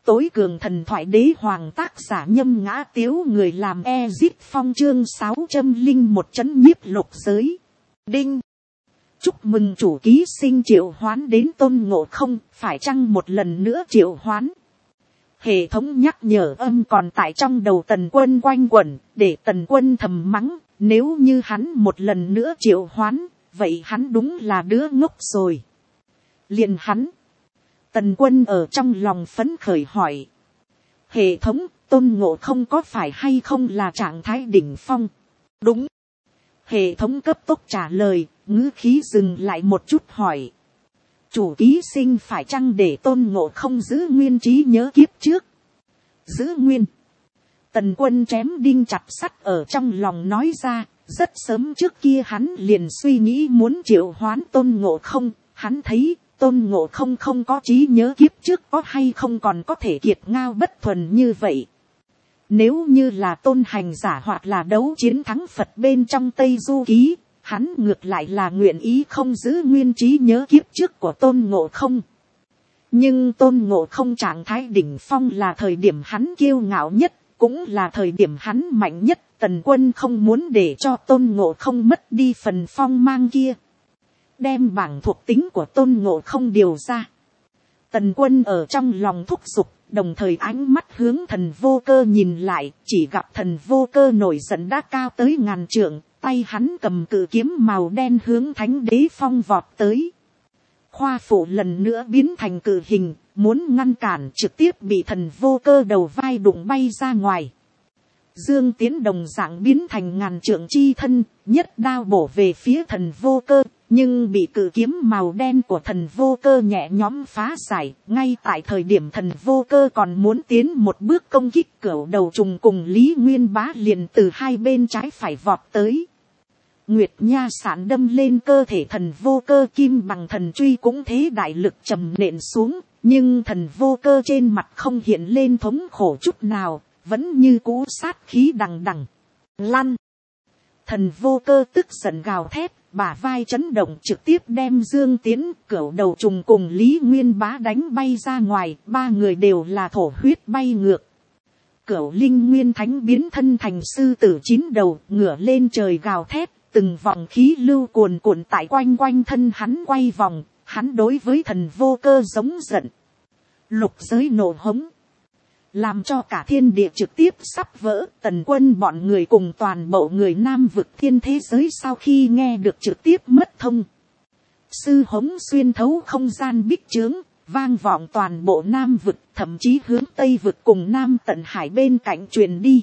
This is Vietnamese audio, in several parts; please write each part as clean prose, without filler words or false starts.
tối cường thần thoại đế hoàng tác giả Nhâm Ngã Tiếu, người làm Ezit Phong, chương 601 chấn nhiếp lục giới. Đinh. Chúc mừng chủ ký sinh triệu hoán đến Tôn Ngộ Không, phải chăng một lần nữa triệu hoán? Hệ thống nhắc nhở âm còn tại trong đầu Tần Quân quanh quẩn, để Tần Quân thầm mắng, nếu như hắn một lần nữa triệu hoán, vậy hắn đúng là đứa ngốc rồi. Liền hắn. Tần Quân ở trong lòng phấn khởi hỏi. Hệ thống, Tôn Ngộ Không có phải hay không là trạng thái đỉnh phong? Đúng. Hệ thống cấp tốc trả lời, ngữ khí dừng lại một chút hỏi. Chủ ký sinh phải chăng để Tôn Ngộ Không giữ nguyên trí nhớ kiếp trước? Giữ nguyên. Tần Quân chém đinh chặt sắt ở trong lòng nói ra, rất sớm trước kia hắn liền suy nghĩ muốn triệu hoán Tôn Ngộ Không, hắn thấy Tôn Ngộ Không không có trí nhớ kiếp trước có hay không còn có thể kiệt ngao bất thuần như vậy. Nếu như là tôn hành giả hoặc là đấu chiến thắng Phật bên trong Tây Du Ký, hắn ngược lại là nguyện ý không giữ nguyên trí nhớ kiếp trước của Tôn Ngộ Không. Nhưng Tôn Ngộ Không trạng thái đỉnh phong là thời điểm hắn kiêu ngạo nhất, cũng là thời điểm hắn mạnh nhất. Tần Quân không muốn để cho Tôn Ngộ Không mất đi phần phong mang kia. Đem bảng thuộc tính của Tôn Ngộ Không điều ra. Tần Quân ở trong lòng thúc giục, đồng thời ánh mắt hướng Thần Vô Cơ nhìn lại, chỉ gặp Thần Vô Cơ nổi giận đã cao tới ngàn trượng, tay hắn cầm cự kiếm màu đen hướng Thánh Đế Phong vọt tới. Khoa phủ lần nữa biến thành cự hình, muốn ngăn cản, trực tiếp bị Thần Vô Cơ đầu vai đụng bay ra ngoài. Dương Tiến đồng dạng biến thành ngàn trượng chi thân, nhất đao bổ về phía Thần Vô Cơ, nhưng bị cự kiếm màu đen của Thần Vô Cơ nhẹ nhõm phá giải. Ngay tại thời điểm Thần Vô Cơ còn muốn tiến một bước công kích, Cửu Đầu Trùng cùng Lý Nguyên Bá liền từ hai bên trái phải vọt tới. Nguyệt Nha sản đâm lên cơ thể Thần Vô Cơ, kim bằng thần truy cũng thế đại lực trầm nện xuống, nhưng Thần Vô Cơ trên mặt không hiện lên thống khổ chút nào, vẫn như cũ sát khí đằng đằng. Lăn. Thần Vô Cơ tức giận gào thét, bả vai chấn động, trực tiếp đem Dương Tiến, Cửu Đầu Trùng cùng Lý Nguyên Bá đánh bay ra ngoài, ba người đều là thổ huyết bay ngược. Cửu Linh Nguyên Thánh biến thân thành sư tử 9 đầu, ngửa lên trời gào thét, từng vòng khí lưu cuồn cuộn tại quanh quanh thân hắn quay vòng, hắn đối với Thần Vô Cơ giống giận. Lục giới nổ hống, làm cho cả thiên địa trực tiếp sắp vỡ. Tần Quân bọn người cùng toàn bộ người Nam vực thiên thế giới sau khi nghe được trực tiếp mất thông. Sư hống xuyên thấu không gian bích trướng, vang vọng toàn bộ Nam vực, thậm chí hướng Tây vực cùng Nam Tận Hải bên cạnh truyền đi.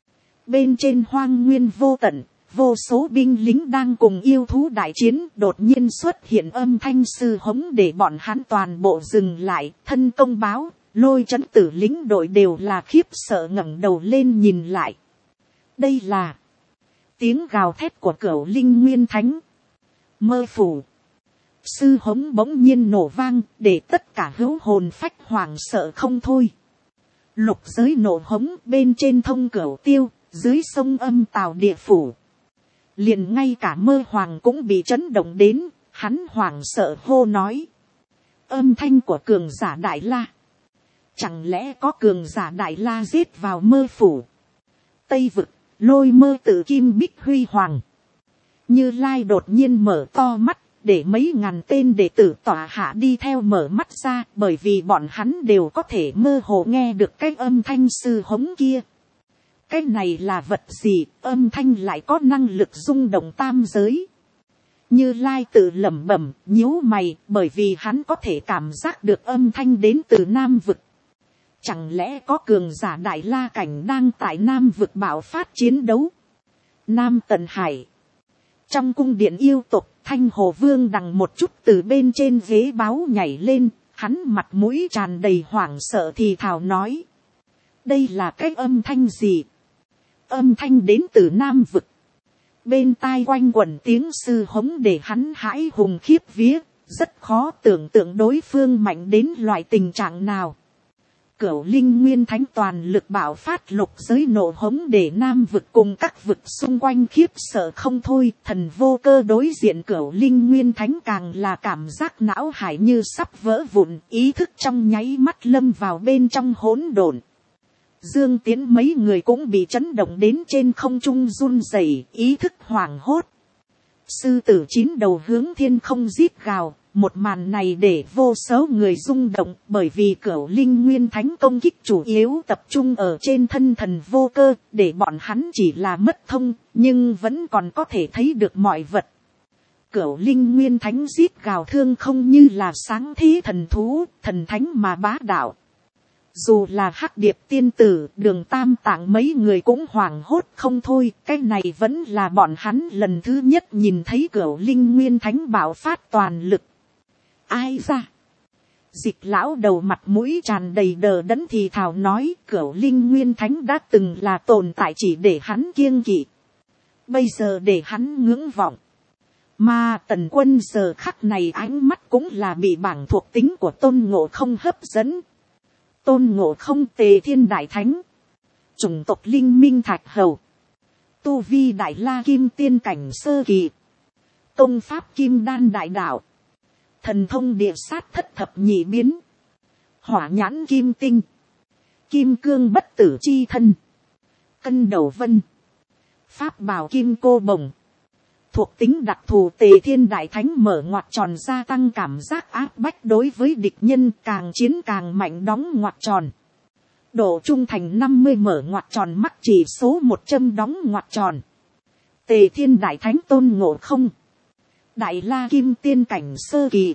Bên trên hoang nguyên vô tận, vô số binh lính đang cùng yêu thú đại chiến, đột nhiên xuất hiện âm thanh sư hống để bọn hắn toàn bộ dừng lại, thân công báo. Lôi trấn tử lính đội đều là khiếp sợ ngẩng đầu lên nhìn lại. Đây là tiếng gào thét của Cửu Linh Nguyên Thánh. Mơ phủ. Sư hống bỗng nhiên nổ vang, để tất cả hữu hồn phách hoảng sợ không thôi. Lục giới nổ hống, bên trên thông Cửu Tiêu, dưới sông Âm Tào địa phủ. Liền ngay cả Mơ Hoàng cũng bị chấn động đến, hắn hoảng sợ hô nói. Âm thanh của cường giả Đại La. Chẳng lẽ có cường giả Đại La giết vào Mơ phủ? Tây vực, Lôi Mơ Tự Kim Bích Huy Hoàng. Như Lai đột nhiên mở to mắt, để mấy ngàn tên đệ tử tọa hạ đi theo mở mắt ra, bởi vì bọn hắn đều có thể mơ hồ nghe được cái âm thanh sư hống kia. Cái này là vật gì, âm thanh lại có năng lực rung động tam giới. Như Lai tự lẩm bẩm, nhíu mày, bởi vì hắn có thể cảm giác được âm thanh đến từ Nam vực. Chẳng lẽ có cường giả Đại La cảnh đang tại Nam vực bạo phát chiến đấu? Nam Tận Hải. Trong cung điện yêu tộc, Thanh Hồ Vương đằng một chút từ bên trên ghế báu nhảy lên, hắn mặt mũi tràn đầy hoảng sợ thì thào nói. Đây là cái âm thanh gì? Âm thanh đến từ Nam vực. Bên tai quanh quẩn tiếng sư hống để hắn hãi hùng khiếp vía, rất khó tưởng tượng đối phương mạnh đến loại tình trạng nào. Cửu Linh Nguyên Thánh toàn lực bạo phát lục giới nổ hống để Nam vực cùng các vực xung quanh khiếp sợ không thôi. Thần Vô Cơ đối diện Cửu Linh Nguyên Thánh càng là cảm giác não hải như sắp vỡ vụn, ý thức trong nháy mắt lâm vào bên trong hỗn độn. Dương Tiến mấy người cũng bị chấn động đến trên không trung run rẩy, ý thức hoảng hốt. Sư tử 9 đầu hướng thiên không rít gào. Một màn này để vô số người rung động, bởi vì Cửu Linh Nguyên Thánh công kích chủ yếu tập trung ở trên thân Thần Vô Cơ, để bọn hắn chỉ là mất thông, nhưng vẫn còn có thể thấy được mọi vật. Cửu Linh Nguyên Thánh rít gào thương không như là sáng thế thần thú, thần thánh mà bá đạo. Dù là Hắc Điệp tiên tử, Đường Tam Tạng mấy người cũng hoảng hốt không thôi, cái này vẫn là bọn hắn lần thứ nhất nhìn thấy Cửu Linh Nguyên Thánh bạo phát toàn lực. Ai ra? Dịch lão đầu mặt mũi tràn đầy đờ đẫn thì thào nói, Cửu Linh Nguyên Thánh đã từng là tồn tại chỉ để hắn kiêng kỵ, bây giờ để hắn ngưỡng vọng. Mà Tần Quân giờ khắc này ánh mắt cũng là bị bảng thuộc tính của Tôn Ngộ Không hấp dẫn. Tôn Ngộ Không Tề Thiên Đại Thánh, chủng tộc Linh Minh Thạch Hầu, tu vi Đại La Kim Tiên cảnh sơ kỳ, công pháp Kim Đan Đại Đạo, thần thông địa sát thất thập nhị biến, hỏa nhãn kim tinh, kim cương bất tử chi thân, cân đầu vân, pháp bảo kim cô bồng. Thuộc tính đặc thù Tề Thiên Đại Thánh mở ngoặc tròn gia tăng cảm giác áp bách đối với địch nhân, càng chiến càng mạnh đóng ngoặc tròn. Độ trung thành 50 mở ngoặc tròn mắc chỉ số 100 đóng ngoặc tròn. Tề Thiên Đại Thánh Tôn Ngộ Không, Đại La Kim Tiên cảnh sơ kỳ.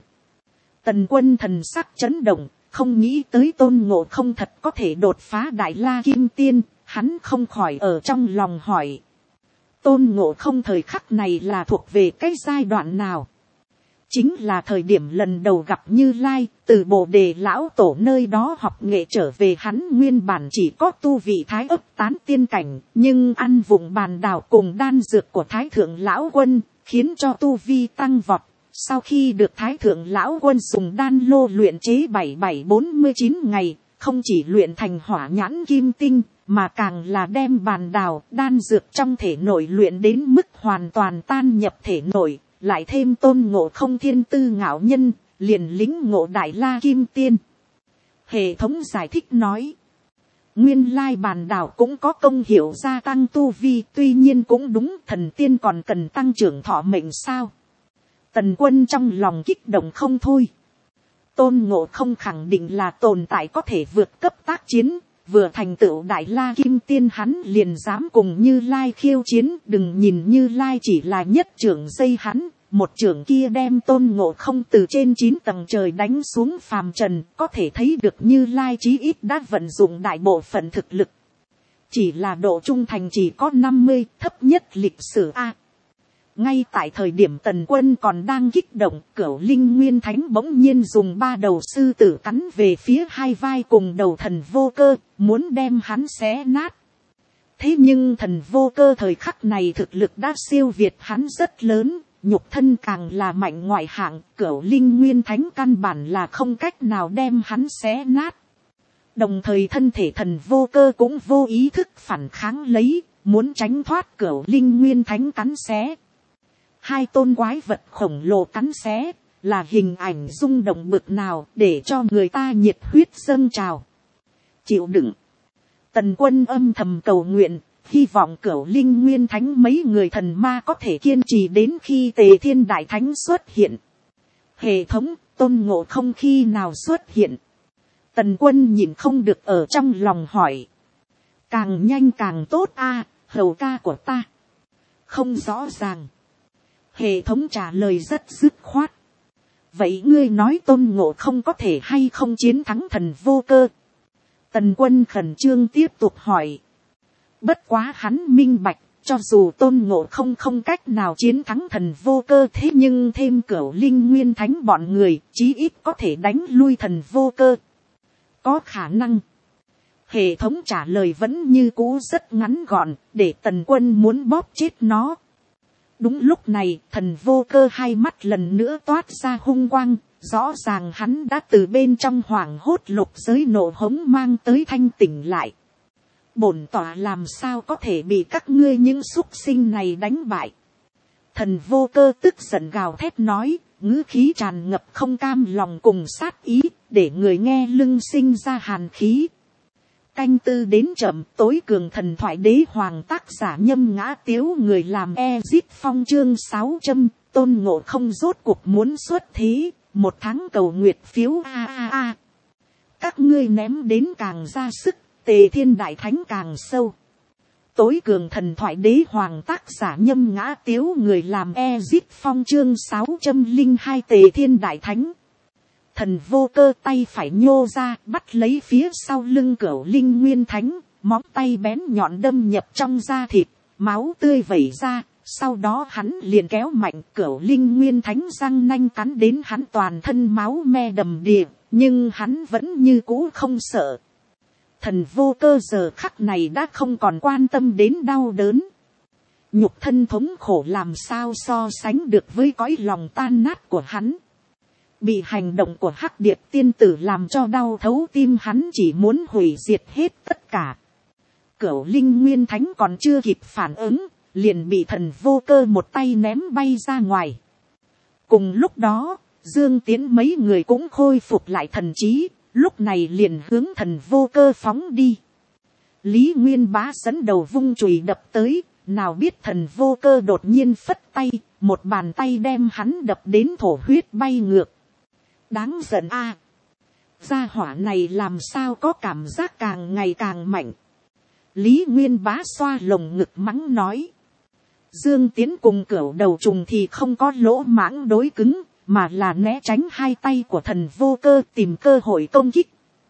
Tần Quân thần sắc chấn động, không nghĩ tới Tôn Ngộ Không thật có thể đột phá Đại La Kim Tiên, hắn không khỏi ở trong lòng hỏi. Tôn Ngộ Không thời khắc này là thuộc về cái giai đoạn nào? Chính là thời điểm lần đầu gặp Như Lai, từ Bồ Đề lão tổ nơi đó học nghệ trở về, hắn nguyên bản chỉ có tu vị Thái Ấp Tán tiên cảnh, nhưng ăn vụng bàn đào cùng đan dược của Thái Thượng Lão Quân, khiến cho tu vi tăng vọt. Sau khi được Thái Thượng Lão Quân dùng đan lô luyện chế 7749 ngày, không chỉ luyện thành hỏa nhãn kim tinh, mà càng là đem bàn đào, đan dược trong thể nội luyện đến mức hoàn toàn tan nhập thể nội, lại thêm Tôn Ngộ Không thiên tư ngạo nhân, liền lính ngộ Đại La Kim Tiên. Hệ thống giải thích nói, nguyên lai bàn đào cũng có công hiệu gia tăng tu vi, tuy nhiên cũng đúng, thần tiên còn cần tăng trưởng thọ mệnh sao? Tần Quân trong lòng kích động không thôi. Tôn Ngộ Không khẳng định là tồn tại có thể vượt cấp tác chiến, vừa thành tựu Đại La Kim Tiên hắn liền dám cùng Như Lai khiêu chiến. Đừng nhìn Như Lai chỉ là nhất trưởng dây hắn, một trưởng kia đem Tôn Ngộ Không từ trên 9 tầng trời đánh xuống phàm trần, có thể thấy được Như Lai chí ít đã vận dụng đại bộ phận thực lực. Chỉ là độ trung thành chỉ có 50, thấp nhất lịch sử A. Ngay tại thời điểm Tần Quân còn đang kích động, Cửu Linh Nguyên Thánh bỗng nhiên dùng 3 đầu sư tử cắn về phía hai vai cùng đầu Thần Vô Cơ, muốn đem hắn xé nát. Thế nhưng Thần Vô Cơ thời khắc này thực lực đã siêu việt hắn rất lớn, nhục thân càng là mạnh ngoại hạng, Cửu Linh Nguyên Thánh căn bản là không cách nào đem hắn xé nát. Đồng thời thân thể Thần Vô Cơ cũng vô ý thức phản kháng lấy, muốn tránh thoát Cửu Linh Nguyên Thánh cắn xé. Hai tôn quái vật khổng lồ cắn xé, là hình ảnh rung động bực nào để cho người ta nhiệt huyết dâng trào. Chịu đựng. Tần Quân âm thầm cầu nguyện, hy vọng Cửu Linh Nguyên Thánh mấy người thần ma có thể kiên trì đến khi Tề Thiên Đại Thánh xuất hiện. Hệ thống, Tôn Ngộ Không khi nào xuất hiện? Tần Quân nhìn không được ở trong lòng hỏi. Càng nhanh càng tốt a, hầu ca của ta. Không rõ ràng. Hệ thống trả lời rất dứt khoát. Vậy ngươi nói Tôn Ngộ Không có thể hay không chiến thắng Thần Vô Cơ? Tần Quân khẩn trương tiếp tục hỏi. Bất quá hắn minh bạch, cho dù Tôn Ngộ Không không cách nào chiến thắng Thần Vô Cơ, thế nhưng thêm Cửu Linh Nguyên Thánh bọn người, chí ít có thể đánh lui Thần Vô Cơ. Có khả năng. Hệ thống trả lời vẫn như cũ rất ngắn gọn, để Tần Quân muốn bóp chết nó. Đúng lúc này, Thần Vô Cơ hai mắt lần nữa toát ra hung quang, rõ ràng hắn đã từ bên trong hoảng hốt lục giới nổ hống mang tới thanh tỉnh lại. Bổn tỏa làm sao có thể bị các ngươi những súc sinh này đánh bại. Thần Vô Cơ tức giận gào thét nói, ngữ khí tràn ngập không cam lòng cùng sát ý, để người nghe lưng sinh ra hàn khí. Canh tư đến chậm, tối cường thần thoại đế hoàng tác giả Nhâm Ngã Tiếu, người làm Ezit Phong chương 600, Tôn Ngộ Không rốt cuộc muốn xuất thế, 1 tháng cầu nguyệt phiếu a. Các ngươi ném đến càng ra sức, Tề Thiên Đại Thánh càng sâu. Tối cường thần thoại đế hoàng tác giả Nhâm Ngã Tiếu, người làm Ezit Phong chương 602, Tề Thiên Đại Thánh. Thần Vô Cơ tay phải nhô ra, bắt lấy phía sau lưng Cửu Linh Nguyên Thánh, móng tay bén nhọn đâm nhập trong da thịt, máu tươi vẩy ra, sau đó hắn liền kéo mạnh Cửu Linh Nguyên Thánh răng nanh cắn đến hắn toàn thân máu me đầm đìa, nhưng hắn vẫn như cũ không sợ. Thần Vô Cơ giờ khắc này đã không còn quan tâm đến đau đớn. Nhục thân thống khổ làm sao so sánh được với cõi lòng tan nát của hắn. Bị hành động của Hắc Điệp tiên tử làm cho đau thấu tim, hắn chỉ muốn hủy diệt hết tất cả. Cửu Linh Nguyên Thánh còn chưa kịp phản ứng, liền bị Thần Vô Cơ một tay ném bay ra ngoài. Cùng lúc đó, Dương Tiến mấy người cũng khôi phục lại thần trí, lúc này liền hướng Thần Vô Cơ phóng đi. Lý Nguyên Bá dẫn đầu vung chùy đập tới, nào biết Thần Vô Cơ đột nhiên phất tay, một bàn tay đem hắn đập đến thổ huyết bay ngược. Đáng giận a, gia hỏa này làm sao có cảm giác càng ngày càng mạnh. Lý Nguyên Bá xoa lồng ngực mắng nói. Dương Tiến cùng Cửu Đầu Trùng thì không có lỗ mãng đối cứng, mà là né tránh hai tay của Thần Vô Cơ tìm cơ hội công kích.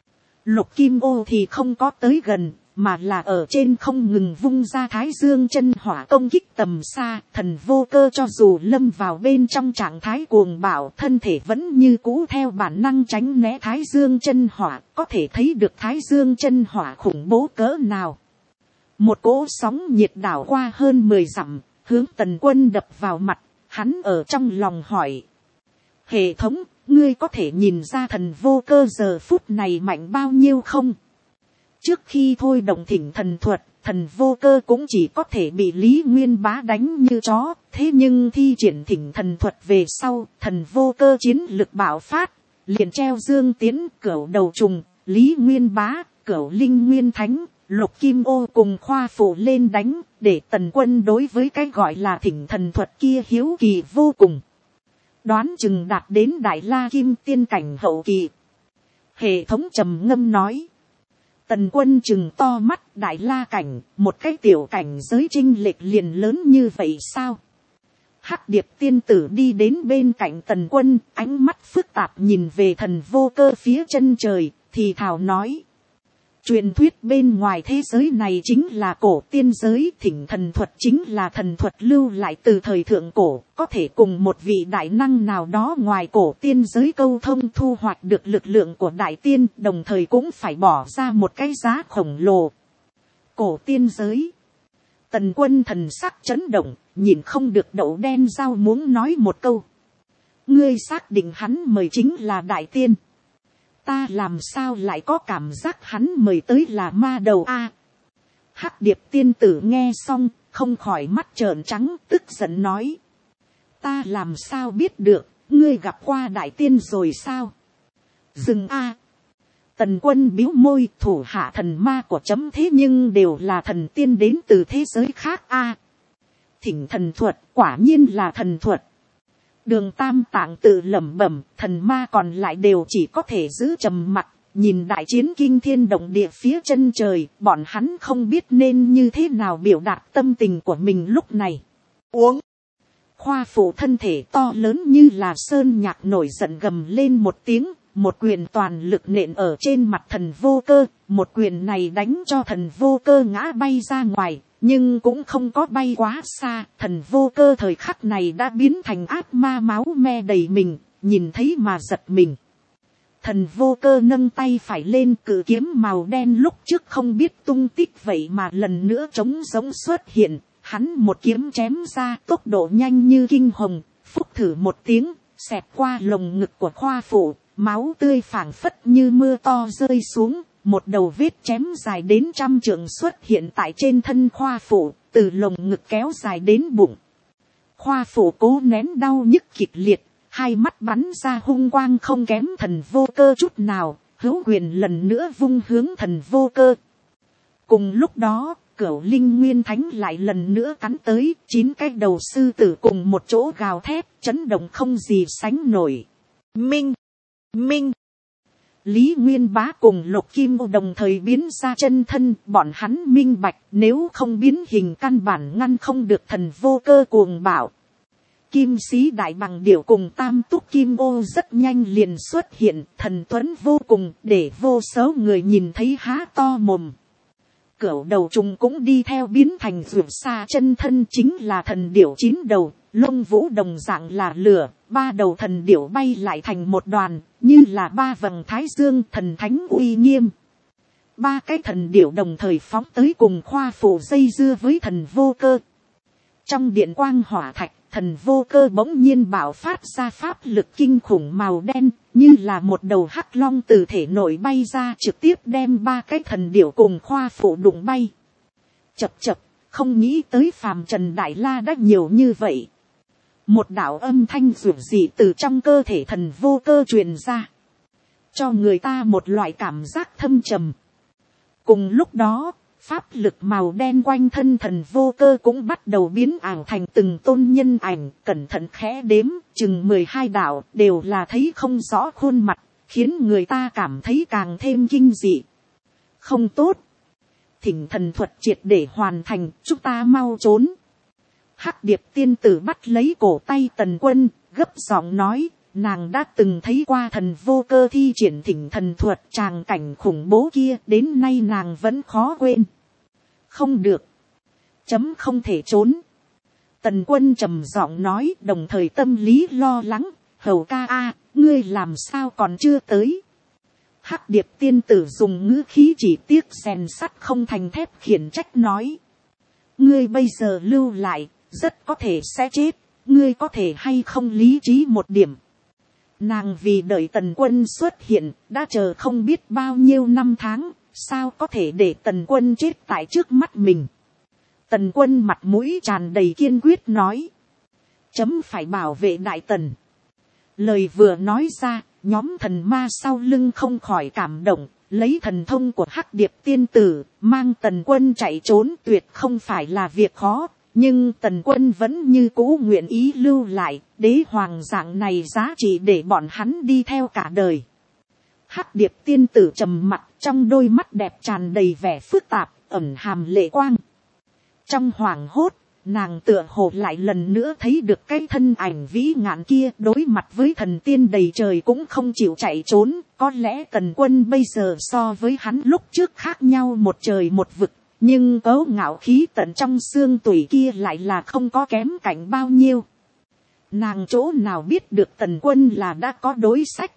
Lục Kim Ô thì không có tới gần, mà là ở trên không ngừng vung ra Thái Dương chân hỏa công kích tầm xa. Thần Vô Cơ cho dù lâm vào bên trong trạng thái cuồng bạo, thân thể vẫn như cũ theo bản năng tránh né Thái Dương chân hỏa, có thể thấy được Thái Dương chân hỏa khủng bố cỡ nào. Một cỗ sóng nhiệt đảo qua hơn 10 dặm, hướng Tần Quân đập vào mặt, hắn ở trong lòng hỏi. Hệ thống, ngươi có thể nhìn ra Thần Vô Cơ giờ phút này mạnh bao nhiêu không? Trước khi thôi động Thỉnh Thần thuật, Thần Vô Cơ cũng chỉ có thể bị Lý Nguyên Bá đánh như chó. Thế nhưng thi triển Thỉnh Thần thuật về sau, Thần Vô Cơ chiến lực bạo phát, liền treo Dương Tiến, Cửu Đầu Trùng, Lý Nguyên Bá, Cửu Linh Nguyên Thánh, Lục Kim Ô cùng Khoa Phụ lên đánh, để Tần Quân đối với cái gọi là Thỉnh Thần thuật kia hiếu kỳ vô cùng. Đoán chừng đạt đến Đại La Kim Tiên cảnh hậu kỳ. Hệ thống trầm ngâm nói. Tần Quân chừng to mắt, Đại La cảnh, một cái tiểu cảnh giới chênh lệch liền lớn như vậy sao? Hắc Điệp tiên tử đi đến bên cạnh Tần Quân, ánh mắt phức tạp nhìn về Thần Vô Cơ phía chân trời, thì thào nói. Truyền thuyết bên ngoài thế giới này chính là cổ tiên giới, Thỉnh Thần thuật chính là thần thuật lưu lại từ thời thượng cổ, có thể cùng một vị đại năng nào đó ngoài cổ tiên giới câu thông, thu hoạch được lực lượng của đại tiên, đồng thời cũng phải bỏ ra một cái giá khổng lồ. Cổ tiên giới. Tần Quân thần sắc chấn động, nhìn không được đậu đen rau muốn nói một câu. Ngươi xác định hắn mời chính là đại tiên. Ta làm sao lại có cảm giác hắn mời tới là ma đầu a? Hắc Điệp tiên tử nghe xong, không khỏi mắt trợn trắng, tức giận nói. Ta làm sao biết được, ngươi gặp qua đại tiên rồi sao? Dừng a. Tần Quân bĩu môi, thủ hạ thần ma của chấm thế nhưng đều là thần tiên đến từ thế giới khác a. Thỉnh Thần thuật, quả nhiên là thần thuật. Đường Tam Tạng tự lẩm bẩm, thần ma còn lại đều chỉ có thể giữ trầm mặc, nhìn đại chiến kinh thiên động địa phía chân trời, bọn hắn không biết nên như thế nào biểu đạt tâm tình của mình lúc này. Uống. Khoa Phụ thân thể to lớn như là sơn nhạc nổi giận gầm lên một tiếng, một quyền toàn lực nện ở trên mặt Thần Vô Cơ, một quyền này đánh cho Thần Vô Cơ ngã bay ra ngoài. Nhưng cũng không có bay quá xa, Thần Vô Cơ thời khắc này đã biến thành ác ma máu me đầy mình, nhìn thấy mà giật mình. Thần Vô Cơ nâng tay phải lên, cự kiếm màu đen lúc trước không biết tung tích vậy mà lần nữa trống giống xuất hiện, hắn một kiếm chém ra, tốc độ nhanh như kinh hồng, phúc thử một tiếng, xẹt qua lồng ngực của khoa phụ, máu tươi phảng phất như mưa to rơi xuống, một đầu vết chém dài đến 100 trượng xuất hiện tại trên thân khoa phụ, từ lồng ngực kéo dài đến bụng. Khoa phụ cố nén đau nhức kịch liệt, hai mắt bắn ra hung quang không kém Thần Vô Cơ chút nào, hữu quyền lần nữa vung hướng Thần Vô Cơ. Cùng lúc đó, Cửu Linh Nguyên Thánh lại lần nữa cắn tới, 9 cái đầu sư tử cùng một chỗ gào thét, chấn động không gì sánh nổi. Minh! Minh! Lý Nguyên Bá cùng Lục Kim Ô đồng thời biến ra chân thân, bọn hắn minh bạch, nếu không biến hình căn bản ngăn không được Thần Vô Cơ cuồng bạo. Kim Sĩ Đại Bằng Điểu cùng Tam Túc Kim Ô rất nhanh liền xuất hiện, thần tuấn vô cùng, để vô số người nhìn thấy há to mồm. Cửu đầu trùng cũng đi theo biến thành ruột xa chân thân, chính là thần điểu 9 đầu, lông vũ đồng dạng là lửa, 3 đầu thần điểu bay lại thành một đoàn, như là 3 vầng thái dương, thần thánh uy nghiêm. 3 cái thần điểu đồng thời phóng tới cùng khoa phụ dây dưa với Thần Vô Cơ. Trong điện quang hỏa thạch, Thần Vô Cơ bỗng nhiên bạo phát ra pháp lực kinh khủng màu đen, như là một đầu hắc long từ thể nội bay ra, trực tiếp đem 3 cái thần điểu cùng khoa phụ đụng bay. Chập chập, không nghĩ tới phàm trần đại la đã nhiều như vậy. Một đạo âm thanh rủi dị từ trong cơ thể Thần Vô Cơ truyền ra, cho người ta một loại cảm giác thâm trầm. Cùng lúc đó, pháp lực màu đen quanh thân Thần Vô Cơ cũng bắt đầu biến ảo thành từng tôn nhân ảnh, cẩn thận khẽ đếm, chừng 12 đạo, đều là thấy không rõ khuôn mặt, khiến người ta cảm thấy càng thêm kinh dị. Không tốt. Thỉnh thần thuật triệt để hoàn thành, chúng ta mau trốn. Hắc Điệp tiên tử bắt lấy cổ tay Tần Quân, gấp giọng nói, nàng đã từng thấy qua Thần Vô Cơ thi triển thỉnh thần thuật, tràng cảnh khủng bố kia, đến nay nàng vẫn khó quên. Không được. Chấm không thể trốn. Tần Quân trầm giọng nói, đồng thời tâm lý lo lắng, hầu ca a, ngươi làm sao còn chưa tới. Hắc Điệp tiên tử dùng ngữ khí chỉ tiếc rèn sắt không thành thép khiển trách nói. Ngươi bây giờ lưu lại, rất có thể sẽ chết, ngươi có thể hay không lý trí một điểm. Nàng vì đợi Tần Quân xuất hiện, đã chờ không biết bao nhiêu năm tháng, sao có thể để Tần Quân chết tại trước mắt mình. Tần Quân mặt mũi tràn đầy kiên quyết nói. Chấm phải bảo vệ Đại Tần. Lời vừa nói ra, nhóm thần ma sau lưng không khỏi cảm động, lấy thần thông của Hắc Điệp tiên tử, mang Tần Quân chạy trốn tuyệt không phải là việc khó. Nhưng Tần Quân vẫn như cũ nguyện ý lưu lại, đế hoàng dạng này giá trị để bọn hắn đi theo cả đời. Hắc Điệp tiên tử trầm mặc, trong đôi mắt đẹp tràn đầy vẻ phức tạp, ẩn hàm lệ quang. Trong hoảng hốt, nàng tựa hồ lại lần nữa thấy được cái thân ảnh vĩ ngạn kia, đối mặt với thần tiên đầy trời cũng không chịu chạy trốn. Có lẽ Tần Quân bây giờ so với hắn lúc trước khác nhau một trời một vực. Nhưng cấu ngạo khí tận trong xương tủy kia lại là không có kém cạnh bao nhiêu. Nàng chỗ nào biết được Tần Quân là đã có đối sách.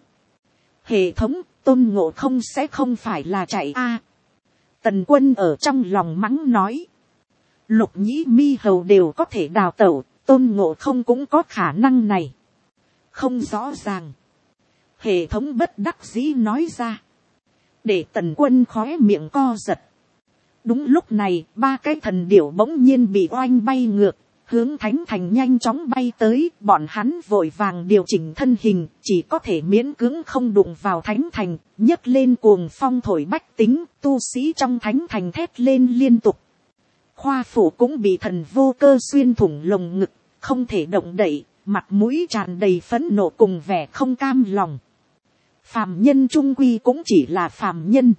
Hệ thống, Tôn Ngộ Không sẽ không phải là chạy a. Tần Quân ở trong lòng mắng nói. Lục Nhĩ Mi Hầu đều có thể đào tẩu, Tôn Ngộ Không cũng có khả năng này. Không rõ ràng. Hệ thống bất đắc dĩ nói ra. Để Tần Quân khóe miệng co giật. Đúng lúc này, 3 cái thần điểu bỗng nhiên bị oanh bay ngược, hướng Thánh Thành nhanh chóng bay tới, bọn hắn vội vàng điều chỉnh thân hình, chỉ có thể miễn cưỡng không đụng vào Thánh Thành, nhấc lên cuồng phong thổi bách tính, tu sĩ trong Thánh Thành thét lên liên tục. Khoa phủ cũng bị Thần Vô Cơ xuyên thủng lồng ngực, không thể động đậy, mặt mũi tràn đầy phẫn nộ cùng vẻ không cam lòng. Phàm nhân trung quy cũng chỉ là phàm nhân.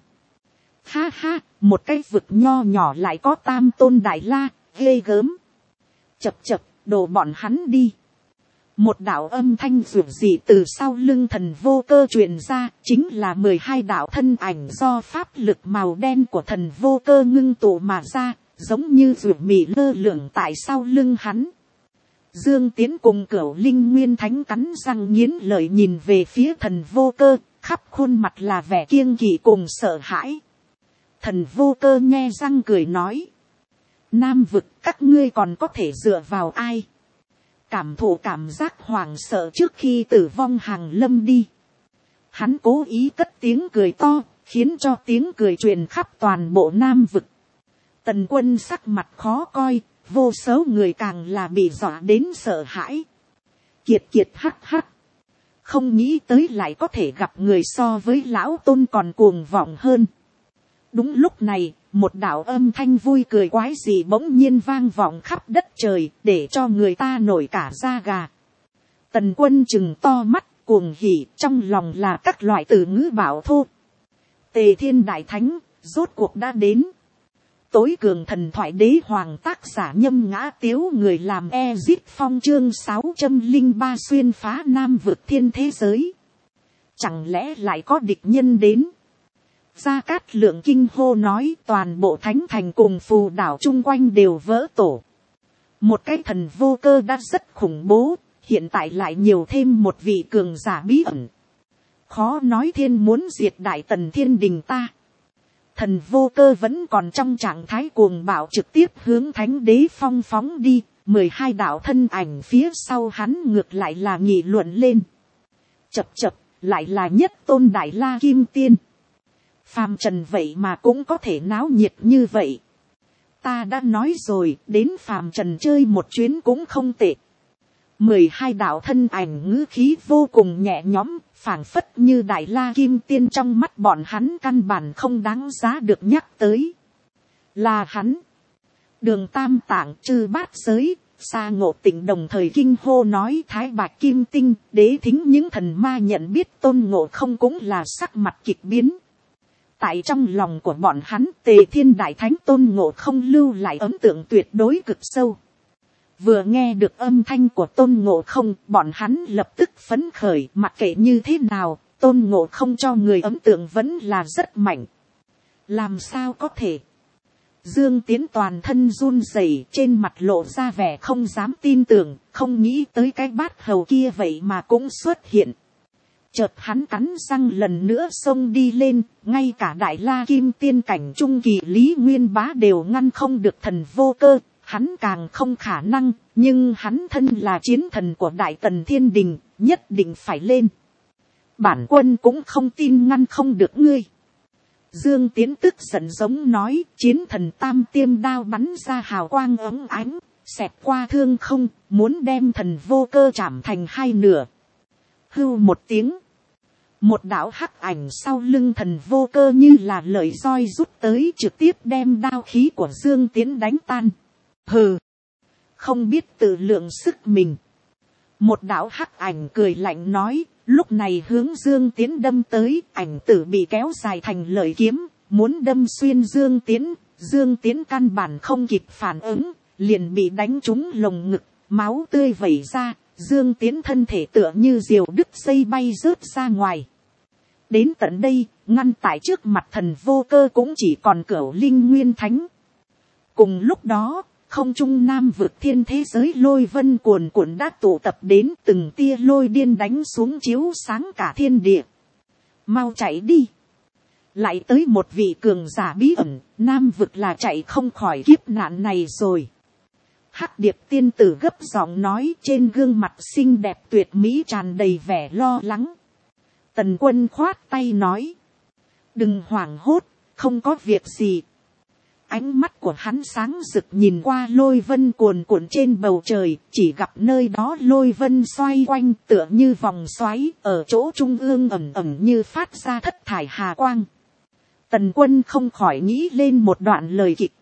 Ha ha, một cái vực nho nhỏ lại có tam tôn đại la, ghê gớm. Chập chập, đổ bọn hắn đi. Một đạo âm thanh rủi dị từ sau lưng Thần Vô Cơ truyền ra, chính là 12 đạo thân ảnh do pháp lực màu đen của Thần Vô Cơ ngưng tụ mà ra, giống như rủi mị lơ lửng tại sau lưng hắn. Dương Tiến cùng Cửu Linh Nguyên Thánh cắn răng nghiến lợi nhìn về phía Thần Vô Cơ, khắp khuôn mặt là vẻ kiêng kỵ cùng sợ hãi. Thần Vô Cơ nghe răng cười nói. Nam vực các ngươi còn có thể dựa vào ai? cảm thụ cảm giác hoảng sợ trước khi tử vong hàng lâm đi. Hắn cố ý cất tiếng cười to, khiến cho tiếng cười truyền khắp toàn bộ Nam vực. Tần Quân sắc mặt khó coi, vô số người càng là bị dọa đến sợ hãi. Kiệt kiệt hắc hắc. Không nghĩ tới lại có thể gặp người so với lão tôn còn cuồng vọng hơn. Đúng lúc này, một đạo âm thanh vui cười quái dị bỗng nhiên vang vọng khắp đất trời, để cho người ta nổi cả da gà. Tần Quân chừng to mắt, cuồng hỉ, trong lòng là các loại từ ngữ bảo thô. Tề Thiên Đại Thánh, rốt cuộc đã đến. Tối cường thần thoại đế hoàng tác giả Nhâm Ngã Tiếu, người làm Ezip Phong, chương 603 xuyên phá Nam vực thiên thế giới. Chẳng lẽ lại có địch nhân đến? Gia Cát Lượng kinh hô nói, toàn bộ thánh thành cùng phù đảo chung quanh đều vỡ tổ. Một cái thần vô cơ đã rất khủng bố, hiện tại lại nhiều thêm một vị cường giả bí ẩn. Khó nói thiên muốn diệt Đại Tần Thiên Đình ta. Thần vô cơ vẫn còn trong trạng thái cuồng bạo, trực tiếp hướng Thánh Đế Phong phóng đi. 12 đạo thân ảnh phía sau hắn ngược lại là nghị luận lên. Chập chập, lại là nhất tôn Đại La Kim Tiên. Phàm trần vậy mà cũng có thể náo nhiệt như vậy. Ta đã nói rồi, đến phàm trần chơi một chuyến cũng không tệ. 12 đạo thân ảnh ngữ khí vô cùng nhẹ nhõm, phảng phất như Đại La Kim Tiên trong mắt bọn hắn căn bản không đáng giá được nhắc tới. Là hắn. Đường Tam Tạng, Chư Bát Giới, Sa Ngộ Tịnh đồng thời kinh hô nói, Thái Bạch Kim Tinh, Đế Thính những thần ma nhận biết Tôn Ngộ Không cũng là sắc mặt kịch biến. Tại trong lòng của bọn hắn, Tề Thiên Đại Thánh Tôn Ngộ Không lưu lại ấn tượng tuyệt đối cực sâu. Vừa nghe được âm thanh của Tôn Ngộ Không, bọn hắn lập tức phấn khởi, mặc kệ như thế nào, Tôn Ngộ Không cho người ấn tượng vẫn là rất mạnh. Làm sao có thể? Dương Tiến toàn thân run rẩy, trên mặt lộ ra vẻ không dám tin tưởng, không nghĩ tới cái bát hầu kia vậy mà cũng xuất hiện. Chợt hắn cắn răng lần nữa xông đi lên, ngay cả Đại La Kim Tiên cảnh trung kỳ Lý Nguyên Bá đều ngăn không được thần vô cơ, hắn càng không khả năng, nhưng hắn thân là chiến thần của Đại Tần Thiên Đình, nhất định phải lên. Bản quân cũng không tin ngăn không được ngươi. Dương Tiến tức giận giống nói, chiến thần tam tiêm đao bắn ra hào quang óng ánh, xẹt qua thương không, muốn đem thần vô cơ chạm thành hai nửa. Hưu một tiếng. Một đạo hắc ảnh sau lưng thần vô cơ như là lợi roi rút tới, trực tiếp đem đao khí của Dương Tiến đánh tan. Hừ. Không biết tự lượng sức mình. Một đạo hắc ảnh cười lạnh nói, lúc này hướng Dương Tiến đâm tới, ảnh tử bị kéo dài thành lợi kiếm, muốn đâm xuyên Dương Tiến. Dương Tiến căn bản không kịp phản ứng, liền bị đánh trúng lồng ngực, máu tươi vẩy ra. Dương Tiến thân thể tựa như diều đứt dây bay rớt ra ngoài. Đến tận đây, ngăn tại trước mặt thần vô cơ cũng chỉ còn Cửu Linh Nguyên Thánh. Cùng lúc đó, không trung Nam vực thiên thế giới lôi vân cuồn cuộn đã tụ tập đến, từng tia lôi điên đánh xuống chiếu sáng cả thiên địa. Mau chạy đi. Lại tới một vị cường giả bí ẩn, Nam vực là chạy không khỏi kiếp nạn này rồi. Hắc Điệp tiên tử gấp giọng nói, trên gương mặt xinh đẹp tuyệt mỹ tràn đầy vẻ lo lắng. Tần Quân khoát tay nói, đừng hoảng hốt, không có việc gì. Ánh mắt của hắn sáng rực nhìn qua lôi vân cuồn cuộn trên bầu trời, chỉ gặp nơi đó lôi vân xoay quanh tựa như vòng xoáy, ở chỗ trung ương ẩm ẩm như phát ra thất thải hà quang. Tần Quân không khỏi nghĩ lên một đoạn lời kịch.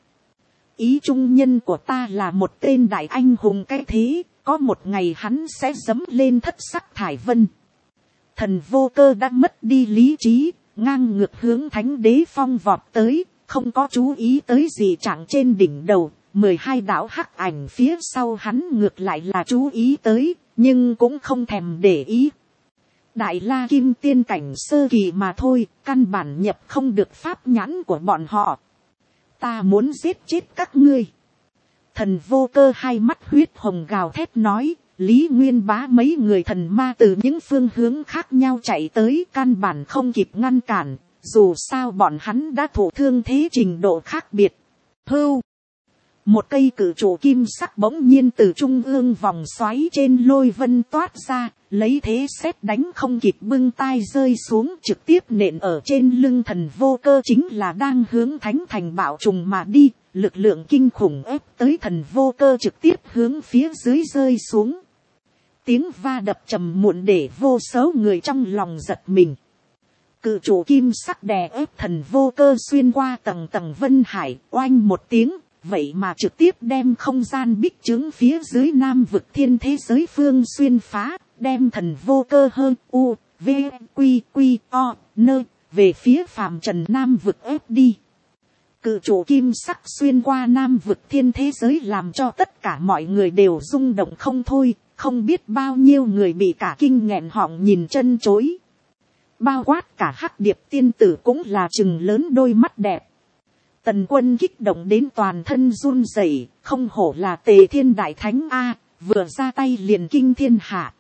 Ý trung nhân của ta là một tên đại anh hùng cái thế, có một ngày hắn sẽ dẫm lên thất sắc thải vân. Thần vô cơ đã mất đi lý trí, ngang ngược hướng Thánh Đế Phong vọt tới, không có chú ý tới gì chẳng trên đỉnh đầu. 12 đạo hắc ảnh phía sau hắn ngược lại là chú ý tới, nhưng cũng không thèm để ý. Đại La Kim Tiên cảnh sơ kỳ mà thôi, căn bản nhập không được pháp nhãn của bọn họ. Ta muốn giết chết các ngươi. Thần vô cơ hai mắt huyết hồng gào thét nói, Lý Nguyên Bá mấy người thần ma từ những phương hướng khác nhau chạy tới, căn bản không kịp ngăn cản, dù sao bọn hắn đã thụ thương thế trình độ khác biệt. Hưu. một cây cử trụ kim sắc bỗng nhiên từ trung ương vòng xoáy trên lôi vân toát ra, lấy thế sét đánh không kịp bưng tai rơi xuống, trực tiếp nện ở trên lưng thần vô cơ, chính là đang hướng thánh thành bạo trùng mà đi, lực lượng kinh khủng ép tới thần vô cơ trực tiếp hướng phía dưới rơi xuống. Tiếng va đập trầm muộn để vô số người trong lòng giật mình. Cự trụ kim sắc đè ép thần vô cơ xuyên qua tầng tầng vân hải, oanh một tiếng, vậy mà trực tiếp đem không gian bích trướng phía dưới nam vực thiên thế giới phương xuyên phá, đem thần vô cơ hơn u, v, q, q, o, nơ, về phía phàm trần nam vực ép đi. Cự trụ kim sắc xuyên qua nam vực thiên thế giới làm cho tất cả mọi người đều rung động không thôi, không biết bao nhiêu người bị cả kinh nghẹn họng nhìn chân chối. Bao quát cả Hắc Điệp tiên tử cũng là trừng lớn đôi mắt đẹp. Tần Quân kích động đến toàn thân run rẩy, không hổ là Tề Thiên Đại Thánh A, vừa ra tay liền kinh thiên hạ.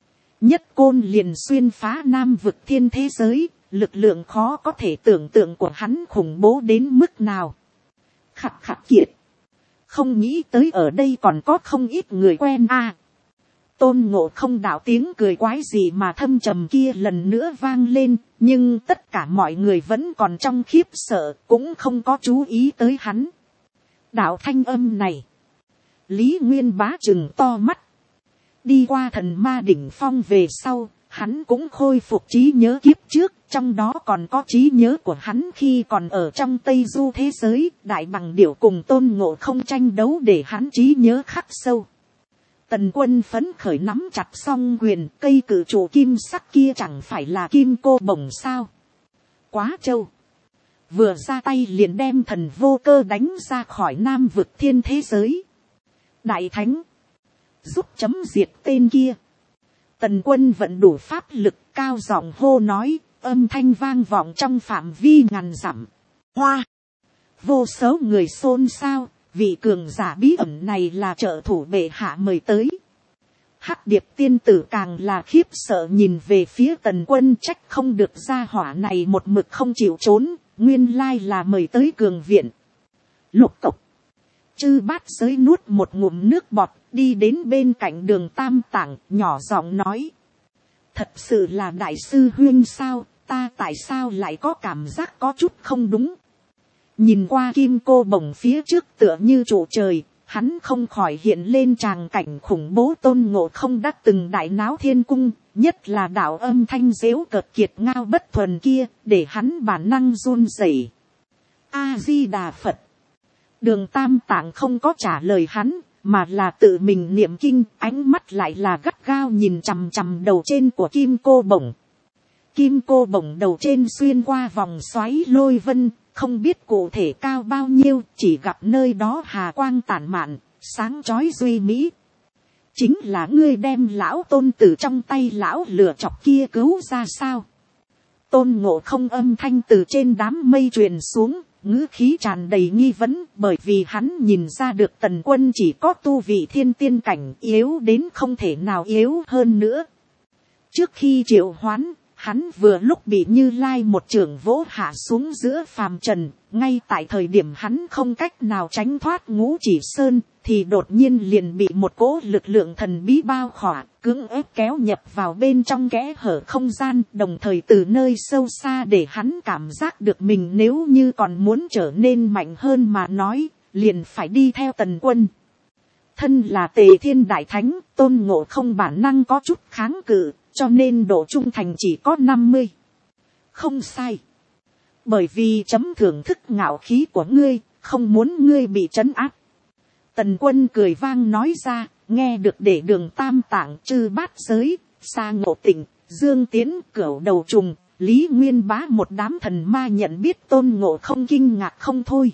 Nhất côn liền xuyên phá nam vực thiên thế giới, lực lượng khó có thể tưởng tượng của hắn khủng bố đến mức nào. Khặt khặt kiệt. Không nghĩ tới ở đây còn có không ít người quen A. Tôn Ngộ Không đạo tiếng cười quái gì mà thâm trầm kia lần nữa vang lên, nhưng tất cả mọi người vẫn còn trong khiếp sợ, cũng không có chú ý tới hắn. Đạo thanh âm này. Lý Nguyên Bá trừng to mắt. Đi qua thần ma đỉnh phong về sau, hắn cũng khôi phục trí nhớ kiếp trước, trong đó còn có trí nhớ của hắn khi còn ở trong Tây Du thế giới, Đại Bằng Điểu cùng Tôn Ngộ Không tranh đấu để hắn trí nhớ khắc sâu. Tần Quân phấn khởi nắm chặt song quyền, cây cử trụ kim sắc kia chẳng phải là kim cô bổng sao. Quá trâu. Vừa ra tay liền đem thần vô cơ đánh ra khỏi nam vực thiên thế giới. Đại Thánh. Giúp chấm diệt tên kia. Tần Quân vận đủ pháp lực, cao giọng hô nói, âm thanh vang vọng trong phạm vi ngàn dặm. Hoa. Vô số người xôn xao. Vị cường giả bí ẩn này là trợ thủ bệ hạ mời tới. Hắc Điệp tiên tử càng là khiếp sợ nhìn về phía Tần Quân, trách không được gia hỏa này một mực không chịu trốn, nguyên lai là mời tới cường viện. Lục cộc. Chư Bát Giới nuốt một ngụm nước bọt, đi đến bên cạnh Đường Tam Tạng, nhỏ giọng nói. Thật sự là đại sư huynh sao, ta tại sao lại có cảm giác có chút không đúng. Nhìn qua kim cô bổng phía trước tựa như trụ trời, hắn không khỏi hiện lên tràng cảnh khủng bố. Tôn Ngộ Không đã từng đại náo thiên cung, nhất là đạo âm thanh dễu cợt kiệt ngao bất thuần kia, để hắn bản năng run rẩy. A-di-đà Phật. Đường Tam Tạng không có trả lời hắn, mà là tự mình niệm kinh, ánh mắt lại là gắt gao nhìn chằm chằm đầu trên của kim cô bổng. Kim cô bổng đầu trên xuyên qua vòng xoáy lôi vân, không biết cụ thể cao bao nhiêu, chỉ gặp nơi đó hà quang tản mạn, sáng chói duy mỹ. Chính là ngươi đem lão Tôn từ trong tay lão lửa chọc kia cứu ra sao? Tôn Ngộ Không âm thanh từ trên đám mây truyền xuống, ngữ khí tràn đầy nghi vấn, bởi vì hắn nhìn ra được Tần Quân chỉ có tu vị thiên tiên cảnh, yếu đến không thể nào yếu hơn nữa. Trước khi triệu hoán, hắn vừa lúc bị Như Lai một chưởng vỗ hạ xuống giữa phàm trần, ngay tại thời điểm hắn không cách nào tránh thoát Ngũ Chỉ Sơn, thì đột nhiên liền bị một cỗ lực lượng thần bí bao khỏa, cưỡng ép kéo nhập vào bên trong kẽ hở không gian, đồng thời từ nơi sâu xa để hắn cảm giác được mình nếu như còn muốn trở nên mạnh hơn mà nói, liền phải đi theo Tần Quân. Thân là Tề Thiên Đại Thánh, Tôn Ngộ Không bản năng có chút kháng cự, cho nên độ trung thành chỉ có 50. Không sai. Bởi vì chấm thưởng thức ngạo khí của ngươi, không muốn ngươi bị trấn áp. Tần Quân cười vang nói ra, nghe được để Đường Tam Tạng, Chư Bát Giới, Sa Ngộ Tịnh, Dương Tiến, Cửu Đầu Trùng, Lý Nguyên Bá một đám thần ma nhận biết Tôn Ngộ Không kinh ngạc không thôi.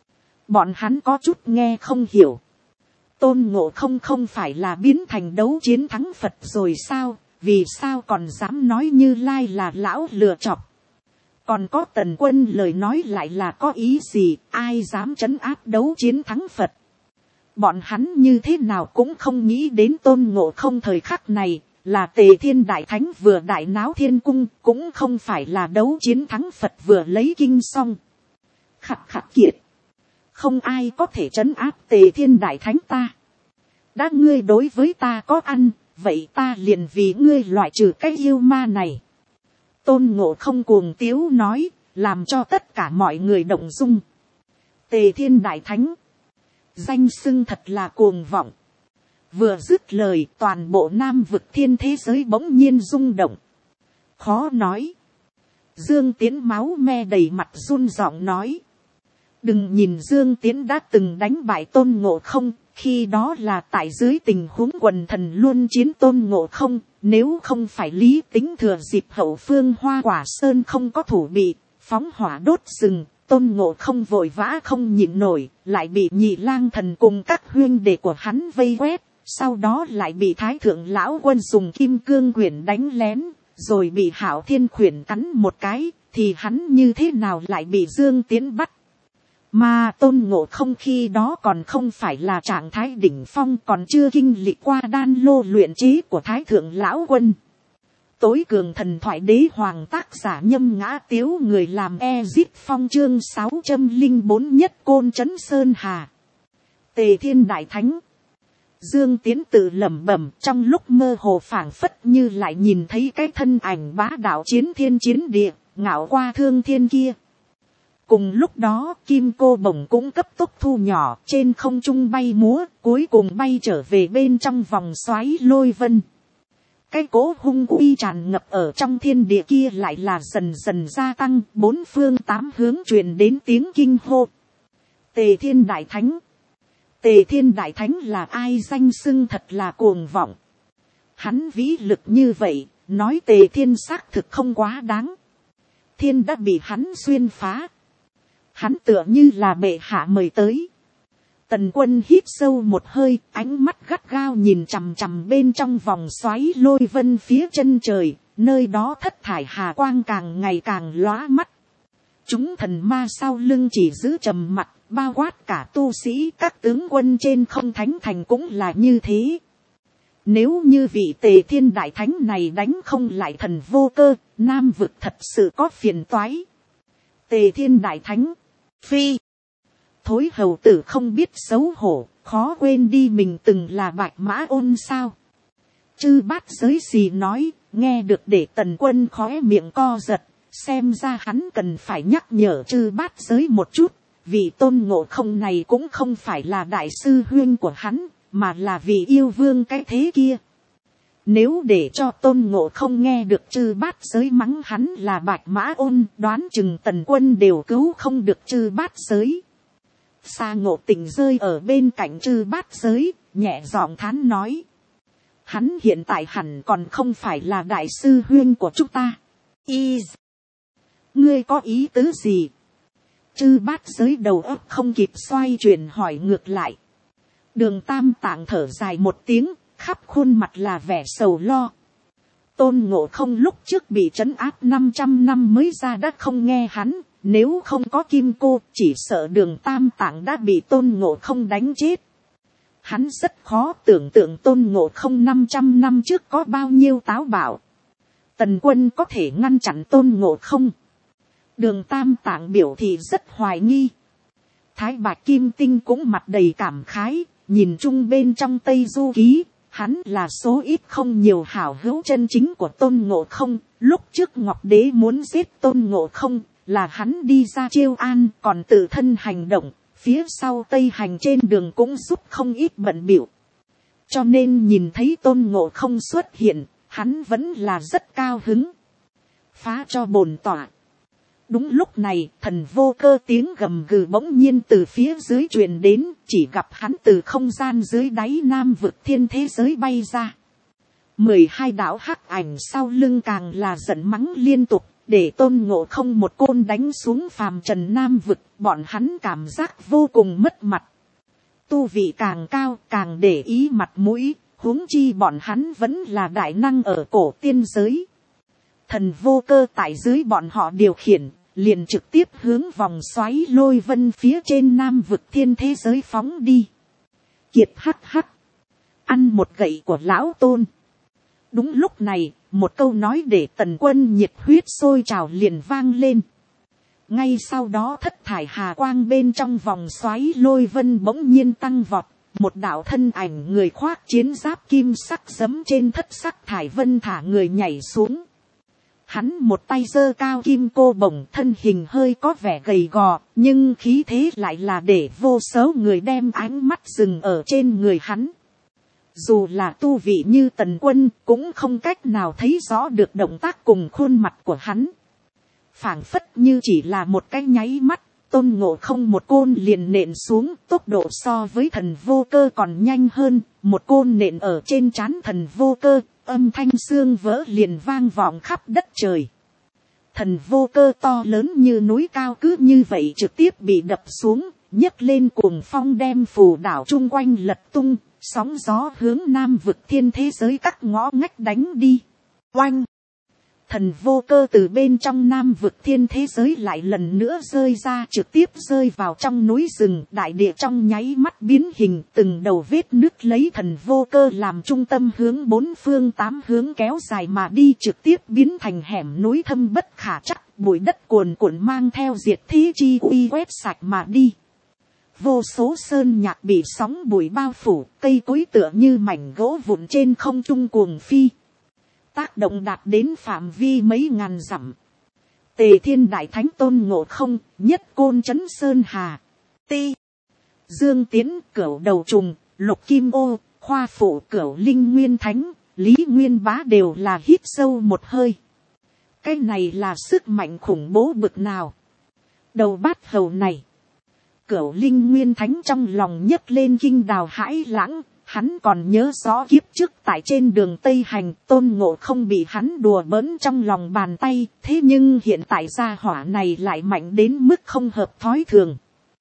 Bọn hắn có chút nghe không hiểu. Tôn Ngộ Không không phải là biến thành đấu chiến thắng Phật rồi sao? Vì sao còn dám nói Như Lai là lão lừa chọc? Còn có Tần Quân lời nói lại là có ý gì? Ai dám trấn áp đấu chiến thắng Phật? Bọn hắn như thế nào cũng không nghĩ đến Tôn Ngộ Không thời khắc này, là Tề Thiên Đại Thánh vừa đại náo thiên cung, cũng không phải là đấu chiến thắng Phật vừa lấy kinh xong. Khặt khặt kiệt. không ai có thể trấn áp Tề Thiên Đại Thánh ta. Đã ngươi đối với ta có ăn, vậy ta liền vì ngươi loại trừ cái yêu ma này. Tôn Ngộ Không cuồng tiếu nói, làm cho tất cả mọi người động dung. Tề Thiên Đại Thánh, danh xưng thật là cuồng vọng. Vừa dứt lời, toàn bộ Nam Vực Thiên thế giới bỗng nhiên rung động. Khó nói. Dương Tiến máu me đầy mặt run giọng nói. Đừng nhìn Dương Tiến đã từng đánh bại Tôn Ngộ Không, khi đó là tại dưới tình huống quần thần luôn chiến Tôn Ngộ Không, nếu không phải Lý Tính thừa dịp hậu phương Hoa Quả Sơn không có thủ bị, phóng hỏa đốt rừng, Tôn Ngộ Không vội vã không nhịn nổi, lại bị Nhị Lang Thần cùng các huynh đệ của hắn vây quét, sau đó lại bị Thái Thượng Lão Quân dùng kim cương quyển đánh lén, rồi bị Hạo Thiên Quyển cắn một cái, thì hắn như thế nào lại bị Dương Tiến bắt. Mà Tôn Ngộ Không khi đó còn không phải là trạng thái đỉnh phong, còn chưa kinh lịch qua đan lô luyện chế của Thái Thượng Lão Quân. Tối cường thần thoại đế hoàng tác giả Nhâm Ngã Tiếu, người làm Ezit Phong chương 604 nhất côn trấn Sơn Hà. Tề Thiên Đại Thánh. Dương Tiến tự lẩm bẩm, trong lúc mơ hồ phảng phất như lại nhìn thấy cái thân ảnh bá đạo chiến thiên chiến địa, ngạo qua thương thiên kia. Cùng lúc đó, kim cô bổng cũng cấp tốc thu nhỏ, trên không trung bay múa, cuối cùng bay trở về bên trong vòng xoáy lôi vân. Cái cỗ hung uy tràn ngập ở trong thiên địa kia lại là dần dần gia tăng, bốn phương tám hướng truyền đến tiếng kinh hô. Tề Thiên Đại Thánh. Tề Thiên Đại Thánh là ai, danh xưng thật là cuồng vọng. Hắn vĩ lực như vậy, nói Tề Thiên xác thực không quá đáng. Thiên đã bị hắn xuyên phá. Hắn tựa như là bệ hạ mời tới. Tần Quân hít sâu một hơi, ánh mắt gắt gao nhìn chằm chằm bên trong vòng xoáy lôi vân phía chân trời, nơi đó thất thải hà quang càng ngày càng lóa mắt. Chúng thần ma sau lưng chỉ giữ trầm mặc, bao quát cả tu sĩ các tướng quân trên không thánh thành cũng là như thế. Nếu như vị Tề Thiên Đại Thánh này đánh không lại Thần Vô Cơ, Nam Vực thật sự có phiền toái. Tề Thiên Đại Thánh. Phi. Thối hầu tử không biết xấu hổ, khó quên đi mình từng là Bạch Mã Ôn sao. Chư Bát Giới xì nói, nghe được để Tần Quân khóe miệng co giật, xem ra hắn cần phải nhắc nhở Chư Bát Giới một chút, vì Tôn Ngộ Không này cũng không phải là đại sư huynh của hắn, mà là vì yêu vương cái thế kia. Nếu để cho Tôn Ngộ Không nghe được Chư Bát Giới mắng hắn là Bạch Mã Ôn, đoán chừng Tần Quân đều cứu không được Chư Bát Giới. Sa Ngộ Tình rơi ở bên cạnh Chư Bát Giới, nhẹ giọng thán nói. Hắn hiện tại hẳn còn không phải là đại sư huynh của chúng ta. Ngươi có ý tứ gì? Chư Bát Giới đầu óc không kịp xoay chuyển hỏi ngược lại. Đường Tam Tạng thở dài một tiếng, khắp khuôn mặt là vẻ sầu lo. Tôn Ngộ Không lúc trước bị trấn áp 500 năm mới ra đã không nghe hắn, nếu không có kim cô, chỉ sợ Đường Tam Tạng đã bị Tôn Ngộ Không đánh chết. Hắn rất khó tưởng tượng Tôn Ngộ Không 500 năm trước có bao nhiêu táo bạo. Tần Quân có thể ngăn chặn Tôn Ngộ Không. Đường Tam Tạng biểu thị rất hoài nghi. Thái Bạch Kim Tinh cũng mặt đầy cảm khái, nhìn chung bên trong Tây Du Ký, hắn là số ít không nhiều hảo hữu chân chính của Tôn Ngộ Không. Lúc trước Ngọc Đế muốn giết Tôn Ngộ Không, là hắn đi ra chiêu an, còn tự thân hành động, phía sau Tây Hành trên đường cũng giúp không ít bận bịu. Cho nên nhìn thấy Tôn Ngộ Không xuất hiện, hắn vẫn là rất cao hứng. Phá cho bổn tọa. Đúng lúc này, Thần Vô Cơ tiếng gầm gừ bỗng nhiên từ phía dưới truyền đến, chỉ gặp hắn từ không gian dưới đáy Nam Vực Thiên thế giới bay ra. 12 đạo hắc ảnh sau lưng càng là giận mắng liên tục, để Tôn Ngộ Không một côn đánh xuống phàm trần Nam Vực, bọn hắn cảm giác vô cùng mất mặt. Tu vị càng cao càng để ý mặt mũi, huống chi bọn hắn vẫn là đại năng ở cổ tiên giới. Thần Vô Cơ tại dưới bọn họ điều khiển, liền trực tiếp hướng vòng xoáy lôi vân phía trên Nam Vực Thiên thế giới phóng đi. Kiệt hắc hắc. Ăn một gậy của lão Tôn. Đúng lúc này, một câu nói để Tần Quân nhiệt huyết sôi trào liền vang lên. Ngay sau đó thất thải hà quang bên trong vòng xoáy lôi vân bỗng nhiên tăng vọt. Một đạo thân ảnh người khoác chiến giáp kim sắc giẫm trên thất sắc thải vân thả người nhảy xuống. Hắn một tay giơ cao kim cô bổng, thân hình hơi có vẻ gầy gò, nhưng khí thế lại là để vô số người đem ánh mắt dừng ở trên người hắn. Dù là tu vị như Tần Quân cũng không cách nào thấy rõ được động tác cùng khuôn mặt của hắn. Phảng phất như chỉ là một cái nháy mắt, Tôn Ngộ Không một côn liền nện xuống, tốc độ so với Thần Vô Cơ còn nhanh hơn, một côn nện ở trên trán Thần Vô Cơ, âm thanh xương vỡ liền vang vọng khắp đất trời. Thần Vô Cơ to lớn như núi cao cứ như vậy trực tiếp bị đập xuống, nhấc lên cuồng phong đem phù đảo chung quanh lật tung, sóng gió hướng Nam Vực thiên thế giới các ngõ ngách đánh đi. Oanh! Thần Vô Cơ từ bên trong Nam Vực thiên thế giới lại lần nữa rơi ra, trực tiếp rơi vào trong núi rừng, đại địa trong nháy mắt biến hình, từng đầu vết nứt lấy Thần Vô Cơ làm trung tâm hướng bốn phương tám hướng kéo dài mà đi, trực tiếp biến thành hẻm núi thâm bất khả trắc, bụi đất cuồn cuộn mang theo diệt thế chi uy quét sạch mà đi. Vô số sơn nhạc bị sóng bụi bao phủ, cây cối tựa như mảnh gỗ vụn trên không trung cuồng phi. Tác động đạt đến phạm vi mấy ngàn dặm. Tề Thiên Đại Thánh Tôn Ngộ Không, nhất côn trấn sơn hà. Ti. Dương Tiến, Cửu Đầu Trùng, Lục Kim Ô, Khoa Phụ, Cửu Linh Nguyên Thánh, Lý Nguyên Bá đều là hít sâu một hơi. Cái này là sức mạnh khủng bố bực nào. Đầu bát hầu này. Cửu Linh Nguyên Thánh trong lòng nhấc lên kinh đào hãi lãng. Hắn còn nhớ rõ kiếp trước tại trên đường Tây Hành, Tôn Ngộ Không bị hắn đùa bỡn trong lòng bàn tay, thế nhưng hiện tại gia hỏa này lại mạnh đến mức không hợp thói thường.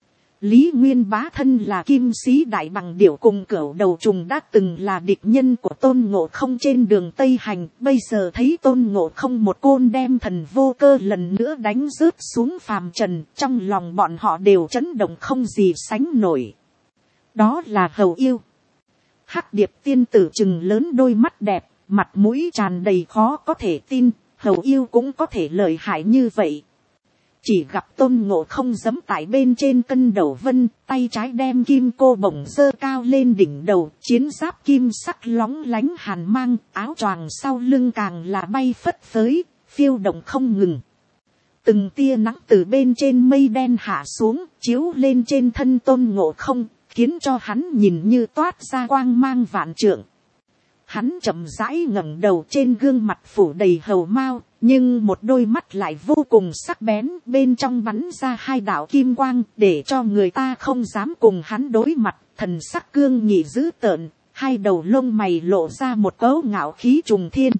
Lý Nguyên Bá thân là kim sĩ đại bằng điểu cùng Cửu Đầu Trùng đã từng là địch nhân của Tôn Ngộ Không trên đường Tây Hành, bây giờ thấy Tôn Ngộ Không một côn đem Thần Vô Cơ lần nữa đánh rớt xuống phàm trần, trong lòng bọn họ đều chấn động không gì sánh nổi. Đó là Hầu Yêu. Hắc Điệp tiên tử trừng lớn đôi mắt đẹp, mặt mũi tràn đầy khó có thể tin, Hầu Yêu cũng có thể lợi hại như vậy. Chỉ gặp Tôn Ngộ Không giẫm tại bên trên cân đầu vân, tay trái đem kim cô bổng giơ cao lên đỉnh đầu, chiến giáp kim sắc lóng lánh hàn mang, áo choàng sau lưng càng là bay phất phới, phiêu động không ngừng. Từng tia nắng từ bên trên mây đen hạ xuống, chiếu lên trên thân Tôn Ngộ Không, khiến cho hắn nhìn như toát ra quang mang vạn trượng. Hắn chậm rãi ngẩng đầu, trên gương mặt phủ đầy hầu mao, nhưng một đôi mắt lại vô cùng sắc bén, bên trong bắn ra hai đạo kim quang, để cho người ta không dám cùng hắn đối mặt, thần sắc cương nghị dữ tợn, hai đầu lông mày lộ ra một cấu ngạo khí trùng thiên.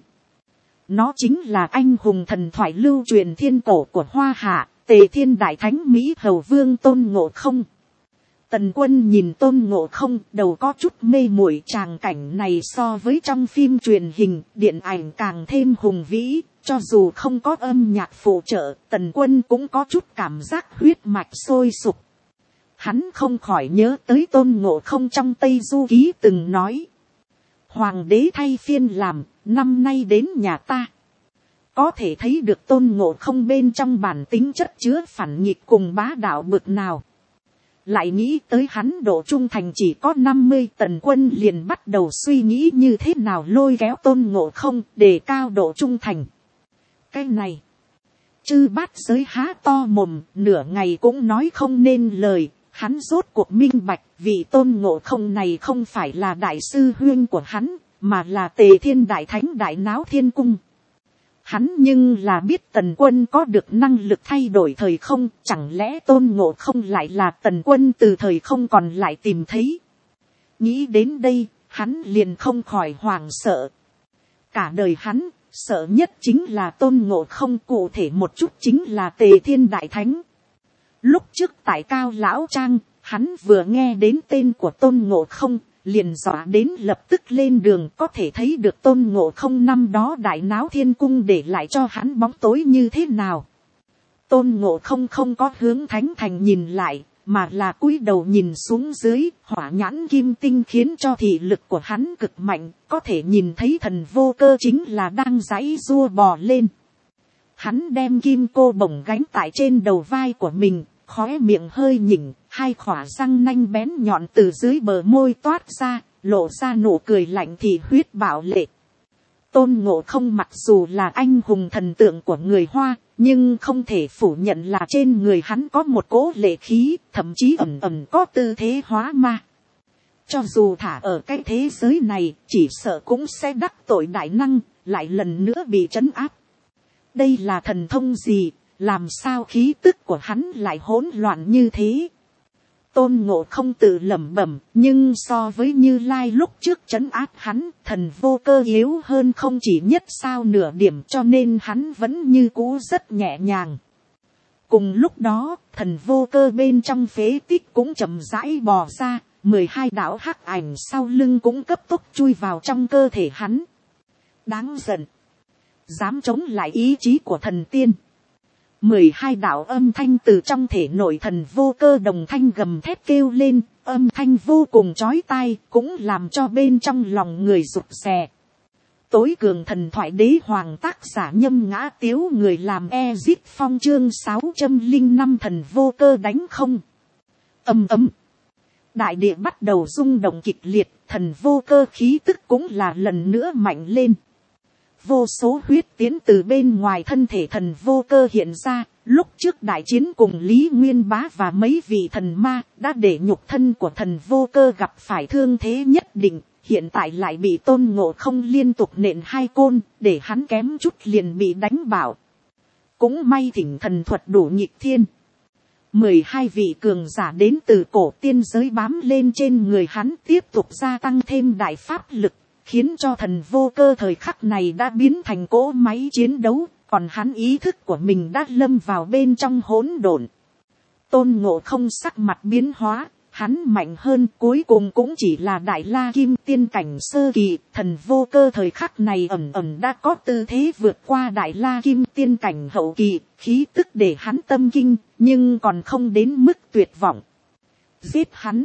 Nó chính là anh hùng thần thoại lưu truyền thiên cổ của Hoa Hạ, Tề Thiên Đại Thánh Mỹ Hầu Vương Tôn Ngộ Không. Tần Quân nhìn Tôn Ngộ Không, đầu có chút mê muội, tràng cảnh này so với trong phim truyền hình, điện ảnh càng thêm hùng vĩ, cho dù không có âm nhạc phụ trợ, Tần Quân cũng có chút cảm giác huyết mạch sôi sục. Hắn không khỏi nhớ tới Tôn Ngộ Không trong Tây Du Ký từng nói. Hoàng đế thay phiên làm, năm nay đến nhà ta. Có thể thấy được Tôn Ngộ Không bên trong bản tính chất chứa phản nghịch cùng bá đạo bực nào. Lại nghĩ tới hắn độ trung thành chỉ có 50, Tần Quân liền bắt đầu suy nghĩ như thế nào lôi kéo Tôn Ngộ Không để cao độ trung thành. Cái này, chư bát giới há to mồm, nửa ngày cũng nói không nên lời, hắn rốt cuộc minh bạch, vì Tôn Ngộ Không này không phải là đại sư huynh của hắn, mà là Tề Thiên Đại Thánh Đại Náo Thiên Cung. Hắn nhưng là biết Tần Quân có được năng lực thay đổi thời không, chẳng lẽ Tôn Ngộ Không lại là Tần Quân từ thời không còn lại tìm thấy. Nghĩ đến đây, hắn liền không khỏi hoảng sợ. Cả đời hắn, sợ nhất chính là Tôn Ngộ Không, cụ thể một chút chính là Tề Thiên Đại Thánh. Lúc trước tại Cao Lão Trang, hắn vừa nghe đến tên của Tôn Ngộ Không, liền dọa đến lập tức lên đường, có thể thấy được Tôn Ngộ Không năm đó Đại Náo Thiên Cung để lại cho hắn bóng tối như thế nào. Tôn Ngộ Không không có hướng Thánh Thành nhìn lại, mà là cúi đầu nhìn xuống dưới, hỏa nhãn kim tinh khiến cho thị lực của hắn cực mạnh, có thể nhìn thấy Thần Vô Cơ chính là đang giãy giụa bò lên. Hắn đem kim cô bổng gánh tại trên đầu vai của mình, khóe miệng hơi nhỉnh, hai khỏa răng nanh bén nhọn từ dưới bờ môi toát ra, lộ ra nụ cười lạnh thì huyết bạo lệ. Tôn Ngộ Không mặc dù là anh hùng thần tượng của người Hoa, nhưng không thể phủ nhận là trên người hắn có một cỗ lệ khí, thậm chí ẩn ẩn có tư thế hóa ma. Cho dù thả ở cái thế giới này, chỉ sợ cũng sẽ đắc tội đại năng, lại lần nữa bị trấn áp. Đây là thần thông gì, làm sao khí tức của hắn lại hỗn loạn như thế? Tôn Ngộ Không tự lẩm bẩm, nhưng so với Như Lai lúc trước trấn áp hắn, thần vô cơ yếu hơn không chỉ nhất sao nửa điểm, cho nên hắn vẫn như cũ rất nhẹ nhàng. Cùng lúc đó, thần vô cơ bên trong phế tích cũng chậm rãi bò ra, 12 đạo hắc ảnh sau lưng cũng cấp tốc chui vào trong cơ thể hắn. Đáng giận, dám chống lại ý chí của thần tiên. 12 đạo âm thanh từ trong thể nội thần vô cơ đồng thanh gầm thét kêu lên, âm thanh vô cùng chói tai, cũng làm cho bên trong lòng người rụt rè. Tối cường thần thoại đế hoàng tác giả Nhâm Ngã Tiếu, người làm Ezit Phong, chương 605 thần vô cơ đánh không. Ầm ầm. Đại địa bắt đầu rung động kịch liệt, thần vô cơ khí tức cũng là lần nữa mạnh lên. Vô số huyết tiến từ bên ngoài thân thể thần vô cơ hiện ra, lúc trước đại chiến cùng Lý Nguyên Bá và mấy vị thần ma đã để nhục thân của thần vô cơ gặp phải thương thế nhất định, hiện tại lại bị Tôn Ngộ Không liên tục nện 2 côn, để hắn kém chút liền bị đánh bảo. Cũng may thỉnh thần thuật đủ nghịch thiên. 12 vị cường giả đến từ cổ tiên giới bám lên trên người hắn, tiếp tục gia tăng thêm đại pháp lực, khiến cho thần vô cơ thời khắc này đã biến thành cỗ máy chiến đấu, còn hắn ý thức của mình đã lâm vào bên trong hỗn độn. Tôn Ngộ Không sắc mặt biến hóa, hắn mạnh hơn, cuối cùng cũng chỉ là đại la kim tiên cảnh sơ kỳ. Thần vô cơ thời khắc này ẩn ẩn đã có tư thế vượt qua đại la kim tiên cảnh hậu kỳ, khí tức để hắn tâm kinh, nhưng còn không đến mức tuyệt vọng. Giết hắn.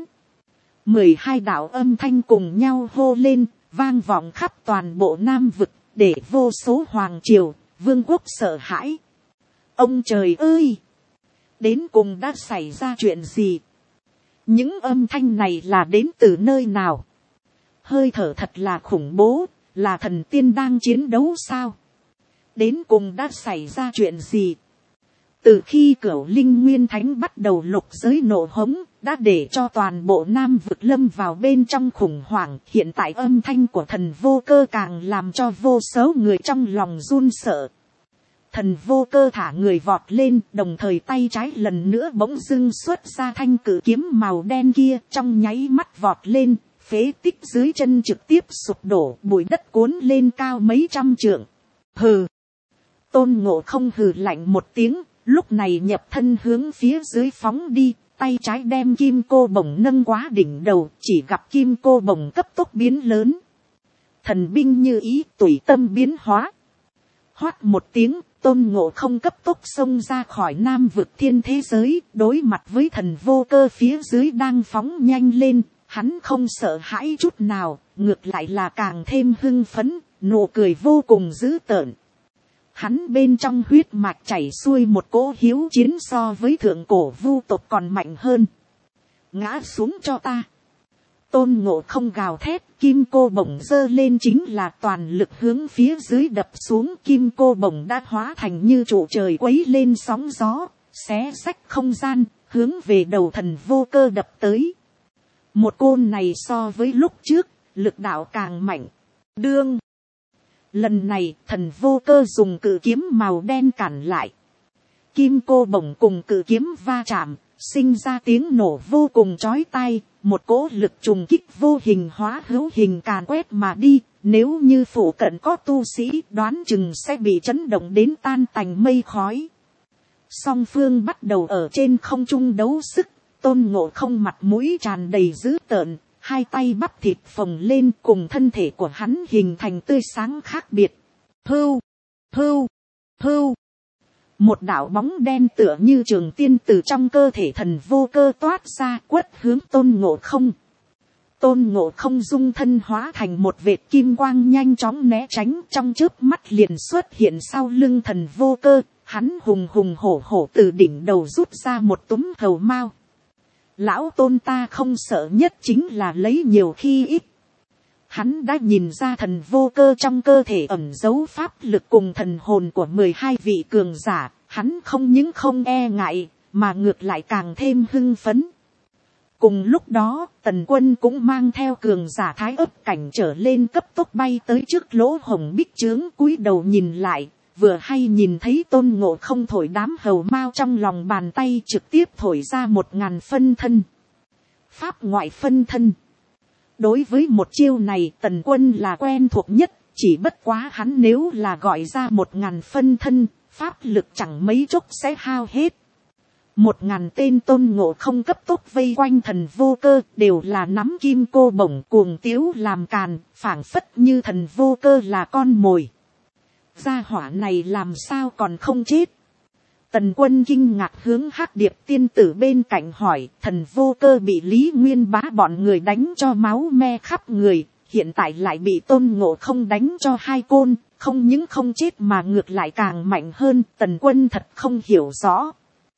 12 đạo âm thanh cùng nhau hô lên, vang vọng khắp toàn bộ Nam vực, để vô số hoàng triều, vương quốc sợ hãi. Ông trời ơi! Đến cùng đã xảy ra chuyện gì? Những âm thanh này là đến từ nơi nào? Hơi thở thật là khủng bố, là thần tiên đang chiến đấu sao? Đến cùng đã xảy ra chuyện gì? Từ khi Cửu Linh Nguyên Thánh bắt đầu lục giới nổ hống, đã để cho toàn bộ Nam vực lâm vào bên trong khủng hoảng. Hiện tại âm thanh của thần vô cơ càng làm cho vô số người trong lòng run sợ. Thần vô cơ thả người vọt lên, đồng thời tay trái lần nữa bỗng dưng xuất ra thanh cử kiếm màu đen kia, trong nháy mắt vọt lên, phế tích dưới chân trực tiếp sụp đổ, bụi đất cuốn lên cao mấy trăm trượng. Hừ! Tôn Ngộ Không hừ lạnh một tiếng, lúc này nhập thân hướng phía dưới phóng đi, tay trái đem kim cô bổng nâng quá đỉnh đầu, chỉ gặp kim cô bổng cấp tốc biến lớn. Thần binh như ý, tùy tâm biến hóa. Hoát một tiếng, Tôn Ngộ Không cấp tốc xông ra khỏi Nam vực thiên thế giới, đối mặt với thần vô cơ phía dưới đang phóng nhanh lên, hắn không sợ hãi chút nào, ngược lại là càng thêm hưng phấn, nụ cười vô cùng dữ tợn. Hắn bên trong huyết mạch chảy xuôi một cỗ hiếu chiến so với thượng cổ vu tộc còn mạnh hơn. Ngã xuống cho ta. Tôn Ngộ Không gào thét, kim cô bổng giơ lên chính là toàn lực hướng phía dưới đập xuống. Kim cô bổng đã hóa thành như trụ trời quấy lên sóng gió, xé xách không gian, hướng về đầu thần vô cơ đập tới. Một côn này so với lúc trước, lực đạo càng mạnh. Đương. Lần này thần vô cơ dùng cự kiếm màu đen cản lại. Kim cô bổng cùng cự kiếm va chạm, sinh ra tiếng nổ vô cùng chói tai. Một cỗ lực trùng kích vô hình hóa hữu hình càn quét mà đi. Nếu như phủ cận có tu sĩ, đoán chừng sẽ bị chấn động đến tan tành mây khói. Song phương bắt đầu ở trên không trung đấu sức. Tôn Ngộ Không mặt mũi tràn đầy dữ tợn, hai tay bắp thịt phồng lên, cùng thân thể của hắn hình thành tươi sáng khác biệt. Hưu, hưu, hưu. Một đạo bóng đen tựa như trường tiên từ trong cơ thể thần vô cơ toát ra, quất hướng Tôn Ngộ Không. Tôn Ngộ Không dung thân hóa thành một vệt kim quang nhanh chóng né tránh, trong chớp mắt liền xuất hiện sau lưng Thần Vô Cơ. Hắn hùng hùng hổ hổ từ đỉnh đầu rút ra một túm hầu mao. Lão Tôn ta không sợ nhất chính là lấy nhiều khi ít. Hắn đã nhìn ra Thần Vô Cơ trong cơ thể ẩn giấu pháp lực cùng thần hồn của 12 vị cường giả. Hắn không những không e ngại, mà ngược lại càng thêm hưng phấn. Cùng lúc đó, Tần Quân cũng mang theo cường giả thái ấp cảnh trở lên cấp tốc bay tới trước lỗ hồng bích chướng, cúi đầu nhìn lại, vừa hay nhìn thấy Tôn Ngộ Không thổi đám hầu mao trong lòng bàn tay, trực tiếp thổi ra 1000 phân thân. Pháp ngoại phân thân. Đối với một chiêu này Tần Quân là quen thuộc nhất, chỉ bất quá hắn nếu là gọi ra 1000 phân thân, pháp lực chẳng mấy chốc sẽ hao hết. 1000 tên Tôn Ngộ Không cấp tốc vây quanh Thần Vô Cơ, đều là nắm kim cô bổng cuồng tiếu làm càn, phảng phất như Thần Vô Cơ là con mồi. Gia hỏa này làm sao còn không chết? Tần Quân kinh ngạc hướng Hắc Điệp tiên tử bên cạnh hỏi. Thần Vô Cơ bị Lý Nguyên Bá bọn người đánh cho máu me khắp người, hiện tại lại bị Tôn Ngộ Không đánh cho 2 côn, không những không chết mà ngược lại càng mạnh hơn. Tần Quân thật không hiểu rõ.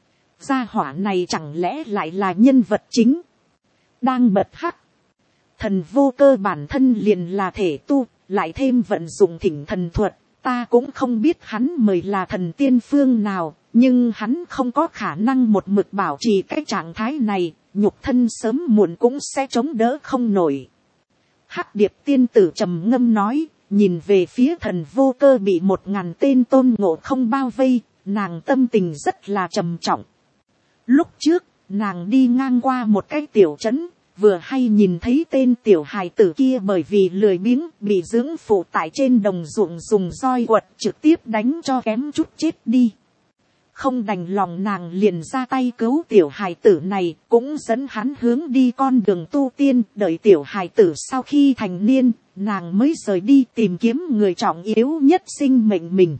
Gia hỏa này chẳng lẽ lại là nhân vật chính? Đang bật hắc. Thần Vô Cơ bản thân liền là thể tu, lại thêm vận dụng thỉnh thần thuật. Ta cũng không biết hắn mời là thần tiên phương nào, nhưng hắn không có khả năng một mực bảo trì cái trạng thái này, nhục thân sớm muộn cũng sẽ chống đỡ không nổi. Hắc Điệp tiên tử trầm ngâm nói, nhìn về phía Thần Vô Cơ bị 1000 tên Tôn Ngộ Không bao vây, nàng tâm tình rất là trầm trọng. Lúc trước, nàng đi ngang qua một cái tiểu trấn, vừa hay nhìn thấy tên tiểu hài tử kia bởi vì lười biếng bị dưỡng phụ tại trên đồng ruộng dùng roi quật trực tiếp đánh cho kém chút chết đi. Không đành lòng nàng liền ra tay cứu tiểu hài tử này, cũng dẫn hắn hướng đi con đường tu tiên. Đợi tiểu hài tử sau khi thành niên, nàng mới rời đi tìm kiếm người trọng yếu nhất sinh mệnh mình.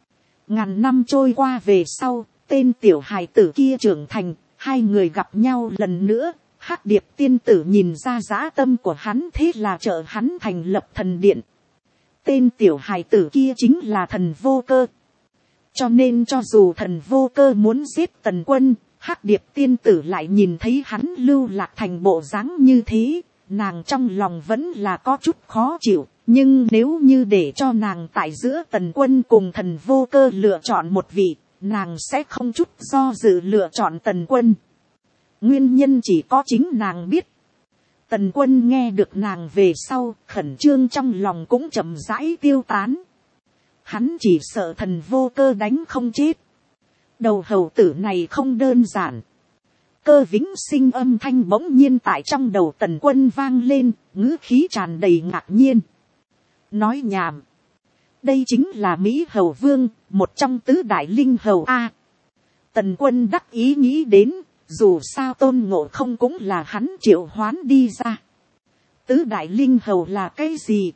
Ngàn năm trôi qua về sau, tên tiểu hài tử kia trưởng thành, 2 người gặp nhau lần nữa. Hắc Điệp tiên tử nhìn ra dã tâm của hắn, thế là trợ hắn thành lập thần điện. Tên tiểu hài tử kia chính là Thần Vô Cơ. Cho nên cho dù Thần Vô Cơ muốn giết Tần Quân, Hắc Điệp tiên tử lại nhìn thấy hắn lưu lạc thành bộ dáng như thế, nàng trong lòng vẫn là có chút khó chịu. Nhưng nếu như để cho nàng tại giữa Tần Quân cùng Thần Vô Cơ lựa chọn một vị, nàng sẽ không chút do dự lựa chọn Tần Quân. Nguyên nhân chỉ có chính nàng biết. Tần Quân nghe được nàng về sau, khẩn trương trong lòng cũng chậm rãi tiêu tán. Hắn chỉ sợ Thần Vô Cơ đánh không chết. Đầu hầu tử này không đơn giản. Cơ vĩnh sinh âm thanh bỗng nhiên tại trong đầu Tần Quân vang lên, ngữ khí tràn đầy ngạc nhiên. Nói nhảm. Đây chính là Mỹ Hầu Vương, một trong tứ đại linh hầu A. Tần Quân đắc ý nghĩ đến, dù sao Tôn Ngộ Không cũng là hắn triệu hoán đi ra. Tứ đại linh hầu là cái gì?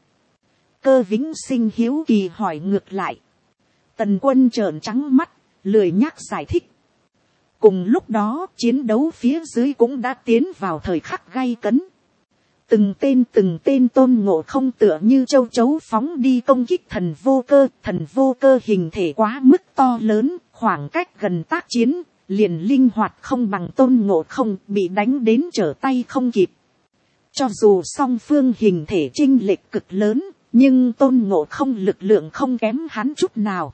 Cơ vĩnh sinh hiếu kỳ hỏi ngược lại. Tần Quân trợn trắng mắt, lười nhắc giải thích. Cùng lúc đó, chiến đấu phía dưới cũng đã tiến vào thời khắc gay cấn. Từng tên Tôn Ngộ Không tựa như châu chấu phóng đi công kích Thần Vô Cơ. Thần Vô Cơ hình thể quá mức to lớn, khoảng cách gần tác chiến, liền linh hoạt không bằng Tôn Ngộ Không, bị đánh đến trở tay không kịp. Cho dù song phương hình thể chênh lệch cực lớn, nhưng Tôn Ngộ Không lực lượng không kém hắn chút nào.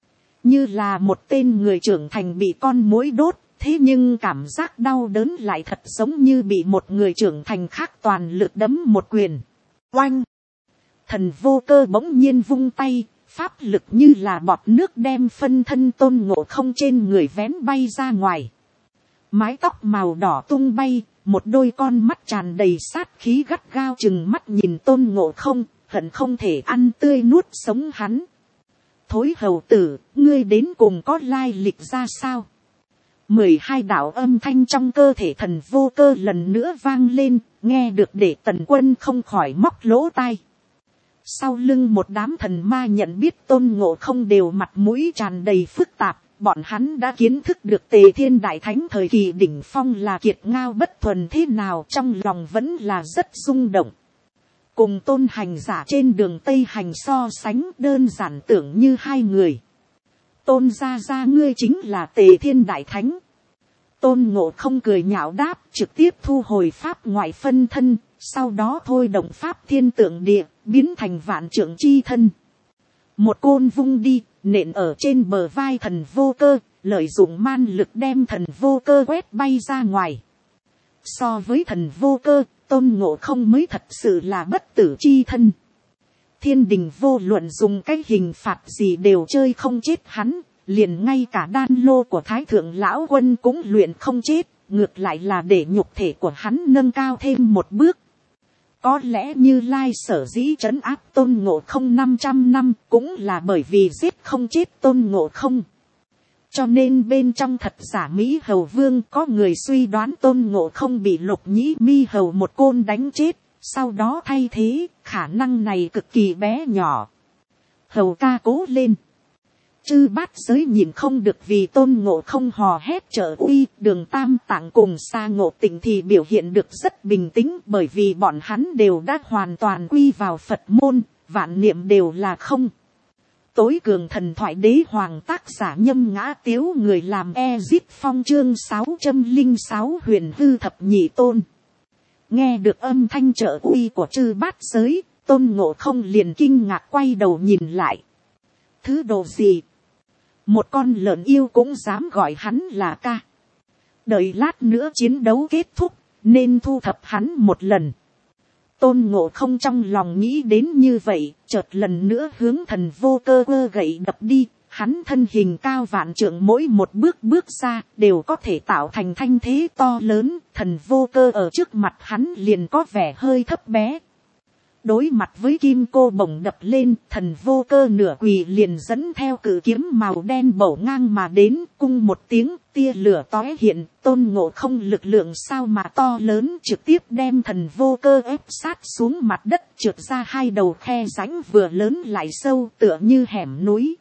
Như là một tên người trưởng thành bị con muỗi đốt, thế nhưng cảm giác đau đớn lại thật giống như bị một người trưởng thành khác toàn lực đấm một quyền. Oanh! Thần Vô Cơ bỗng nhiên vung tay, pháp lực như là bọt nước đem phân thân Tôn Ngộ Không trên người vén bay ra ngoài. Mái tóc màu đỏ tung bay, một đôi con mắt tràn đầy sát khí gắt gao chừng mắt nhìn Tôn Ngộ Không, hận không thể ăn tươi nuốt sống hắn. Thối hầu tử, ngươi đến cùng có lai lịch ra sao? 12 đạo âm thanh trong cơ thể Thần Vô Cơ lần nữa vang lên, nghe được để Tần Quân không khỏi móc lỗ tai. Sau lưng một đám thần ma nhận biết Tôn Ngộ Không đều mặt mũi tràn đầy phức tạp, bọn hắn đã kiến thức được Tề Thiên Đại Thánh thời kỳ đỉnh phong là kiệt ngao bất thuần thế nào, trong lòng vẫn là rất rung động. Cùng Tôn hành giả trên đường Tây Hành so sánh đơn giản tưởng như hai người. Tôn gia ngươi chính là Tề Thiên Đại Thánh. Tôn Ngộ Không cười nhạo đáp, trực tiếp thu hồi pháp ngoại phân thân, sau đó thôi động pháp thiên tượng địa, biến thành vạn trượng chi thân. Một côn vung đi, nện ở trên bờ vai Thần Vô Cơ, lợi dụng man lực đem Thần Vô Cơ quét bay ra ngoài. So với Thần Vô Cơ, Tôn Ngộ Không mới thật sự là bất tử chi thân. Thiên đình vô luận dùng cái hình phạt gì đều chơi không chết hắn, liền ngay cả đan lô của Thái Thượng Lão Quân cũng luyện không chết, ngược lại là để nhục thể của hắn nâng cao thêm một bước. Có lẽ Như Lai sở dĩ trấn áp Tôn Ngộ Không 500 năm cũng là bởi vì giết không chết Tôn Ngộ Không. Cho nên bên trong thật giả Mỹ Hầu Vương có người suy đoán Tôn Ngộ Không bị Lục Nhĩ Mi Hầu một côn đánh chết, sau đó thay thế, khả năng này cực kỳ bé nhỏ. Hầu ca cố lên. Chư Bát Giới nhìn không được vì Tôn Ngộ Không hò hét trợ uy, Đường Tam Tạng cùng Sa Ngộ Tịnh thì biểu hiện được rất bình tĩnh, bởi vì bọn hắn đều đã hoàn toàn quy vào Phật môn, vạn niệm đều là không. Tối cường thần thoại đế hoàng tác giả Nhâm Ngã Tiếu, người làm Ezip Phong, chương 606 Huyền Hư Thập Nhị Tôn. Nghe được âm thanh trợ uy của Chư Bát Giới, Tôn Ngộ Không liền kinh ngạc quay đầu nhìn lại. Thứ đồ gì? Một con lợn yêu cũng dám gọi hắn là ca. Đợi lát nữa chiến đấu kết thúc, nên thu thập hắn một lần. Tôn Ngộ Không trong lòng nghĩ đến như vậy, chợt lần nữa hướng Thần Vô Cơ cơ gậy đập đi. Hắn thân hình cao vạn trượng, mỗi một bước bước ra đều có thể tạo thành thanh thế to lớn. Thần Vô Cơ ở trước mặt hắn liền có vẻ hơi thấp bé. Đối mặt với kim cô bổng đập lên, Thần Vô Cơ nửa quỳ liền dẫn theo cự kiếm màu đen bổ ngang mà đến, cung một tiếng, tia lửa tóe hiện. Tôn Ngộ Không lực lượng sao mà to lớn, trực tiếp đem Thần Vô Cơ ép sát xuống mặt đất, trượt ra hai đầu khe rãnh vừa lớn lại sâu, tựa như hẻm núi.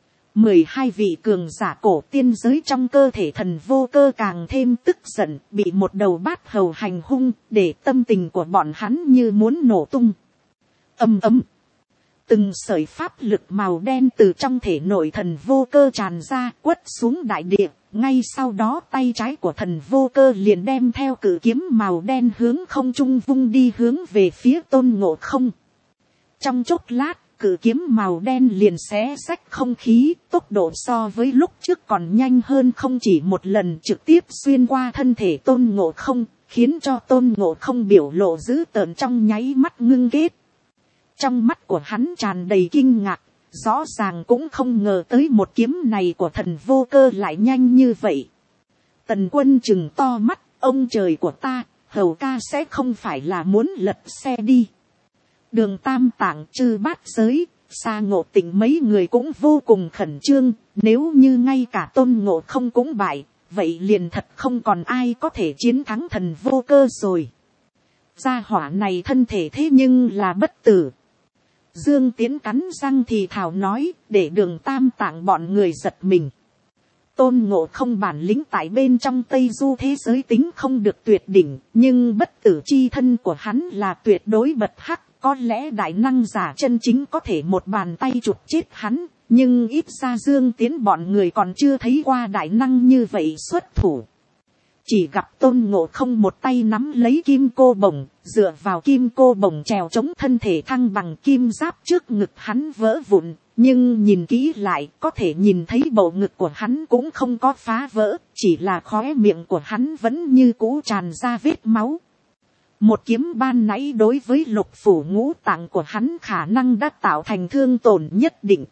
12 vị cường giả cổ tiên giới trong cơ thể Thần Vô Cơ càng thêm tức giận, bị một đầu bát hầu hành hung, để tâm tình của bọn hắn như muốn nổ tung. Ầm ầm, từng sợi pháp lực màu đen từ trong thể nội Thần Vô Cơ tràn ra, quất xuống đại địa. Ngay sau đó tay trái của Thần Vô Cơ liền đem theo cự kiếm màu đen hướng không trung vung đi, hướng về phía Tôn Ngộ Không. Trong chốc lát, cự kiếm màu đen liền xé rách không khí, tốc độ so với lúc trước còn nhanh hơn không chỉ một lần, trực tiếp xuyên qua thân thể Tôn Ngộ Không, khiến cho Tôn Ngộ Không biểu lộ dữ tợn trong nháy mắt ngưng kết. Trong mắt của hắn tràn đầy kinh ngạc, rõ ràng cũng không ngờ tới một kiếm này của Thần Vô Cơ lại nhanh như vậy. Tần Quân trừng to mắt, ông trời của ta, hầu ca sẽ không phải là muốn lật xe đi. Đường Tam Tạng, Chư Bát Giới, Sa Ngộ Tịnh mấy người cũng vô cùng khẩn trương, nếu như ngay cả Tôn Ngộ Không cũng bại, vậy liền thật không còn ai có thể chiến thắng Thần Vô Cơ rồi. Gia hỏa này thân thể thế nhưng là bất tử. Dương Tiến cắn răng thì thào nói, để Đường Tam Tạng bọn người giật mình. Tôn Ngộ Không bản lĩnh tại bên trong Tây Du thế giới tính không được tuyệt đỉnh, nhưng bất tử chi thân của hắn là tuyệt đối bật hắc. Có lẽ đại năng giả chân chính có thể một bàn tay chụp chết hắn, nhưng ít ra Dương Tiến bọn người còn chưa thấy qua đại năng như vậy xuất thủ. Chỉ gặp Tôn Ngộ Không một tay nắm lấy kim cô bổng, dựa vào kim cô bổng trèo chống thân thể thăng bằng, kim giáp trước ngực hắn vỡ vụn, nhưng nhìn kỹ lại có thể nhìn thấy bầu ngực của hắn cũng không có phá vỡ, chỉ là khóe miệng của hắn vẫn như cũ tràn ra vết máu. Một kiếm ban nãy đối với lục phủ ngũ tạng của hắn khả năng đã tạo thành thương tổn nhất định.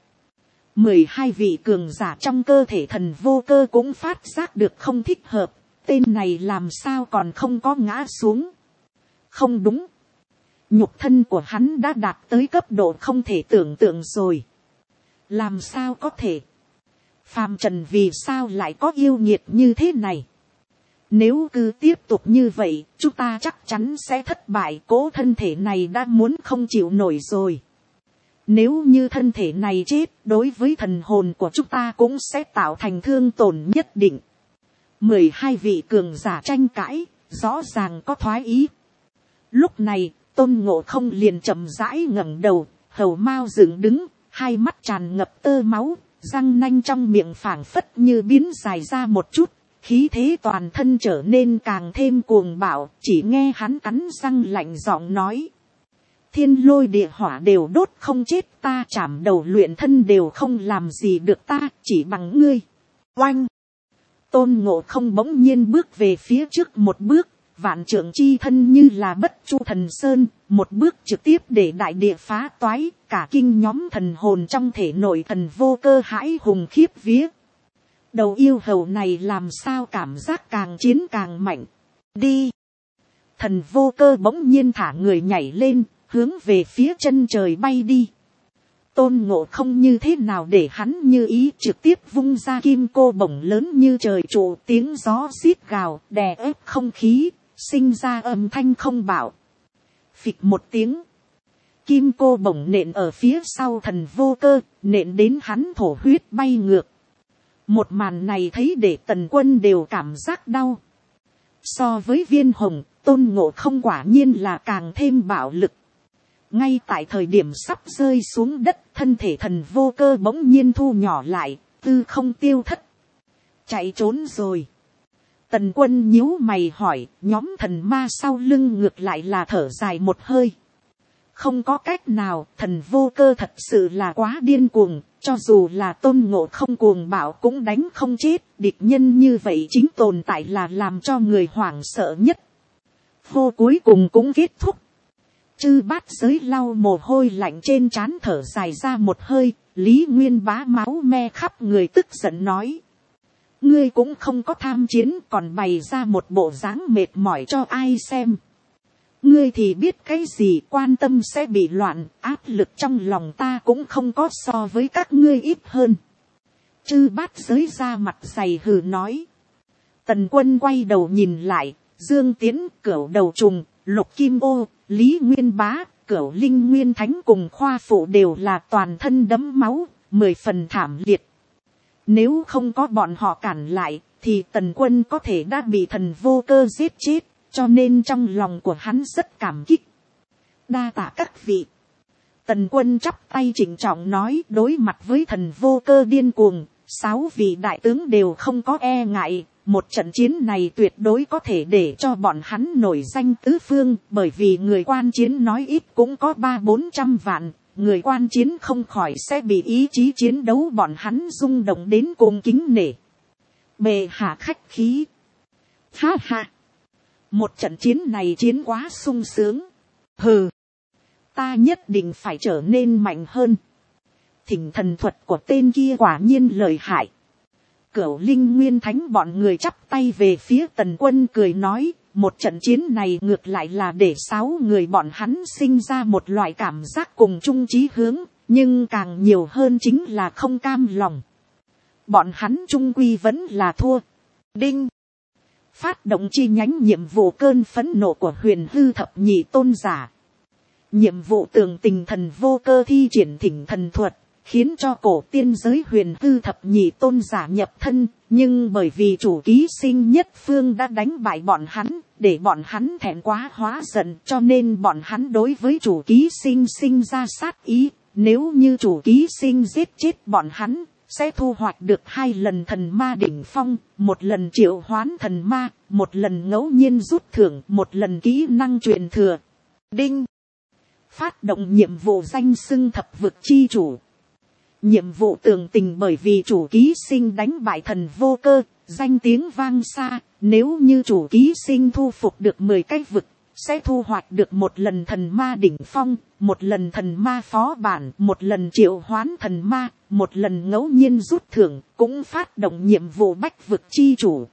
12 vị cường giả trong cơ thể Thần Vô Cơ cũng phát giác được không thích hợp. Tên này làm sao còn không có ngã xuống? Không đúng. Nhục thân của hắn đã đạt tới cấp độ không thể tưởng tượng rồi. Làm sao có thể? Phàm trần vì sao lại có yêu nghiệt như thế này? Nếu cứ tiếp tục như vậy, chúng ta chắc chắn sẽ thất bại. Cố thân thể này đã muốn không chịu nổi rồi. Nếu như thân thể này chết, đối với thần hồn của chúng ta cũng sẽ tạo thành thương tổn nhất định. 12 vị cường giả tranh cãi, rõ ràng có thoái ý. Lúc này, Tôn Ngộ Không liền chậm rãi ngẩng đầu, hầu mao dựng đứng, hai mắt tràn ngập tơ máu, răng nanh trong miệng phảng phất như biến dài ra một chút, khí thế toàn thân trở nên càng thêm cuồng bạo. Chỉ nghe hắn cắn răng lạnh giọng nói: thiên lôi địa hỏa đều đốt không chết ta, chảm đầu luyện thân đều không làm gì được ta, chỉ bằng ngươi. Oanh! Tôn Ngộ Không bỗng nhiên bước về phía trước một bước, vạn trượng chi thân như là bất chu thần sơn, một bước trực tiếp để đại địa phá toái, cả kinh nhóm thần hồn trong thể nội thần vô cơ hãi hùng khiếp vía. Đầu yêu hầu này làm sao cảm giác càng chiến càng mạnh. Đi! Thần vô cơ bỗng nhiên thả người nhảy lên, hướng về phía chân trời bay đi. Tôn Ngộ Không như thế nào để hắn như ý, trực tiếp vung ra kim cô bổng lớn như trời trụ, tiếng gió rít gào đè ép không khí, sinh ra âm thanh không bạo. Phịch một tiếng, kim cô bổng nện ở phía sau thần vô cơ, nện đến hắn thổ huyết bay ngược. Một màn này thấy để Tần Quân đều cảm giác đau. So với Viên Hồng, Tôn Ngộ Không quả nhiên là càng thêm bạo lực. Ngay tại thời điểm sắp rơi xuống đất, thân thể thần vô cơ bỗng nhiên thu nhỏ lại, tư không tiêu thất. Chạy trốn rồi. Tần Quân nhíu mày hỏi, nhóm thần ma sau lưng ngược lại là thở dài một hơi. Không có cách nào, thần vô cơ thật sự là quá điên cuồng, cho dù là Tôn Ngộ Không cuồng bạo cũng đánh không chết, địch nhân như vậy chính tồn tại là làm cho người hoảng sợ nhất. Vô cuối cùng cũng kết thúc. Chư Bát Giới lau mồ hôi lạnh trên trán thở dài ra một hơi, Lý Nguyên Bá máu me khắp người tức giận nói: ngươi cũng không có tham chiến, còn bày ra một bộ dáng mệt mỏi cho ai xem. Ngươi thì biết cái gì, quan tâm sẽ bị loạn, áp lực trong lòng ta cũng không có so với các ngươi ít hơn. Chư Bát Giới ra mặt dày hừ nói. Tần Quân quay đầu nhìn lại, Dương Tiến, Cửu Đầu Trùng, Lục Kim Ô, Lý Nguyên Bá, Cửu Linh Nguyên Thánh cùng Khoa Phụ đều là toàn thân đẫm máu, 10 phần thảm liệt. Nếu không có bọn họ cản lại, thì Tần Quân có thể đã bị thần vô cơ giết chết, cho nên trong lòng của hắn rất cảm kích. Đa tạ các vị. Tần Quân chắp tay trịnh trọng nói, đối mặt với thần vô cơ điên cuồng, 6 vị đại tướng đều không có e ngại. Một trận chiến này tuyệt đối có thể để cho bọn hắn nổi danh tứ phương, bởi vì người quan chiến nói ít cũng có 300-400 vạn, người quan chiến không khỏi sẽ bị ý chí chiến đấu bọn hắn rung động đến cùng kính nể. Bệ hạ khách khí. Ha ha. Một trận chiến này chiến quá sung sướng. Hừ. Ta nhất định phải trở nên mạnh hơn. Thỉnh thần thuật của tên kia quả nhiên lợi hại. Cửu Linh Nguyên Thánh bọn người chắp tay về phía Tần Quân cười nói, một trận chiến này ngược lại là để 6 người bọn hắn sinh ra một loại cảm giác cùng chung chí hướng, nhưng càng nhiều hơn chính là không cam lòng. Bọn hắn chung quy vẫn là thua. Đinh. Phát động chi nhánh nhiệm vụ cơn phẫn nộ của Huyền Hư Thập Nhị Tôn Giả. Nhiệm vụ tường tình thần vô cơ thi triển thỉnh thần thuật, khiến cho cổ tiên giới Huyền Hư Thập Nhị Tôn Giả nhập thân, nhưng bởi vì chủ ký sinh nhất phương đã đánh bại bọn hắn, để bọn hắn thẹn quá hóa giận, cho nên bọn hắn đối với chủ ký sinh sinh ra sát ý. Nếu như chủ ký sinh giết chết bọn hắn, sẽ thu hoạch được 2 lần thần ma đỉnh phong, 1 lần triệu hoán thần ma, 1 lần ngẫu nhiên rút thưởng, 1 lần kỹ năng truyền thừa. Đinh. Phát động nhiệm vụ danh xưng thập vực chi chủ. Nhiệm vụ tường tình bởi vì chủ ký sinh đánh bại thần vô cơ, danh tiếng vang xa, nếu như chủ ký sinh thu phục được 10 cái vực, sẽ thu hoạch được 1 lần thần ma đỉnh phong, 1 lần thần ma phó bản, 1 lần triệu hoán thần ma, 1 lần ngẫu nhiên rút thưởng, cũng phát động nhiệm vụ bách vực chi chủ.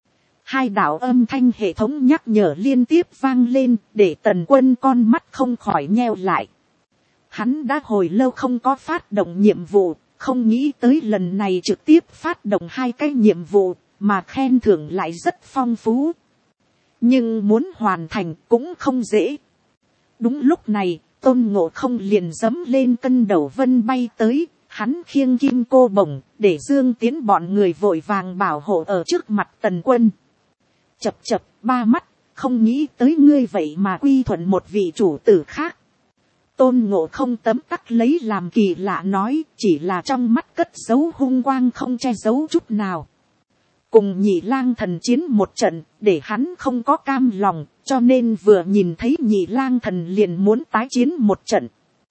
2 đạo âm thanh hệ thống nhắc nhở liên tiếp vang lên, để Tần Quân con mắt không khỏi nheo lại. Hắn đã hồi lâu không có phát động nhiệm vụ, không nghĩ tới lần này trực tiếp phát động 2 cái nhiệm vụ, mà khen thưởng lại rất phong phú. Nhưng muốn hoàn thành cũng không dễ. Đúng lúc này, tôn ngộ không liền giẫm lên cân đầu vân bay tới, hắn khiêng kim cô bổng, để Dương Tiến bọn người vội vàng bảo hộ ở trước mặt Tần Quân. Chập chập ba mắt, không nghĩ tới ngươi vậy mà quy thuận một vị chủ tử khác. Tôn Ngộ Không tấm tắc lấy làm kỳ lạ nói, chỉ là trong mắt cất giấu hung quang không che giấu chút nào. Cùng Nhị Lang Thần chiến một trận, để hắn không có cam lòng, cho nên vừa nhìn thấy Nhị Lang Thần liền muốn tái chiến một trận.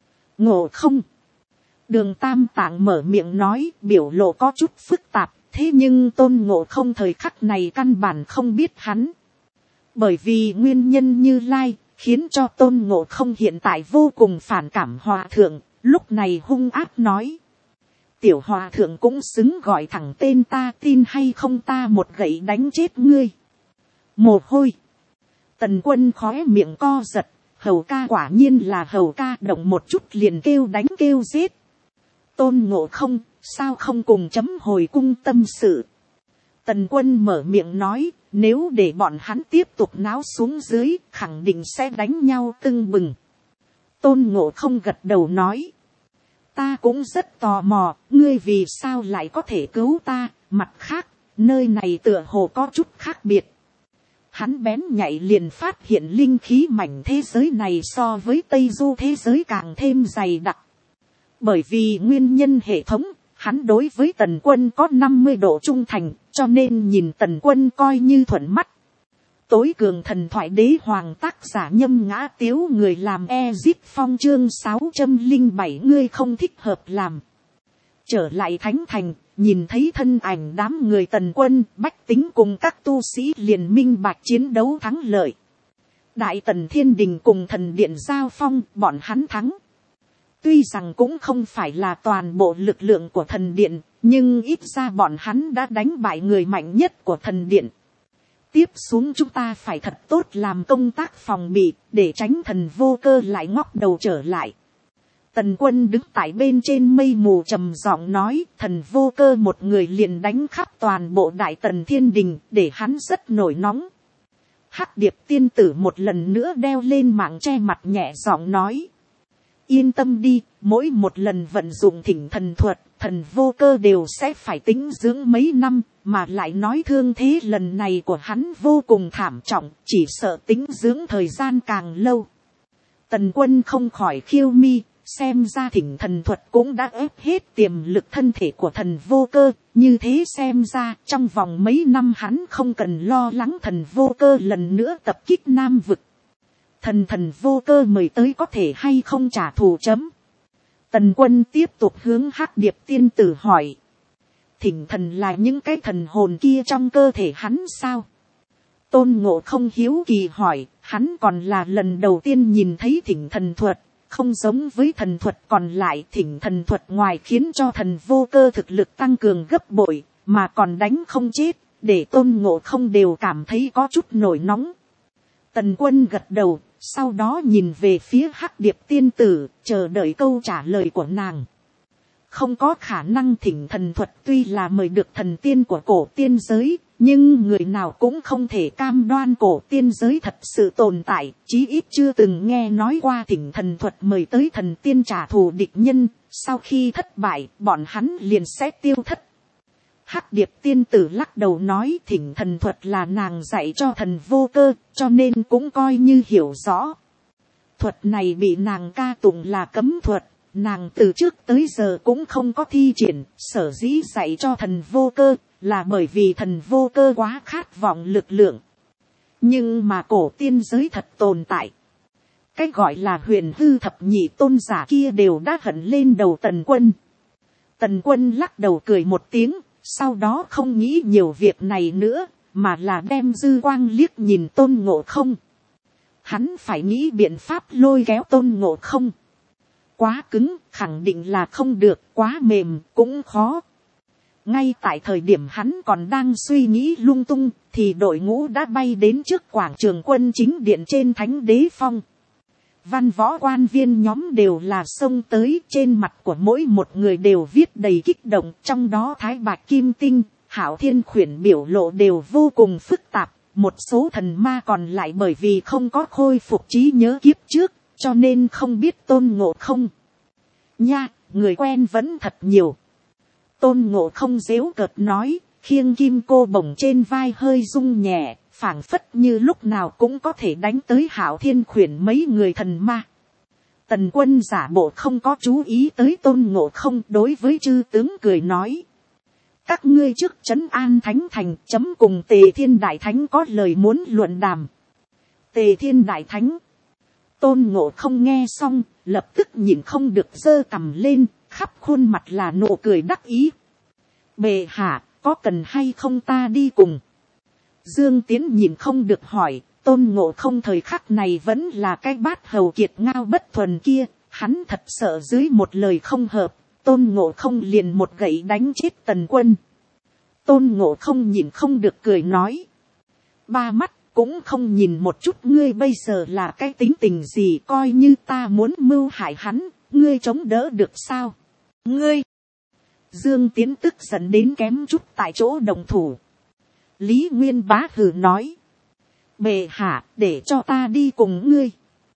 Ngộ không. Đường Tam Tạng mở miệng nói, biểu lộ có chút phức tạp, thế nhưng Tôn Ngộ Không thời khắc này căn bản không biết hắn. Bởi vì nguyên nhân Như Lai, khiến cho Tôn Ngộ Không hiện tại vô cùng phản cảm Hòa Thượng, lúc này hung ác nói. Tiểu Hòa Thượng cũng xứng gọi thẳng tên ta, tin hay không ta một gậy đánh chết ngươi. Mồ hôi. Tần Quân khóe miệng co giật, hầu ca quả nhiên là hầu ca, động một chút liền kêu đánh kêu giết. Tôn Ngộ Không, sao không cùng chấm hồi cung tâm sự. Tần Quân mở miệng nói, nếu để bọn hắn tiếp tục náo xuống dưới, khẳng định sẽ đánh nhau tưng bừng. Tôn Ngộ Không gật đầu nói, ta cũng rất tò mò, ngươi vì sao lại có thể cứu ta, mặt khác, nơi này tựa hồ có chút khác biệt. Hắn bén nhạy liền phát hiện linh khí mảnh thế giới này so với Tây Du thế giới càng thêm dày đặc. Bởi vì nguyên nhân hệ thống, hắn đối với Tần Quân có 50 độ trung thành, cho nên nhìn Tần Quân coi như thuận mắt. Tối cường thần thoại đế hoàng tác giả Nhâm Ngã Tiếu, người làm Ezip Phong chương 607, ngươi không thích hợp làm. Trở lại Thánh Thành, nhìn thấy thân ảnh đám người Tần Quân, bách tính cùng các tu sĩ liền minh bạch chiến đấu thắng lợi. Đại Tần Thiên Đình cùng thần điện giao phong, bọn hắn thắng. Tuy rằng cũng không phải là toàn bộ lực lượng của thần điện, nhưng ít ra bọn hắn đã đánh bại người mạnh nhất của thần điện. Tiếp xuống chúng ta phải thật tốt làm công tác phòng bị, để tránh thần Vô Cơ lại ngóc đầu trở lại. Tần Quân đứng tại bên trên mây mù trầm giọng nói, thần Vô Cơ một người liền đánh khắp toàn bộ Đại Tần Thiên Đình, để hắn rất nổi nóng. Hắc Điệp tiên tử một lần nữa đeo lên mạng che mặt nhẹ giọng nói. Yên tâm đi, mỗi một lần vận dụng thỉnh thần thuật, thần Vô Cơ đều sẽ phải tĩnh dưỡng mấy năm, mà lại nói thương thế lần này của hắn vô cùng thảm trọng, chỉ sợ tĩnh dưỡng thời gian càng lâu. Tần Quân không khỏi khiêu mi, xem ra thỉnh thần thuật cũng đã ép hết tiềm lực thân thể của thần Vô Cơ, như thế xem ra trong vòng mấy năm hắn không cần lo lắng thần Vô Cơ lần nữa tập kích Nam Vực. Thần Vô Cơ mời tới có thể hay không trả thù chấm. Tần Quân tiếp tục hướng Hắc Điệp tiên tử hỏi. Thỉnh thần là những cái thần hồn kia trong cơ thể hắn sao? Tôn Ngộ Không hiếu kỳ hỏi, hắn còn là lần đầu tiên nhìn thấy thỉnh thần thuật. Không giống với thần thuật còn lại, thỉnh thần thuật ngoài khiến cho thần Vô Cơ thực lực tăng cường gấp bội, mà còn đánh không chết, để Tôn Ngộ Không đều cảm thấy có chút nổi nóng. Tần Quân gật đầu, sau đó nhìn về phía Hắc Điệp tiên tử, chờ đợi câu trả lời của nàng. Không có khả năng thỉnh thần thuật tuy là mời được thần tiên của cổ tiên giới, nhưng người nào cũng không thể cam đoan cổ tiên giới thật sự tồn tại, chí ít chưa từng nghe nói qua thỉnh thần thuật mời tới thần tiên trả thù địch nhân, sau khi thất bại, bọn hắn liền sẽ tiêu thất. Hắc Điệp tiên tử lắc đầu nói thỉnh thần thuật là nàng dạy cho thần Vô Cơ, cho nên cũng coi như hiểu rõ. Thuật này bị nàng ca tụng là cấm thuật, nàng từ trước tới giờ cũng không có thi triển, sở dĩ dạy cho thần Vô Cơ, là bởi vì thần Vô Cơ quá khát vọng lực lượng. Nhưng mà cổ tiên giới thật tồn tại. Cái gọi là huyền hư thập nhị tôn giả kia đều đã hận lên đầu Tần Quân. Tần Quân lắc đầu cười một tiếng. Sau đó không nghĩ nhiều việc này nữa, mà là đem dư quang liếc nhìn Tôn Ngộ Không. Hắn phải nghĩ biện pháp lôi kéo Tôn Ngộ Không. Quá cứng, khẳng định là không được, quá mềm, cũng khó. Ngay tại thời điểm hắn còn đang suy nghĩ lung tung, thì đội ngũ đã bay đến trước quảng trường quân chính điện trên Thánh Đế Phong. Văn võ quan viên nhóm đều là xông tới, trên mặt của mỗi một người đều viết đầy kích động, trong đó Thái Bạch Kim Tinh, Hạo Thiên Khuyển biểu lộ đều vô cùng phức tạp, một số thần ma còn lại bởi vì không có khôi phục trí nhớ kiếp trước, cho nên không biết tôn ngộ không. Nha, người quen vẫn thật nhiều. Tôn ngộ không giễu cợt nói, khiêng kim cô bổng trên vai hơi rung nhẹ, phảng phất như lúc nào cũng có thể đánh tới Hạo Thiên khuyển mấy người thần ma. Tần Quân giả bộ không có chú ý tới tôn ngộ không, đối với chư tướng cười nói. Các ngươi trước trấn an thánh thành, chấm cùng Tề Thiên Đại Thánh có lời muốn luận đàm. Tề Thiên Đại Thánh. Tôn ngộ không nghe xong, lập tức nhìn không được giơ cằm lên, khắp khuôn mặt là nụ cười đắc ý. Bệ hạ, có cần hay không ta đi cùng? Dương Tiến nhìn không được hỏi, tôn ngộ không thời khắc này vẫn là cái bát hầu kiệt ngao bất thuần kia, hắn thật sợ dưới một lời không hợp, tôn ngộ không liền một gậy đánh chết Tần Quân. Tôn ngộ không nhìn không được cười nói. Ba mắt cũng không nhìn một chút ngươi bây giờ là cái tính tình gì, coi như ta muốn mưu hại hắn, ngươi chống đỡ được sao? Ngươi! Dương Tiến tức giận đến kém chút tại chỗ đồng thủ. Lý Nguyên Bá hừ nói. Bệ hạ, để cho ta đi cùng ngươi.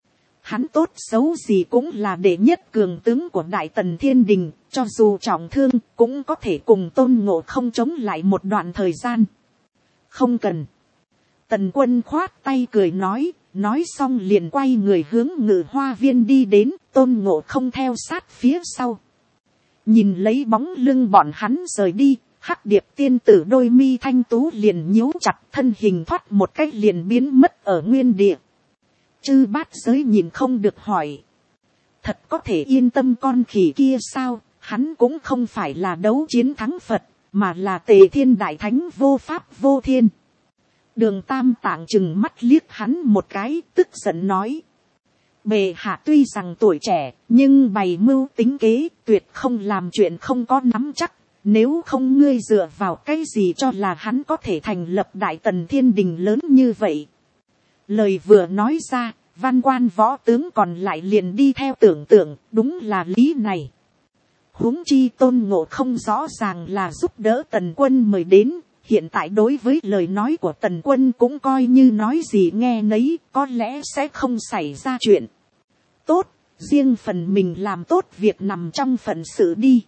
Hắn tốt xấu gì cũng là đệ nhất cường tướng của Đại Tần Thiên Đình, cho dù trọng thương cũng có thể cùng tôn ngộ không chống lại một đoạn thời gian. Không cần. Tần Quân khoát tay cười nói xong liền quay người hướng Ngự Hoa Viên đi đến, tôn ngộ không theo sát phía sau. Nhìn lấy bóng lưng bọn hắn rời đi, Hắc Điệp tiên tử đôi mi thanh tú liền nhíu chặt, thân hình thoát một cách liền biến mất ở nguyên địa. Chư Bát Giới nhìn không được hỏi. Thật có thể yên tâm con khỉ kia sao, hắn cũng không phải là đấu chiến thắng Phật, mà là Tề Thiên Đại Thánh vô pháp vô thiên. Đường Tam Tạng chừng mắt liếc hắn một cái, tức giận nói. Bệ hạ tuy rằng tuổi trẻ, nhưng bày mưu tính kế, tuyệt không làm chuyện không có nắm chắc. Nếu không ngươi dựa vào cái gì cho là hắn có thể thành lập Đại Tần Thiên Đình lớn như vậy. Lời vừa nói ra, văn quan võ tướng còn lại liền đi theo tưởng tượng, đúng là lý này. Huống chi tôn ngộ không rõ ràng là giúp đỡ Tần Quân mời đến, hiện tại đối với lời nói của Tần Quân cũng coi như nói gì nghe nấy, có lẽ sẽ không xảy ra chuyện. Tốt, riêng phần mình làm tốt việc nằm trong phận sự đi.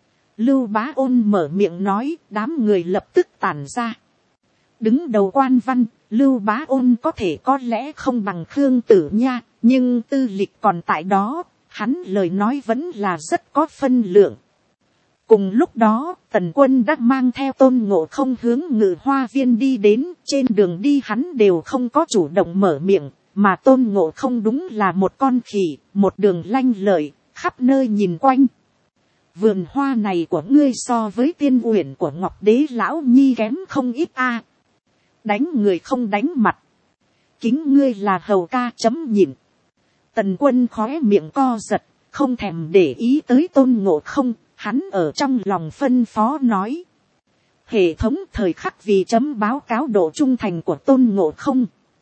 Lưu Bá Ôn mở miệng nói, đám người lập tức tản ra. Đứng đầu quan văn, Lưu Bá Ôn có thể có lẽ không bằng Khương Tử Nha, nhưng tư lịch còn tại đó, hắn lời nói vẫn là rất có phân lượng. Cùng lúc đó, Tần Quân đã mang theo tôn ngộ không hướng Ngự Hoa Viên đi đến, trên đường đi hắn đều không có chủ động mở miệng, mà tôn ngộ không đúng là một con khỉ, một đường lanh lợi, khắp nơi nhìn quanh. Vườn hoa này của ngươi so với tiên uyển của Ngọc Đế Lão Nhi kém không ít a. Đánh người không đánh mặt. Kính ngươi là hầu ca chấm nhịn. Tần Quân khóe miệng co giật, không thèm để ý tới tôn ngộ không, hắn ở trong lòng phân phó nói. Hệ thống thời khắc vì chấm báo cáo độ trung thành của tôn ngộ không.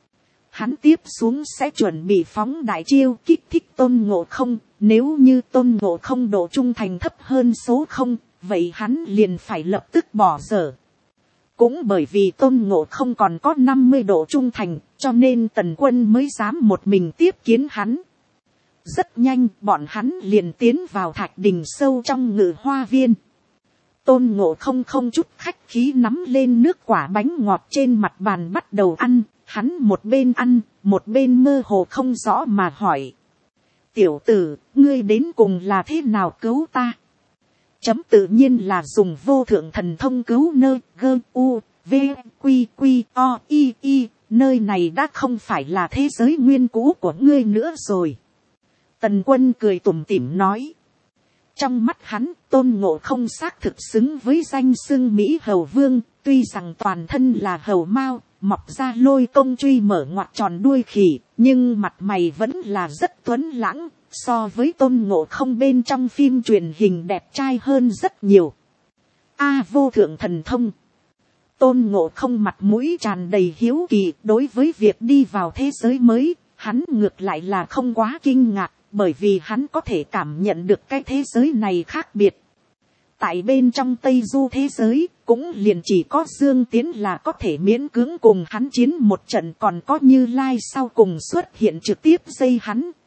Hắn tiếp xuống sẽ chuẩn bị phóng đại chiêu kích thích tôn ngộ không, nếu như tôn ngộ không độ trung thành thấp hơn số 0, vậy hắn liền phải lập tức bỏ dở. Cũng bởi vì tôn ngộ không còn có 50 độ trung thành, cho nên Tần Quân mới dám một mình tiếp kiến hắn. Rất nhanh, bọn hắn liền tiến vào thạch đình sâu trong Ngự Hoa Viên. Tôn ngộ không không chút khách khí nắm lên nước quả bánh ngọt trên mặt bàn bắt đầu ăn, hắn một bên ăn, một bên mơ hồ không rõ mà hỏi. Tiểu tử, ngươi đến cùng là thế nào cứu ta? Chấm tự nhiên là dùng vô thượng thần thông cứu nơi gơ u, v, quy quy, o, i, nơi này đã không phải là thế giới nguyên cũ của ngươi nữa rồi. Tần Quân cười tủm tỉm nói. Trong mắt hắn, tôn ngộ không xác thực xứng với danh xưng Mỹ Hầu Vương, tuy rằng toàn thân là hầu mao, mọc ra lôi công truy mở ngoặt tròn đuôi khỉ, nhưng mặt mày vẫn là rất tuấn lãng, so với tôn ngộ không bên trong phim truyền hình đẹp trai hơn rất nhiều. Vô thượng thần thông. Tôn ngộ không mặt mũi tràn đầy hiếu kỳ, đối với việc đi vào thế giới mới, hắn ngược lại là không quá kinh ngạc, bởi vì hắn có thể cảm nhận được cái thế giới này khác biệt. Tại bên trong Tây Du thế giới, cũng liền chỉ có Dương Tiến là có thể miễn cưỡng cùng hắn chiến một trận, còn có Như Lai sau cùng xuất hiện trực tiếp dây hắn,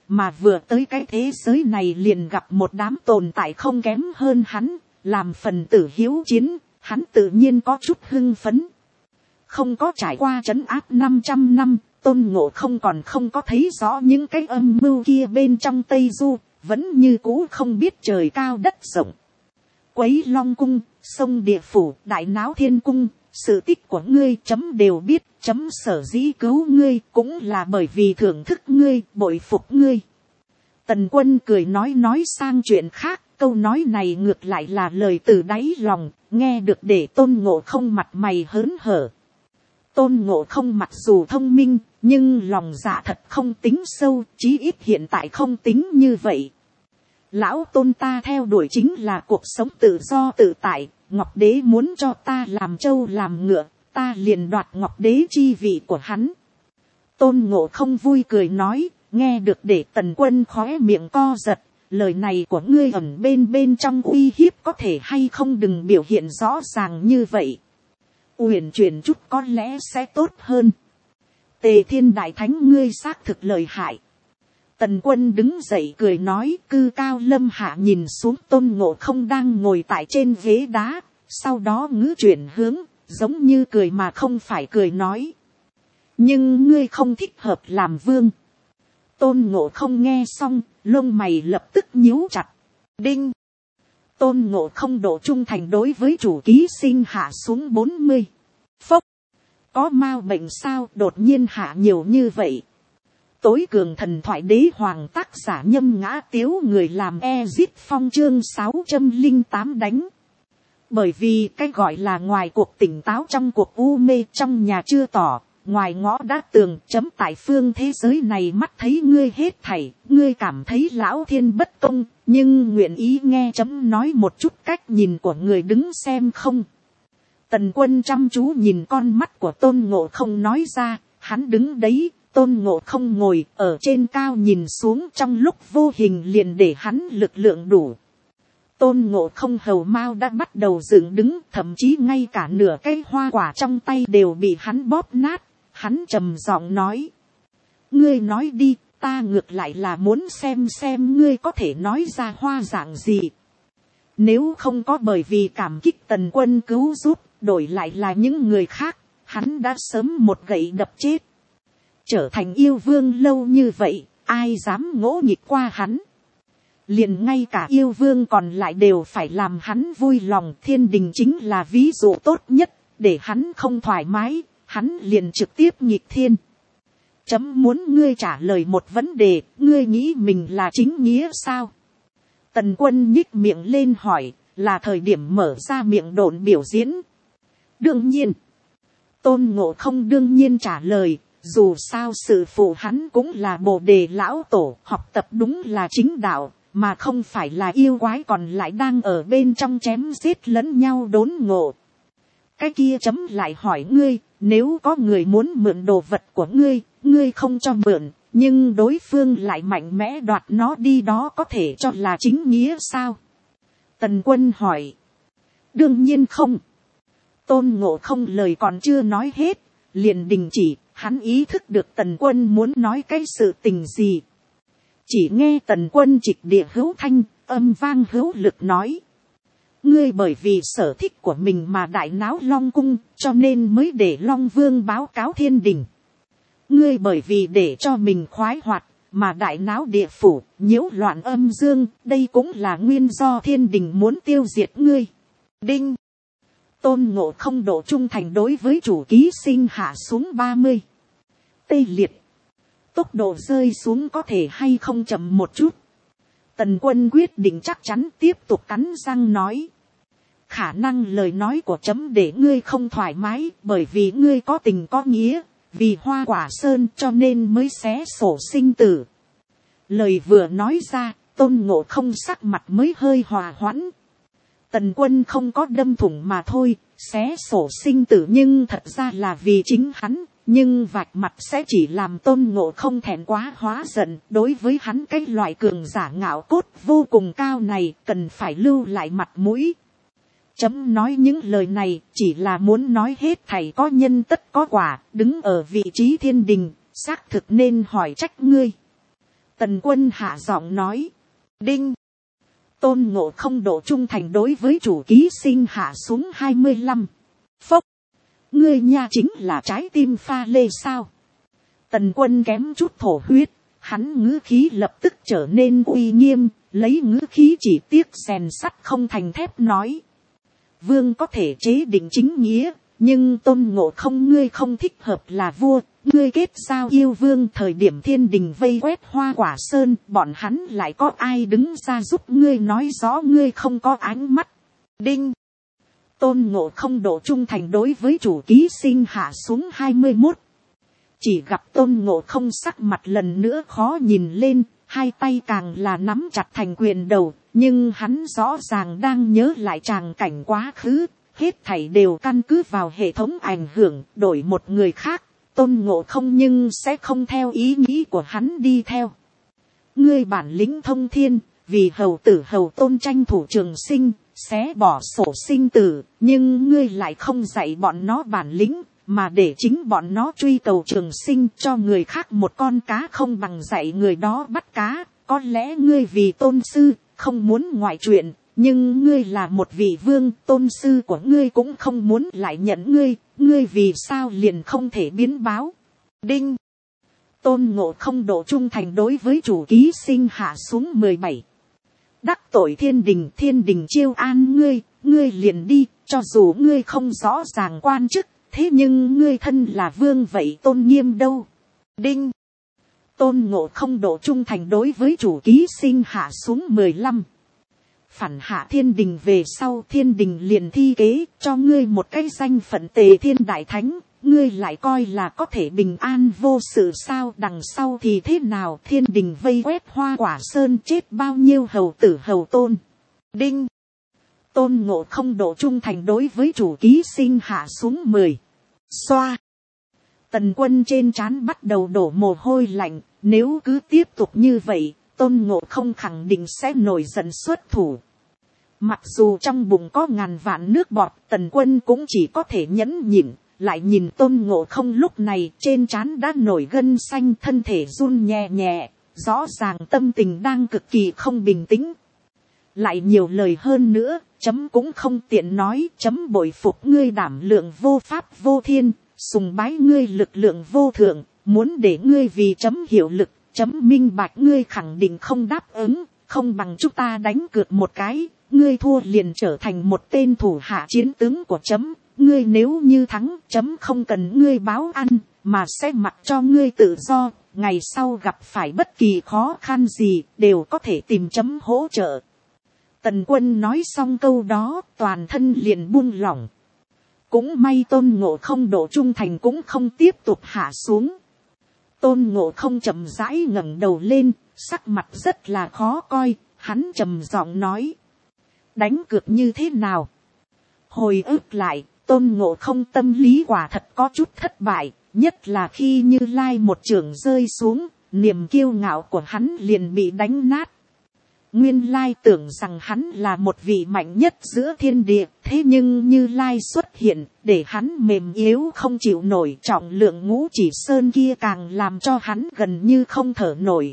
mà vừa tới cái thế giới này liền gặp một đám tồn tại không kém hơn hắn, làm phần tử hiếu chiến, hắn tự nhiên có chút hưng phấn. Không có trải qua trấn áp 500 năm, Tôn Ngộ Không còn không có thấy rõ những cái âm mưu kia bên trong Tây Du, vẫn như cũ không biết trời cao đất rộng. Quấy Long Cung, sông Địa Phủ, Đại Náo Thiên Cung, sự tích của ngươi chấm đều biết, chấm sở dĩ cứu ngươi cũng là bởi vì thưởng thức ngươi, bội phục ngươi. Tần Quân cười nói sang chuyện khác, câu nói này ngược lại là lời từ đáy lòng, nghe được để Tôn Ngộ Không mặt mày hớn hở. Tôn Ngộ Không mặc dù thông minh, nhưng lòng dạ thật không tính sâu, chí ít hiện tại không tính như vậy. Lão Tôn ta theo đuổi chính là cuộc sống tự do tự tại, Ngọc Đế muốn cho ta làm trâu làm ngựa, ta liền đoạt Ngọc Đế chi vị của hắn. Tôn Ngộ Không vui cười nói, nghe được để Tần Quân khóe miệng co giật, lời này của ngươi ẩn bên trong uy hiếp có thể hay không đừng biểu hiện rõ ràng như vậy. Uyển chuyển chút có lẽ sẽ tốt hơn. Tề Thiên Đại Thánh ngươi xác thực lợi hại. Tần Quân đứng dậy cười nói, cư cao lâm hạ nhìn xuống Tôn Ngộ Không đang ngồi tại trên ghế đá, sau đó ngữ chuyển hướng, giống như cười mà không phải cười nói. Nhưng ngươi không thích hợp làm vương. Tôn Ngộ Không nghe xong, lông mày lập tức nhíu chặt. Đinh! Tôn Ngộ Không độ trung thành đối với chủ ký sinh hạ xuống 40. Phốc! Có mau bệnh sao đột nhiên hạ nhiều như vậy? Tối cường thần thoại đế hoàng tác giả Nhâm Ngã Tiếu người làm Ezit Phong chương 608 đánh. Bởi vì cái gọi là ngoài cuộc tỉnh táo trong cuộc u mê, trong nhà chưa tỏ, ngoài ngõ đã tường, chấm tại phương thế giới này mắt thấy ngươi hết thảy, ngươi cảm thấy lão thiên bất công, nhưng nguyện ý nghe chấm nói một chút cách nhìn của người đứng xem không. Tần Quân chăm chú nhìn con mắt của Tôn Ngộ Không nói ra, hắn đứng đấy, Tôn Ngộ Không ngồi ở trên cao nhìn xuống, trong lúc vô hình liền để hắn lực lượng đủ. Tôn Ngộ Không hầu mao đã bắt đầu dựng đứng, thậm chí ngay cả nửa cây hoa quả trong tay đều bị hắn bóp nát. Hắn trầm giọng nói, ngươi nói đi, ta ngược lại là muốn xem ngươi có thể nói ra hoa dạng gì. Nếu không có bởi vì cảm kích Tần Quân cứu giúp, đổi lại là những người khác, hắn đã sớm một gậy đập chết. Trở thành yêu vương lâu như vậy, ai dám ngỗ nghịch qua hắn. Liền ngay cả yêu vương còn lại đều phải làm hắn vui lòng. Thiên đình chính là ví dụ tốt nhất, để hắn không thoải mái, hắn liền trực tiếp nghịch thiên. Chấm muốn ngươi trả lời một vấn đề, ngươi nghĩ mình là chính nghĩa sao? Tần Quân nhích miệng lên hỏi, là thời điểm mở ra miệng độn biểu diễn. Đương nhiên. Tôn Ngộ Không đương nhiên trả lời, dù sao sư phụ hắn cũng là Bồ Đề lão tổ, học tập đúng là chính đạo, mà không phải là yêu quái còn lại đang ở bên trong chém giết lẫn nhau đốn ngộ. Cái kia chấm lại hỏi ngươi, nếu có người muốn mượn đồ vật của ngươi, ngươi không cho mượn, nhưng đối phương lại mạnh mẽ đoạt nó đi, đó có thể cho là chính nghĩa sao? Tần Quân hỏi. Đương nhiên không. Tôn Ngộ Không lời còn chưa nói hết, liền đình chỉ, hắn ý thức được Tần Quân muốn nói cái sự tình gì. Chỉ nghe Tần Quân trịch địa hữu thanh, âm vang hữu lực nói. Ngươi bởi vì sở thích của mình mà đại náo Long Cung, cho nên mới để Long Vương báo cáo thiên đình. Ngươi bởi vì để cho mình khoái hoạt, mà đại náo địa phủ, nhiễu loạn âm dương, đây cũng là nguyên do thiên đình muốn tiêu diệt ngươi. Đinh! Tôn Ngộ Không độ trung thành đối với chủ ký sinh hạ xuống 30. Tê liệt. Tốc độ rơi xuống có thể hay không chậm một chút. Tần Quân quyết định chắc chắn tiếp tục cắn răng nói. Khả năng lời nói của chấm để ngươi không thoải mái, bởi vì ngươi có tình có nghĩa, vì Hoa Quả Sơn cho nên mới xé sổ sinh tử. Lời vừa nói ra, Tôn Ngộ Không sắc mặt mới hơi hòa hoãn. Tần Quân không có đâm thủng mà thôi, xé sổ sinh tử nhưng thật ra là vì chính hắn, nhưng vạch mặt sẽ chỉ làm Tôn Ngộ Không thẹn quá hóa giận. Đối với hắn cái loại cường giả ngạo cốt vô cùng cao này, cần phải lưu lại mặt mũi. Chấm nói những lời này chỉ là muốn nói hết thảy có nhân tất có quả, đứng ở vị trí thiên đình, xác thực nên hỏi trách ngươi. Tần Quân hạ giọng nói. Đinh. Tôn Ngộ Không độ trung thành đối với chủ ký sinh hạ xuống 25. Phốc. Ngươi nha chính là trái tim pha lê sao? Tần Quân kém chút thổ huyết. Hắn ngữ khí lập tức trở nên uy nghiêm. Lấy ngữ khí chỉ tiếc rèn sắt không thành thép nói. Vương có thể chế định chính nghĩa. Nhưng Tôn Ngộ Không ngươi không thích hợp là vua. Ngươi kết giao yêu vương thời điểm thiên đình vây quét Hoa Quả Sơn. Bọn hắn lại có ai đứng ra giúp ngươi nói rõ ngươi không có ánh mắt. Đinh. Tôn Ngộ Không độ trung thành đối với chủ ký sinh hạ xuống 21. Chỉ gặp Tôn Ngộ Không sắc mặt lần nữa khó nhìn lên. Hai tay càng là nắm chặt thành quyền đầu. Nhưng hắn rõ ràng đang nhớ lại tràng cảnh quá khứ. Hết thảy đều căn cứ vào hệ thống ảnh hưởng. Đổi một người khác. Tôn Ngộ Không nhưng sẽ không theo ý nghĩ của hắn đi theo. Ngươi bản lĩnh thông thiên. Vì hầu tử hầu tôn tranh thủ trường sinh. Xé bỏ sổ sinh tử. Nhưng ngươi lại không dạy bọn nó bản lĩnh. Mà để chính bọn nó truy cầu trường sinh cho người khác một con cá không bằng dạy người đó bắt cá. Có lẽ ngươi vì tôn sư, không muốn ngoại chuyện, nhưng ngươi là một vị vương, tôn sư của ngươi cũng không muốn lại nhận ngươi vì sao liền không thể biến báo. Đinh. Tôn Ngộ Không độ trung thành đối với chủ ký sinh hạ xuống 17. Đắc tội thiên đình chiêu an ngươi liền đi, cho dù ngươi không rõ ràng quan chức. Thế nhưng ngươi thân là vương vậy tôn nghiêm đâu. Đinh. Tôn Ngộ Không độ trung thành đối với chủ ký sinh hạ xuống 15. Phản hạ thiên đình về sau thiên đình liền thi kế cho ngươi một cái danh phận Tề Thiên Đại Thánh. Ngươi lại coi là có thể bình an vô sự sao? Đằng sau thì thế nào? Thiên đình vây quét Hoa Quả Sơn chết bao nhiêu hầu tử hầu tôn. Đinh. Tôn Ngộ Không độ trung thành đối với chủ ký sinh hạ xuống 10. Xoa. Tần Quân trên trán bắt đầu đổ mồ hôi lạnh. Nếu cứ tiếp tục như vậy, Tôn Ngộ Không khẳng định sẽ nổi giận xuất thủ. Mặc dù trong bụng có ngàn vạn nước bọt, Tần Quân cũng chỉ có thể nhẫn nhịn. Lại nhìn Tôn Ngộ Không lúc này trên trán đã nổi gân xanh, thân thể run nhẹ nhẹ. Rõ ràng tâm tình đang cực kỳ không bình tĩnh. Lại nhiều lời hơn nữa, chấm cũng không tiện nói. Chấm bội phục ngươi đảm lượng vô pháp vô thiên, sùng bái ngươi lực lượng vô thượng. Muốn để ngươi vì chấm hiệu lực, chấm minh bạch ngươi khẳng định không đáp ứng. Không bằng chúng ta đánh cược một cái, ngươi thua liền trở thành một tên thủ hạ chiến tướng của chấm. Ngươi nếu như thắng, chấm không cần ngươi báo ăn, mà sẽ mặc cho ngươi tự do. Ngày sau gặp phải bất kỳ khó khăn gì, đều có thể tìm chấm hỗ trợ. Tần Quân nói xong câu đó, toàn thân liền buông lỏng. Cũng may Tôn Ngộ Không độ trung thành cũng không tiếp tục hạ xuống. Tôn Ngộ Không chậm rãi ngẩng đầu lên, sắc mặt rất là khó coi, hắn trầm giọng nói. Đánh cược như thế nào? Hồi ức lại, Tôn Ngộ Không tâm lý quả thật có chút thất bại, nhất là khi Như Lai một chưởng rơi xuống, niềm kiêu ngạo của hắn liền bị đánh nát. Nguyên Lai tưởng rằng hắn là một vị mạnh nhất giữa thiên địa, thế nhưng Như Lai xuất hiện, để hắn mềm yếu không chịu nổi. Trọng lượng Ngũ Chỉ Sơn kia càng làm cho hắn gần như không thở nổi.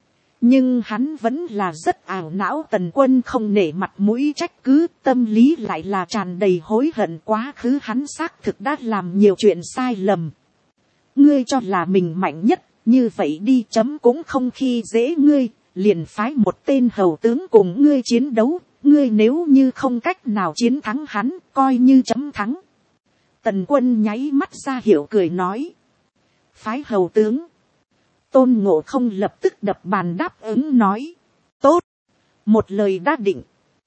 Nhưng hắn vẫn là rất ảo não. Tần Quân không nể mặt mũi trách cứ, tâm lý lại là tràn đầy hối hận. Quá khứ hắn xác thực đã làm nhiều chuyện sai lầm. Ngươi cho là mình mạnh nhất, như vậy đi, chấm cũng không khi dễ ngươi. Liền phái một tên hầu tướng cùng ngươi chiến đấu, ngươi nếu như không cách nào chiến thắng hắn, coi như chấm thắng. Tần Quân nháy mắt ra hiệu cười nói. Phái hầu tướng. Tôn Ngộ Không lập tức đập bàn đáp ứng nói. Tốt. Một lời đã định.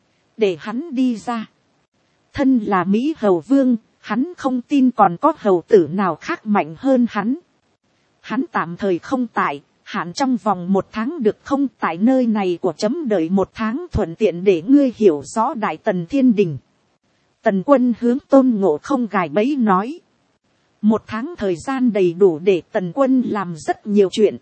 Để hắn đi ra. Thân là Mỹ hầu vương, hắn không tin còn có hầu tử nào khác mạnh hơn hắn. Hắn tạm thời không tại. Hạn trong vòng 1 tháng được không? Tại nơi này của chấm đợi 1 tháng thuận tiện để ngươi hiểu rõ Đại Tần Thiên Đình. Tần Quân hướng Tôn Ngộ Không gài bẫy nói. 1 tháng thời gian đầy đủ để Tần Quân làm rất nhiều chuyện.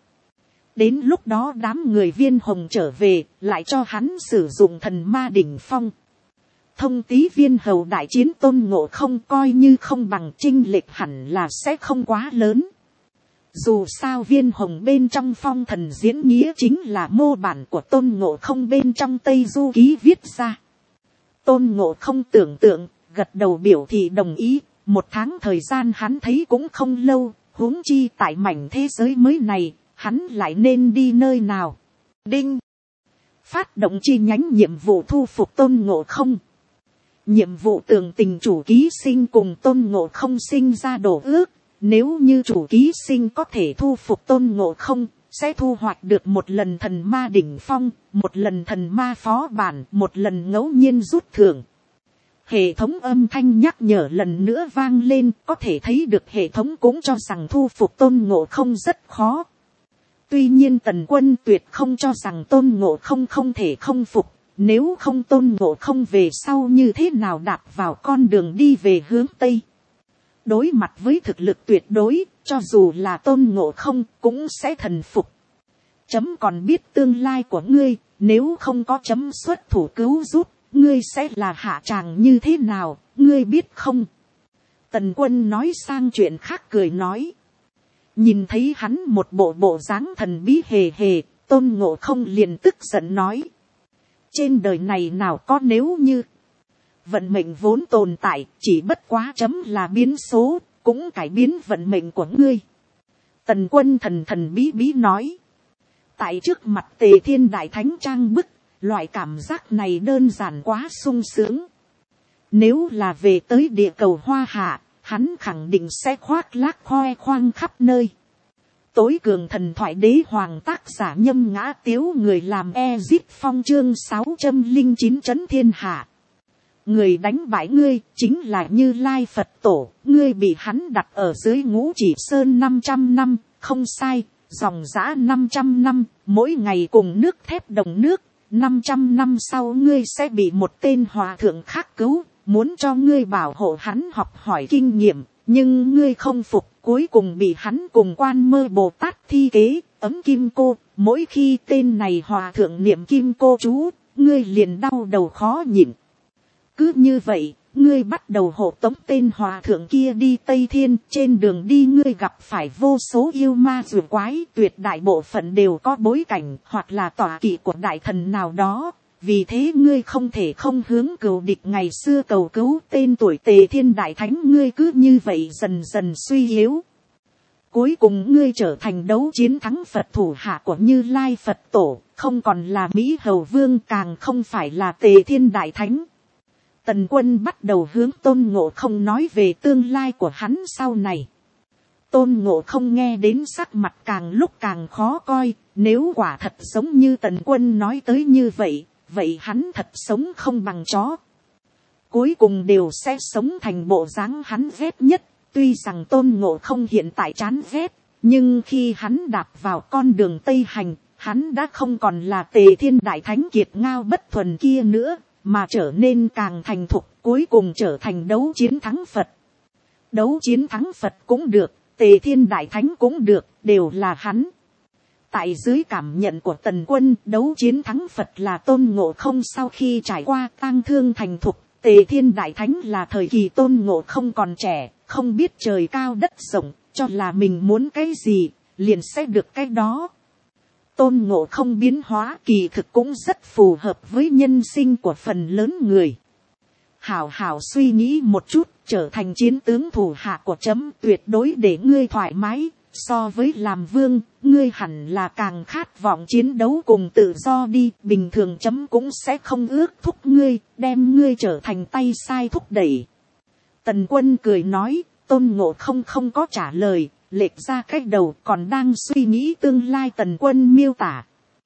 Đến lúc đó đám người Viên Hồng trở về, lại cho hắn sử dụng thần ma đỉnh phong. Thông tí Viên Hầu đại chiến Tôn Ngộ Không coi như không bằng, chênh lệch hẳn là sẽ không quá lớn. Dù sao viên hồng bên trong phong thần diễn nghĩa chính là mô bản của Tôn Ngộ Không bên trong Tây Du Ký viết ra. Tôn Ngộ Không tưởng tượng, gật đầu biểu thị đồng ý. 1 tháng thời gian hắn thấy cũng không lâu, huống chi tại mảnh thế giới mới này, hắn lại nên đi nơi nào. Đinh. Phát động chi nhánh nhiệm vụ thu phục Tôn Ngộ Không. Nhiệm vụ tường tình chủ ký sinh cùng Tôn Ngộ Không sinh ra đổ ước. Nếu như chủ ký sinh có thể thu phục Tôn Ngộ Không, sẽ thu hoạch được 1 lần thần ma đỉnh phong, 1 lần thần ma phó bản, 1 lần ngẫu nhiên rút thưởng. Hệ thống âm thanh nhắc nhở lần nữa vang lên, có thể thấy được hệ thống cũng cho rằng thu phục Tôn Ngộ Không rất khó. Tuy nhiên Tần Quân tuyệt không cho rằng Tôn Ngộ Không không thể không phục, nếu không Tôn Ngộ Không về sau như thế nào đạp vào con đường đi về hướng Tây. Đối mặt với thực lực tuyệt đối, cho dù là Tôn Ngộ Không cũng sẽ thần phục. Chấm còn biết tương lai của ngươi, nếu không có chấm xuất thủ cứu giúp, ngươi sẽ là hạ tràng như thế nào, ngươi biết không? Tần Quân nói sang chuyện khác cười nói. Nhìn thấy hắn một bộ dáng thần bí hề hề, Tôn Ngộ Không liền tức giận nói. Trên đời này nào có nếu như. Vận mệnh vốn tồn tại, chỉ bất quá chấm là biến số, cũng cải biến vận mệnh của ngươi. Tần Quân thần bí bí nói. Tại trước mặt Tề Thiên Đại Thánh trang bức, loại cảm giác này đơn giản quá sung sướng. Nếu là về tới địa cầu Hoa Hạ, hắn khẳng định sẽ khoác lác khoe khoang khắp nơi. Tối cường thần thoại đế hoàng tác giả Nhâm Ngã Tiếu, người làm Ezip Phong chương 609 trấn thiên hạ. Người đánh bại ngươi chính là Như Lai Phật Tổ, ngươi bị hắn đặt ở dưới Ngũ Chỉ Sơn 500 năm, không sai, dòng dã 500 năm, mỗi ngày cùng nước thép đồng nước. 500 năm sau ngươi sẽ bị một tên hòa thượng khác cứu, muốn cho ngươi bảo hộ hắn học hỏi kinh nghiệm, nhưng ngươi không phục, cuối cùng bị hắn cùng Quan Mơ Bồ Tát thi kế, ấm kim cô, mỗi khi tên này hòa thượng niệm kim cô chú, ngươi liền đau đầu khó nhịn. Cứ như vậy, ngươi bắt đầu hộ tống tên hòa thượng kia đi Tây Thiên, trên đường đi ngươi gặp phải vô số yêu ma rùa quái, tuyệt đại bộ phận đều có bối cảnh hoặc là tọa kỵ của đại thần nào đó. Vì thế ngươi không thể không hướng cừu địch ngày xưa cầu cứu, tên tuổi Tề Thiên Đại Thánh ngươi cứ như vậy dần dần suy yếu. Cuối cùng ngươi trở thành đấu chiến thắng Phật thủ hạ của Như Lai Phật Tổ, không còn là Mỹ Hầu Vương, càng không phải là Tề Thiên Đại Thánh. Tần Quân bắt đầu hướng Tôn Ngộ Không nói về tương lai của hắn sau này. Tôn Ngộ Không nghe đến sắc mặt càng lúc càng khó coi, nếu quả thật giống như Tần Quân nói tới như vậy, vậy hắn thật sống không bằng chó. Cuối cùng đều sẽ sống thành bộ dáng hắn ghét nhất. Tuy rằng Tôn Ngộ Không hiện tại chán ghét, nhưng khi hắn đạp vào con đường Tây Hành, hắn đã không còn là Tề Thiên Đại Thánh kiệt ngao bất thuần kia nữa, mà trở nên càng thành thục, cuối cùng trở thành đấu chiến thắng Phật. Đấu chiến thắng Phật cũng được, Tề Thiên Đại Thánh cũng được, đều là hắn. Tại dưới cảm nhận của Tần Quân, đấu chiến thắng Phật là Tôn Ngộ Không sau khi trải qua tang thương thành thục, Tề Thiên Đại Thánh là thời kỳ Tôn Ngộ Không còn trẻ, không biết trời cao đất rộng, cho là mình muốn cái gì, liền sẽ được cái đó. Tôn Ngộ Không biến hóa kỳ thực cũng rất phù hợp với nhân sinh của phần lớn người. Hảo hảo suy nghĩ một chút, trở thành chiến tướng thủ hạ của chấm tuyệt đối để ngươi thoải mái. So với làm vương, ngươi hẳn là càng khát vọng chiến đấu cùng tự do đi. Bình thường chấm cũng sẽ không ước thúc ngươi, đem ngươi trở thành tay sai thúc đẩy. Tần Quân cười nói, Tôn Ngộ Không không có trả lời, lệch ra cái đầu còn đang suy nghĩ tương lai. Tần Quân miêu tả.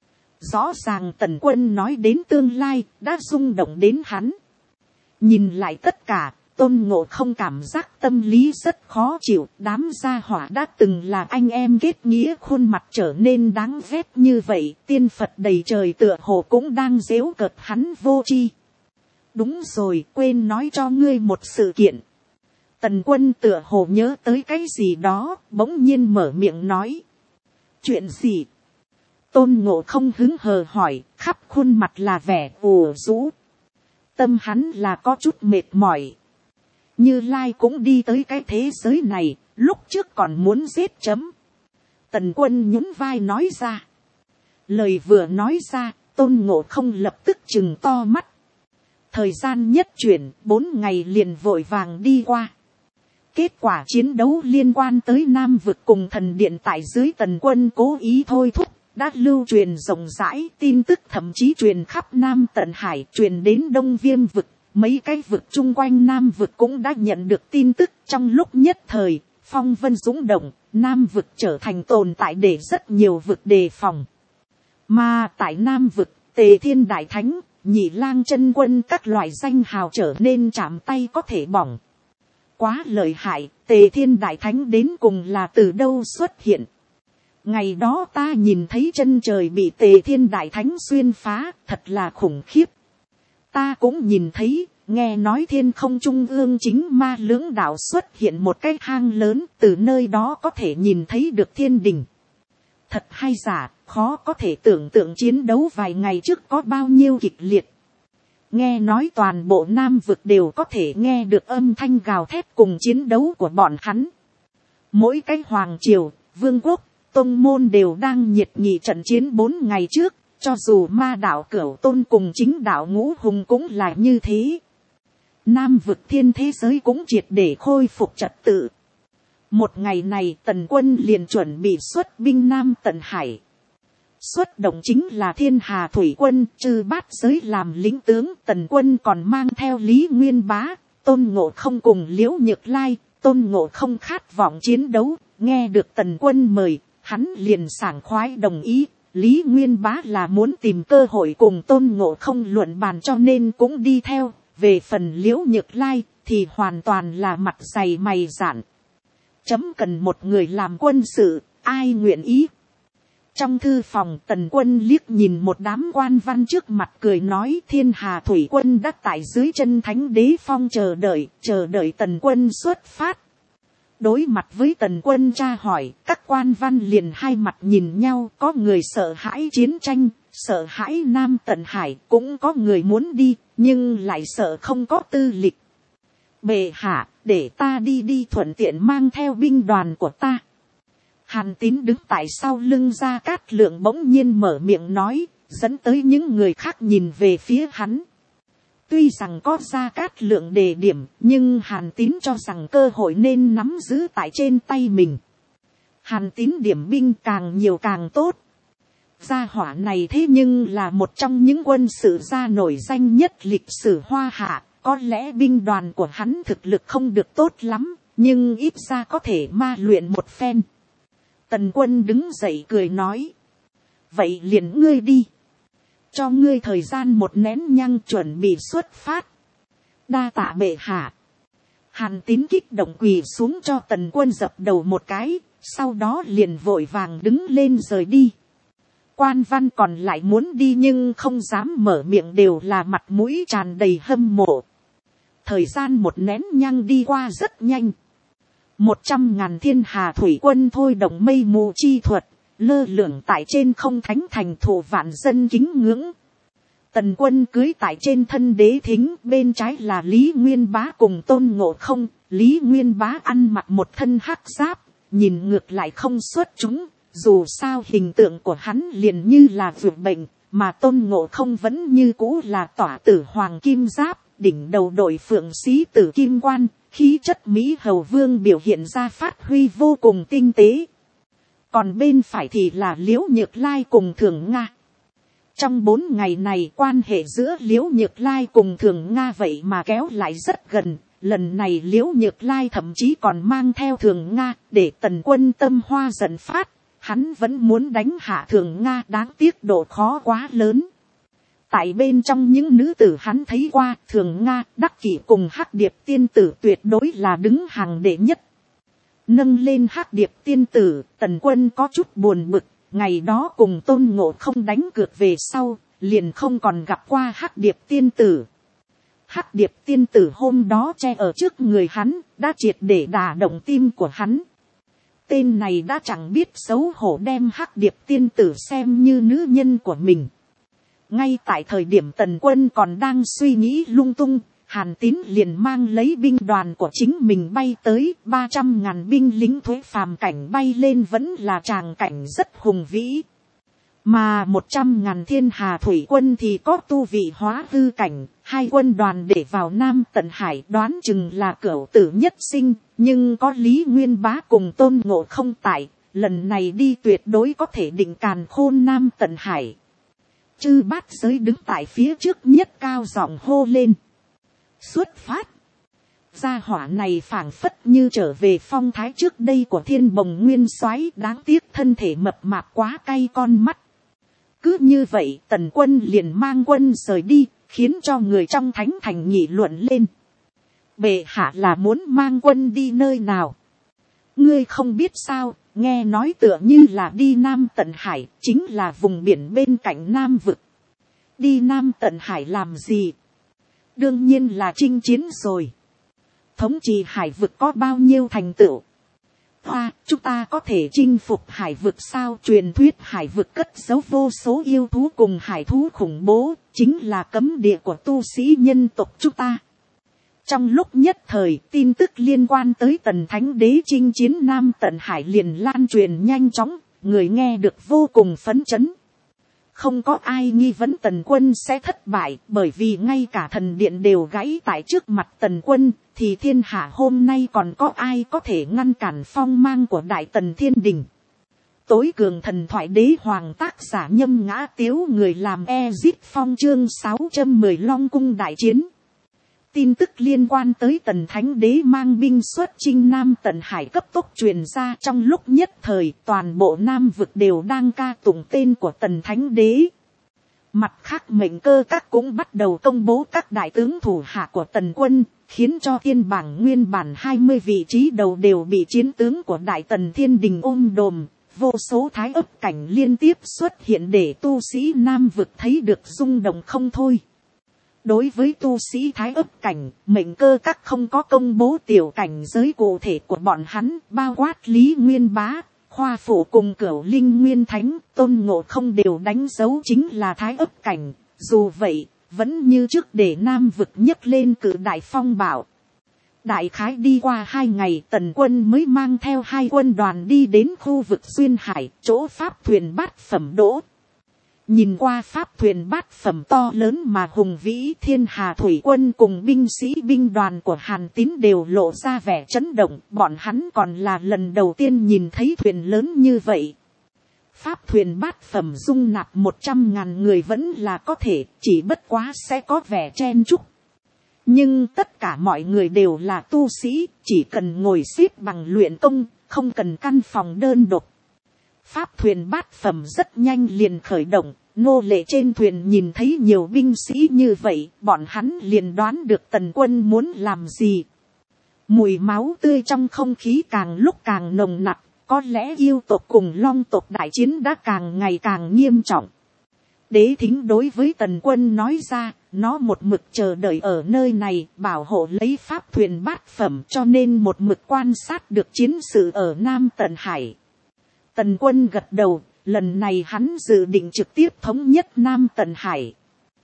Rõ ràng Tần Quân nói đến tương lai, đã rung động đến hắn. Nhìn lại tất cả, Tôn Ngộ Không cảm giác tâm lý rất khó chịu. Đám gia hỏa đã từng là anh em kết nghĩa, khuôn mặt trở nên đáng ghét như vậy. Tiên Phật đầy trời tựa hồ cũng đang giễu cợt hắn vô tri. Đúng rồi, quên nói cho ngươi một sự kiện. Tần Quân tựa hồ nhớ tới cái gì đó, bỗng nhiên mở miệng nói. Chuyện gì? Tôn Ngộ Không hứng hờ hỏi, khắp khuôn mặt là vẻ ủ rũ. Tâm hắn là có chút mệt mỏi. Như Lai cũng đi tới cái thế giới này, lúc trước còn muốn giết chấm. Tần Quân nhún vai nói ra. Lời vừa nói ra, Tôn Ngộ Không lập tức trừng to mắt. Thời gian nhất chuyển, 4 ngày liền vội vàng đi qua. Kết quả chiến đấu liên quan tới Nam Vực cùng Thần Điện tại dưới Tần Quân cố ý thôi thúc, đã lưu truyền rộng rãi, tin tức thậm chí truyền khắp Nam Tận Hải, truyền đến Đông Viêm Vực. Mấy cái vực chung quanh Nam Vực cũng đã nhận được tin tức. Trong lúc nhất thời, phong vân dũng động, Nam Vực trở thành tồn tại để rất nhiều vực đề phòng. Mà tại Nam Vực, Tề Thiên Đại Thánh, Nhị Lang Chân Quân các loại danh hào trở nên chạm tay có thể bỏng. Quá lợi hại, Tề Thiên Đại Thánh đến cùng là từ đâu xuất hiện. Ngày đó ta nhìn thấy chân trời bị Tề Thiên Đại Thánh xuyên phá, thật là khủng khiếp. Ta cũng nhìn thấy, nghe nói thiên không trung ương chính ma lưỡng đạo xuất hiện một cái hang lớn, từ nơi đó có thể nhìn thấy được thiên đình. Thật hay giả, khó có thể tưởng tượng chiến đấu vài ngày trước có bao nhiêu kịch liệt. Nghe nói toàn bộ Nam Vực đều có thể nghe được âm thanh gào thét cùng chiến đấu của bọn hắn. Mỗi cái hoàng triều, vương quốc, tông môn đều đang nhiệt nghị trận chiến 4 ngày trước, cho dù ma đạo Cửu Tôn cùng chính đạo Ngũ Hùng cũng là như thế. Nam Vực thiên thế giới cũng triệt để khôi phục trật tự. Một ngày này Tần Quân liền chuẩn bị xuất binh Nam Tận Hải. Xuất động chính là Thiên Hà Thủy Quân, Chư Bát Giới làm lính tướng. Tần Quân còn mang theo Lý Nguyên Bá, Tôn Ngộ Không cùng Liễu Nhược Lai. Tôn Ngộ Không khát vọng chiến đấu, nghe được Tần Quân mời, hắn liền sảng khoái đồng ý. Lý Nguyên Bá là muốn tìm cơ hội cùng Tôn Ngộ Không luận bàn cho nên cũng đi theo. Về phần Liễu Nhược Lai thì hoàn toàn là mặt dày mày dạn. Chấm cần một người làm quân sự, ai nguyện ý. Trong thư phòng Tần Quân liếc nhìn một đám quan văn trước mặt cười nói Thiên Hà Thủy Quân đã tại dưới chân Thánh Đế Phong chờ đợi Tần Quân xuất phát. Đối mặt với Tần Quân tra hỏi, các quan văn liền hai mặt nhìn nhau, có người sợ hãi chiến tranh, sợ hãi Nam Tận Hải, cũng có người muốn đi, nhưng lại sợ không có tư lịch. Bệ hạ, để ta đi thuận tiện mang theo binh đoàn của ta. Hàn Tín đứng tại sau lưng Gia Cát Lượng bỗng nhiên mở miệng nói, dẫn tới những người khác nhìn về phía hắn. Tuy rằng có Gia Cát Lượng đề điểm, nhưng Hàn Tín cho rằng cơ hội nên nắm giữ tại trên tay mình. Hàn Tín điểm binh càng nhiều càng tốt. Gia hỏa này thế nhưng là một trong những quân sự gia nổi danh nhất lịch sử Hoa Hạ. Có lẽ binh đoàn của hắn thực lực không được tốt lắm, nhưng ít ra có thể ma luyện một phen. Tần Quân đứng dậy cười nói. Vậy liền ngươi đi. Cho ngươi thời gian một nén nhang chuẩn bị xuất phát. Đa tạ bệ hạ. Hàn Tín kích động quỳ xuống cho Tần Quân dập đầu một cái, sau đó liền vội vàng đứng lên rời đi. Quan văn còn lại muốn đi nhưng không dám mở miệng, đều là mặt mũi tràn đầy hâm mộ. Thời gian một nén nhang đi qua rất nhanh. 100.000 Thiên Hà Thủy Quân thôi động mây mù chi thuật, lơ lửng tại trên không thánh thành thủ vạn dân kính ngưỡng. Tần Quân cưới tại trên thân đế thính, bên trái là Lý Nguyên Bá cùng Tôn Ngộ Không. Lý Nguyên Bá ăn mặc một thân hắc giáp, nhìn ngược lại không xuất chúng, dù sao hình tượng của hắn liền như là vượt bệnh, mà Tôn Ngộ Không vẫn như cũ là tỏa tử hoàng kim giáp, đỉnh đầu đội phượng xí tử kim quan, khí chất Mỹ Hầu Vương biểu hiện ra phát huy vô cùng tinh tế. Còn bên phải thì là Liễu Nhược Lai cùng Thường Nga. Trong 4 ngày này quan hệ giữa Liễu Nhược Lai cùng Thường Nga vậy mà kéo lại rất gần. Lần này Liễu Nhược Lai thậm chí còn mang theo Thường Nga để Tần Quân tâm hoa giận phát. Hắn vẫn muốn đánh hạ Thường Nga, đáng tiếc độ khó quá lớn. Tại bên trong những nữ tử hắn thấy qua, Thường Nga, Đắc Kỷ cùng Hắc Điệp tiên tử tuyệt đối là đứng hàng đệ nhất. Nâng lên Hắc Điệp tiên tử, Tần Quân có chút buồn bực, ngày đó cùng Tôn Ngộ Không đánh cược về sau, liền không còn gặp qua Hắc Điệp tiên tử. Hắc Điệp tiên tử hôm đó che ở trước người hắn, đã triệt để đả động tim của hắn. Tên này đã chẳng biết xấu hổ đem Hắc Điệp tiên tử xem như nữ nhân của mình. Ngay tại thời điểm Tần Quân còn đang suy nghĩ lung tung, Hàn Tín liền mang lấy binh đoàn của chính mình bay tới, 300.000 binh lính thuế phàm cảnh bay lên vẫn là tràng cảnh rất hùng vĩ. Mà 100.000 thiên hà thủy quân thì có tu vị hóa hư cảnh, hai quân đoàn để vào Nam Tận Hải đoán chừng là cửu tử nhất sinh, nhưng có Lý Nguyên Bá cùng Tôn Ngộ Không tại, lần này đi tuyệt đối có thể định càn khôn Nam Tận Hải. Chư Bát Giới đứng tại phía trước nhất cao giọng hô lên. Xuất phát. Gia hỏa này phảng phất như trở về phong thái trước đây của Thiên Bồng Nguyên Soái, đáng tiếc thân thể mập mạp quá cay con mắt. Cứ như vậy Tần Quân liền mang quân rời đi, khiến cho người trong thánh thành nghị luận lên. Bệ hạ là muốn mang quân đi nơi nào? Ngươi không biết sao, nghe nói tựa như là đi Nam Tận Hải, chính là vùng biển bên cạnh Nam Vực. Đi Nam Tận Hải làm gì? Đương nhiên là chinh chiến rồi. Thống trị hải vực có bao nhiêu thành tựu? Chúng ta có thể chinh phục hải vực sao? Truyền thuyết hải vực cất giấu vô số yêu thú cùng hải thú khủng bố, chính là cấm địa của tu sĩ nhân tộc chúng ta. Trong lúc nhất thời, tin tức liên quan tới Tần Thánh Đế chinh chiến Nam Tận Hải liền lan truyền nhanh chóng, người nghe được vô cùng phấn chấn. Không có ai nghi vấn Tần Quân sẽ thất bại, bởi vì ngay cả thần điện đều gãy tại trước mặt Tần Quân, thì thiên hạ hôm nay còn có ai có thể ngăn cản phong mang của Đại Tần Thiên Đình. Tối cường thần thoại đế hoàng tác giả Nhâm Ngã Tiếu, người làm Ezit Phong, chương 610 Long Cung đại chiến. Tin tức liên quan tới Tần Thánh Đế mang binh xuất chinh Nam Tận Hải cấp tốc truyền ra, trong lúc nhất thời toàn bộ Nam Vực đều đang ca tụng tên của Tần Thánh Đế. Mặt khác mệnh cơ các cũng bắt đầu công bố các đại tướng thủ hạ của Tần Quân, khiến cho thiên bảng nguyên bản 20 vị trí đầu đều bị chiến tướng của Đại Tần Thiên Đình ôm đồm. Vô số thái ấp cảnh liên tiếp xuất hiện để tu sĩ Nam Vực thấy được rung động không thôi. Đối với tu sĩ thái ấp cảnh, mệnh cơ các không có công bố tiểu cảnh giới cụ thể của bọn hắn, bao quát Lý Nguyên Bá, Khoa Phụ cùng Cửu Linh Nguyên Thánh, Tôn Ngộ Không đều đánh dấu chính là thái ấp cảnh. Dù vậy, vẫn như trước để Nam Vực nhấc lên cử đại phong bạo. Đại khái đi qua 2 ngày, Tần Quân mới mang theo 2 quân đoàn đi đến khu vực Duyên Hải, chỗ pháp thuyền bát phẩm đỗ. Nhìn qua pháp thuyền bát phẩm to lớn mà hùng vĩ, thiên hà thủy quân cùng binh sĩ binh đoàn của Hàn Tín đều lộ ra vẻ chấn động, bọn hắn còn là lần đầu tiên nhìn thấy thuyền lớn như vậy. Pháp thuyền bát phẩm dung nạp 100.000 người vẫn là có thể, chỉ bất quá sẽ có vẻ chen chúc. Nhưng tất cả mọi người đều là tu sĩ, chỉ cần ngồi xếp bằng luyện công, không cần căn phòng đơn độc. Pháp thuyền bát phẩm rất nhanh liền khởi động, nô lệ trên thuyền nhìn thấy nhiều binh sĩ như vậy, bọn hắn liền đoán được Tần Quân muốn làm gì. Mùi máu tươi trong không khí càng lúc càng nồng nặc, có lẽ yêu tộc cùng long tộc đại chiến đã càng ngày càng nghiêm trọng. Đế Thính đối với Tần Quân nói ra, nó một mực chờ đợi ở nơi này, bảo hộ lấy pháp thuyền bát phẩm, cho nên một mực quan sát được chiến sự ở Nam Tận Hải. Tần Quân gật đầu, lần này hắn dự định trực tiếp thống nhất Nam Tận Hải.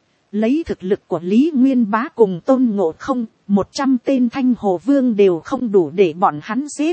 Lấy thực lực của Lý Nguyên Bá cùng Tôn Ngộ Không, 100 tên Thanh Hồ Vương đều không đủ để bọn hắn giết.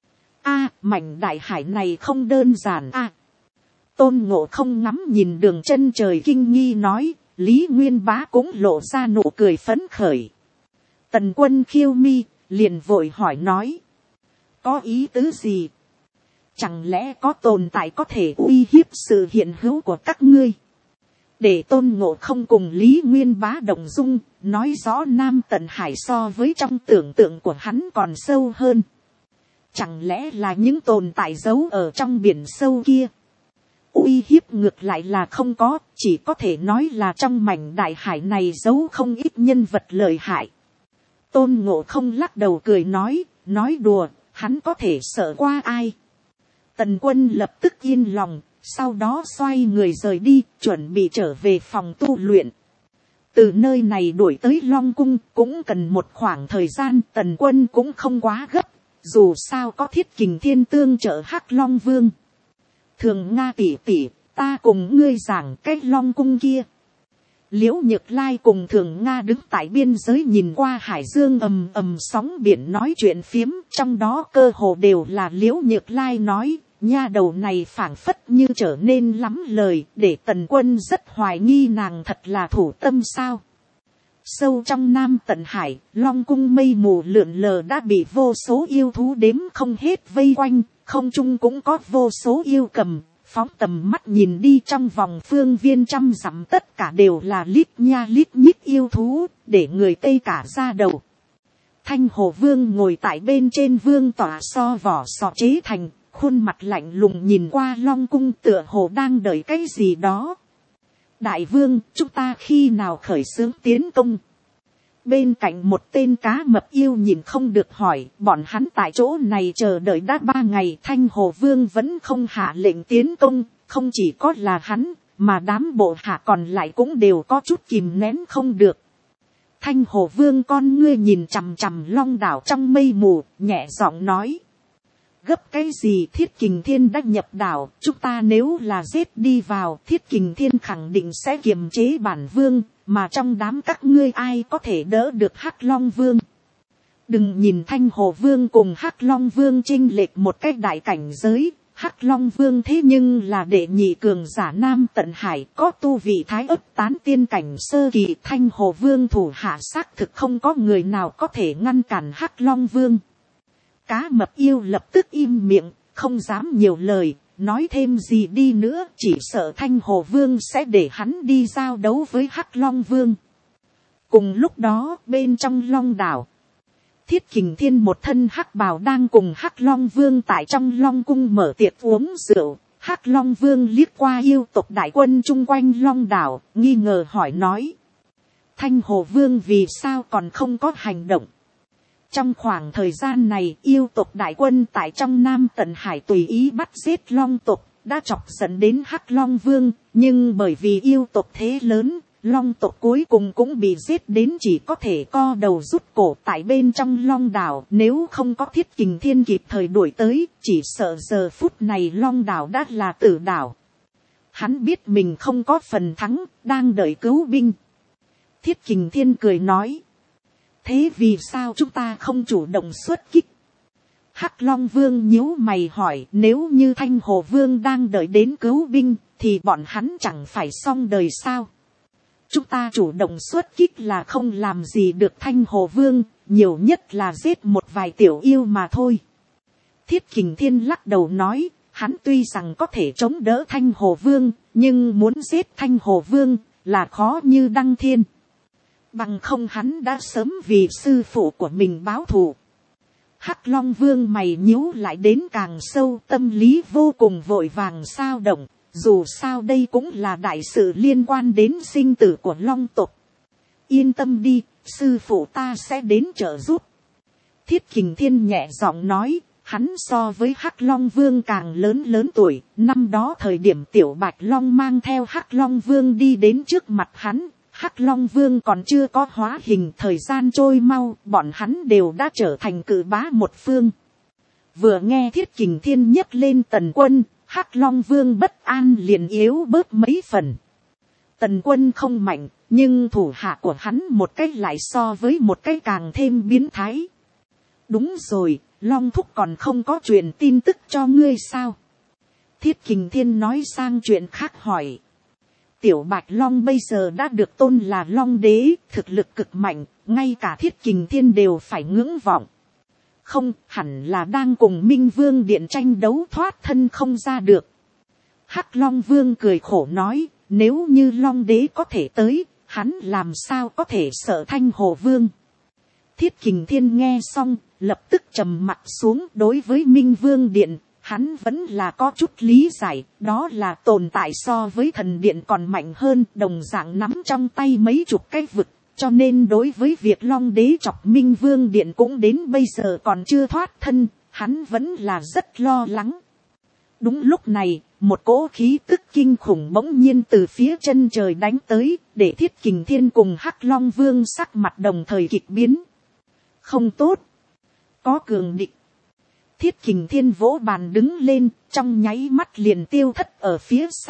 Mảnh đại hải này không đơn giản Tôn Ngộ Không ngắm nhìn đường chân trời kinh nghi nói, Lý Nguyên Bá cũng lộ ra nụ cười phấn khởi. Tần Quân khiêu mi, liền vội hỏi nói, có ý tứ gì? Chẳng lẽ có tồn tại có thể uy hiếp sự hiện hữu của các ngươi? Để Tôn Ngộ Không cùng Lý Nguyên Bá động dung, nói rõ Nam Tận Hải so với trong tưởng tượng của hắn còn sâu hơn. Chẳng lẽ là những tồn tại giấu ở trong biển sâu kia? Uy hiếp ngược lại là không có, chỉ có thể nói là trong mảnh đại hải này giấu không ít nhân vật lợi hại. Tôn Ngộ Không lắc đầu cười nói đùa, hắn có thể sợ qua ai? Tần Quân lập tức yên lòng, sau đó xoay người rời đi, chuẩn bị trở về phòng tu luyện. Từ nơi này đuổi tới Long Cung cũng cần một khoảng thời gian, Tần Quân cũng không quá gấp, dù sao có Thiết Kình Thiên tương trợ Hắc Long Vương. Thường Nga tỷ tỷ, ta cùng ngươi giảng cái Long Cung kia. Liễu Nhược Lai cùng Thường Nga đứng tại biên giới nhìn qua hải dương ầm ầm sóng biển nói chuyện phiếm, trong đó cơ hồ đều là Liễu Nhược Lai nói, nha đầu này phảng phất như trở nên lắm lời, để Tần Quân rất hoài nghi nàng thật là thủ tâm sao. Sâu trong Nam Tận Hải, Long cung mây mù lượn lờ đã bị vô số yêu thú đếm không hết vây quanh, không trung cũng có vô số yêu cầm. Phóng tầm mắt nhìn đi trong vòng phương viên 100 dặm tất cả đều là lít nha lít nhít yêu thú, để người tê cả da đầu. Thanh Hồ Vương ngồi tại bên trên vương tỏa so vỏ sò chế thành, khuôn mặt lạnh lùng nhìn qua Long cung tựa hồ đang đợi cái gì đó. Đại vương, chúng ta khi nào khởi xướng tiến công? Bên cạnh một tên cá mập yêu nhìn không được hỏi, bọn hắn tại chỗ này chờ đợi đã 3 ngày, Thanh Hồ Vương vẫn không hạ lệnh tiến công, không chỉ có là hắn, mà đám bộ hạ còn lại cũng đều có chút kìm nén không được. Thanh Hồ Vương con ngươi nhìn chằm chằm Long đảo trong mây mù, nhẹ giọng nói. Gấp cái gì, Thiết Kình Thiên đã nhập đảo, chúng ta nếu là giết đi vào, Thiết Kình Thiên khẳng định sẽ kiềm chế bản vương, mà trong đám các ngươi ai có thể đỡ được Hắc Long Vương. Đừng nhìn Thanh Hồ Vương cùng Hắc Long Vương chênh lệch một cách đại cảnh giới, Hắc Long Vương thế nhưng là đệ nhị cường giả Nam Tận Hải, có tu vị thái ấp tán tiên cảnh sơ kỳ. Thanh Hồ Vương thủ hạ xác thực không có người nào có thể ngăn cản Hắc Long Vương. Cá mập yêu lập tức im miệng, không dám nhiều lời, nói thêm gì đi nữa, chỉ sợ Thanh Hồ Vương sẽ để hắn đi giao đấu với Hắc Long Vương. Cùng lúc đó, bên trong Long đảo, Thiết Kình Thiên một thân hắc bào đang cùng Hắc Long Vương tại trong Long cung mở tiệc uống rượu. Hắc Long Vương liếc qua yêu tộc đại quân chung quanh Long đảo, nghi ngờ hỏi nói. Thanh Hồ Vương vì sao còn không có hành động? Trong khoảng thời gian này, yêu tộc đại quân tại trong Nam Tận Hải tùy ý bắt giết Long tộc, đã chọc giận đến Hắc Long Vương, nhưng bởi vì yêu tộc thế lớn, Long tộc cuối cùng cũng bị giết đến chỉ có thể co đầu rút cổ tại bên trong Long đảo. Nếu không có Thiết Kình Thiên kịp thời đuổi tới, chỉ sợ giờ phút này Long đảo đã là tử đảo. Hắn biết mình không có phần thắng, đang đợi cứu binh. Thiết Kình Thiên cười nói. Thế vì sao chúng ta không chủ động xuất kích? Hắc Long Vương nhíu mày hỏi, nếu như Thanh Hồ Vương đang đợi đến cứu binh, thì bọn hắn chẳng phải xong đời sao? Chúng ta chủ động xuất kích là không làm gì được Thanh Hồ Vương, nhiều nhất là giết một vài tiểu yêu mà thôi. Thiết Kình Thiên lắc đầu nói, hắn tuy rằng có thể chống đỡ Thanh Hồ Vương, nhưng muốn giết Thanh Hồ Vương là khó như đăng thiên. Bằng không hắn đã sớm vì sư phụ của mình báo thù. Hắc Long Vương mày nhíu lại đến càng sâu, tâm lý vô cùng vội vàng sao động. Dù sao đây cũng là đại sự liên quan đến sinh tử của Long tộc. Yên tâm đi, sư phụ ta sẽ đến trợ giúp. Thiết Kình Thiên nhẹ giọng nói, hắn so với Hắc Long Vương càng lớn tuổi. Năm đó thời điểm Tiểu Bạch Long mang theo Hắc Long Vương đi đến trước mặt hắn. Hắc Long Vương còn chưa có hóa hình, thời gian trôi mau, bọn hắn đều đã trở thành cự bá một phương. Vừa nghe Thiết Kình Thiên nhấc lên Tần Quân, Hắc Long Vương bất an liền yếu bớt mấy phần. Tần Quân không mạnh, nhưng thủ hạ của hắn một cách lại so với một cái càng thêm biến thái. Đúng rồi, Long Thúc còn không có truyền tin tức cho ngươi sao? Thiết Kình Thiên nói sang chuyện khác hỏi. Tiểu Bạch Long bây giờ đã được tôn là Long Đế, thực lực cực mạnh, ngay cả Thiết Kình Thiên đều phải ngưỡng vọng. Không, hẳn là đang cùng Minh Vương Điện tranh đấu thoát thân không ra được. Hắc Long Vương cười khổ nói, nếu như Long Đế có thể tới, hắn làm sao có thể sợ Thanh Hồ Vương. Thiết Kình Thiên nghe xong, lập tức trầm mặt xuống. Đối với Minh Vương Điện, hắn vẫn là có chút lý giải, đó là tồn tại so với thần điện còn mạnh hơn, đồng dạng nắm trong tay mấy chục cái vực. Cho nên đối với việc Long Đế chọc Minh Vương Điện cũng đến bây giờ còn chưa thoát thân, hắn vẫn là rất lo lắng. Đúng lúc này, một cỗ khí tức kinh khủng bỗng nhiên từ phía chân trời đánh tới, để Thiết Kình Thiên cùng Hắc Long Vương sắc mặt đồng thời kịch biến. Không tốt, có cường địch. Thiết Kình Thiên vỗ bàn đứng lên, trong nháy mắt liền tiêu thất ở phía xa.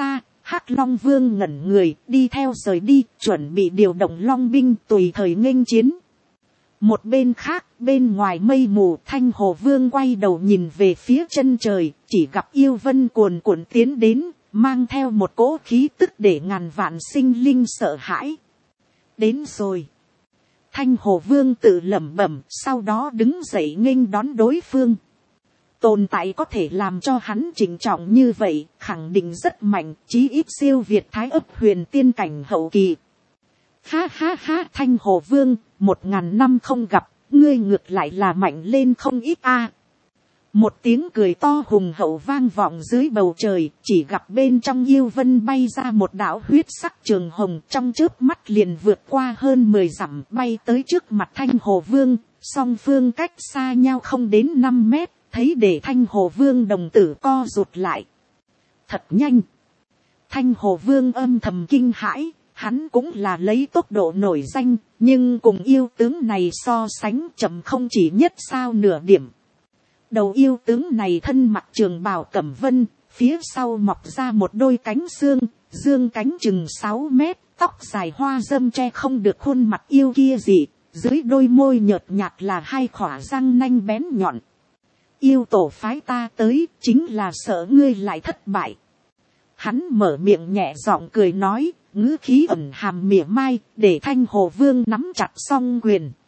Hắc Long Vương ngẩn người đi theo rời đi, chuẩn bị điều động Long binh tùy thời nghênh chiến. Một bên khác, bên ngoài mây mù, Thanh Hồ Vương quay đầu nhìn về phía chân trời, chỉ gặp yêu vân cuồn cuộn tiến đến, mang theo một cỗ khí tức để ngàn vạn sinh linh sợ hãi. Đến rồi. Thanh Hồ Vương tự lẩm bẩm, sau đó đứng dậy nghênh đón đối phương. Tồn tại có thể làm cho hắn chỉnh trọng như vậy, khẳng định rất mạnh, chí ít siêu việt Thái Ấp Huyền tiên cảnh hậu kỳ. Ha ha ha, Thanh Hồ Vương, 1000 năm không gặp, ngươi ngược lại là mạnh lên không ít a. Một tiếng cười to hùng hậu vang vọng dưới bầu trời, chỉ gặp bên trong yêu vân bay ra một đạo huyết sắc trường hồng, trong chớp mắt liền vượt qua hơn 10 dặm bay tới trước mặt Thanh Hồ Vương, song phương cách xa nhau không đến 5 mét, thấy để Thanh Hồ Vương đồng tử co rụt lại. Thật nhanh. Thanh Hồ Vương âm thầm kinh hãi, hắn cũng là lấy tốc độ nổi danh, nhưng cùng yêu tướng này so sánh chậm không chỉ nhất sao nửa điểm. Đầu yêu tướng này thân mặc trường bào cẩm vân, phía sau mọc ra một đôi cánh xương, dương cánh chừng 6 mét, tóc dài hoa dâm che không được khuôn mặt yêu kia gì, dưới đôi môi nhợt nhạt là hai khỏa răng nanh bén nhọn. Yêu tổ phái ta tới, chính là sợ ngươi lại thất bại. Hắn mở miệng nhẹ giọng cười nói, ngữ khí ẩn hàm mỉa mai, để Thanh Hồ Vương nắm chặt song quyền.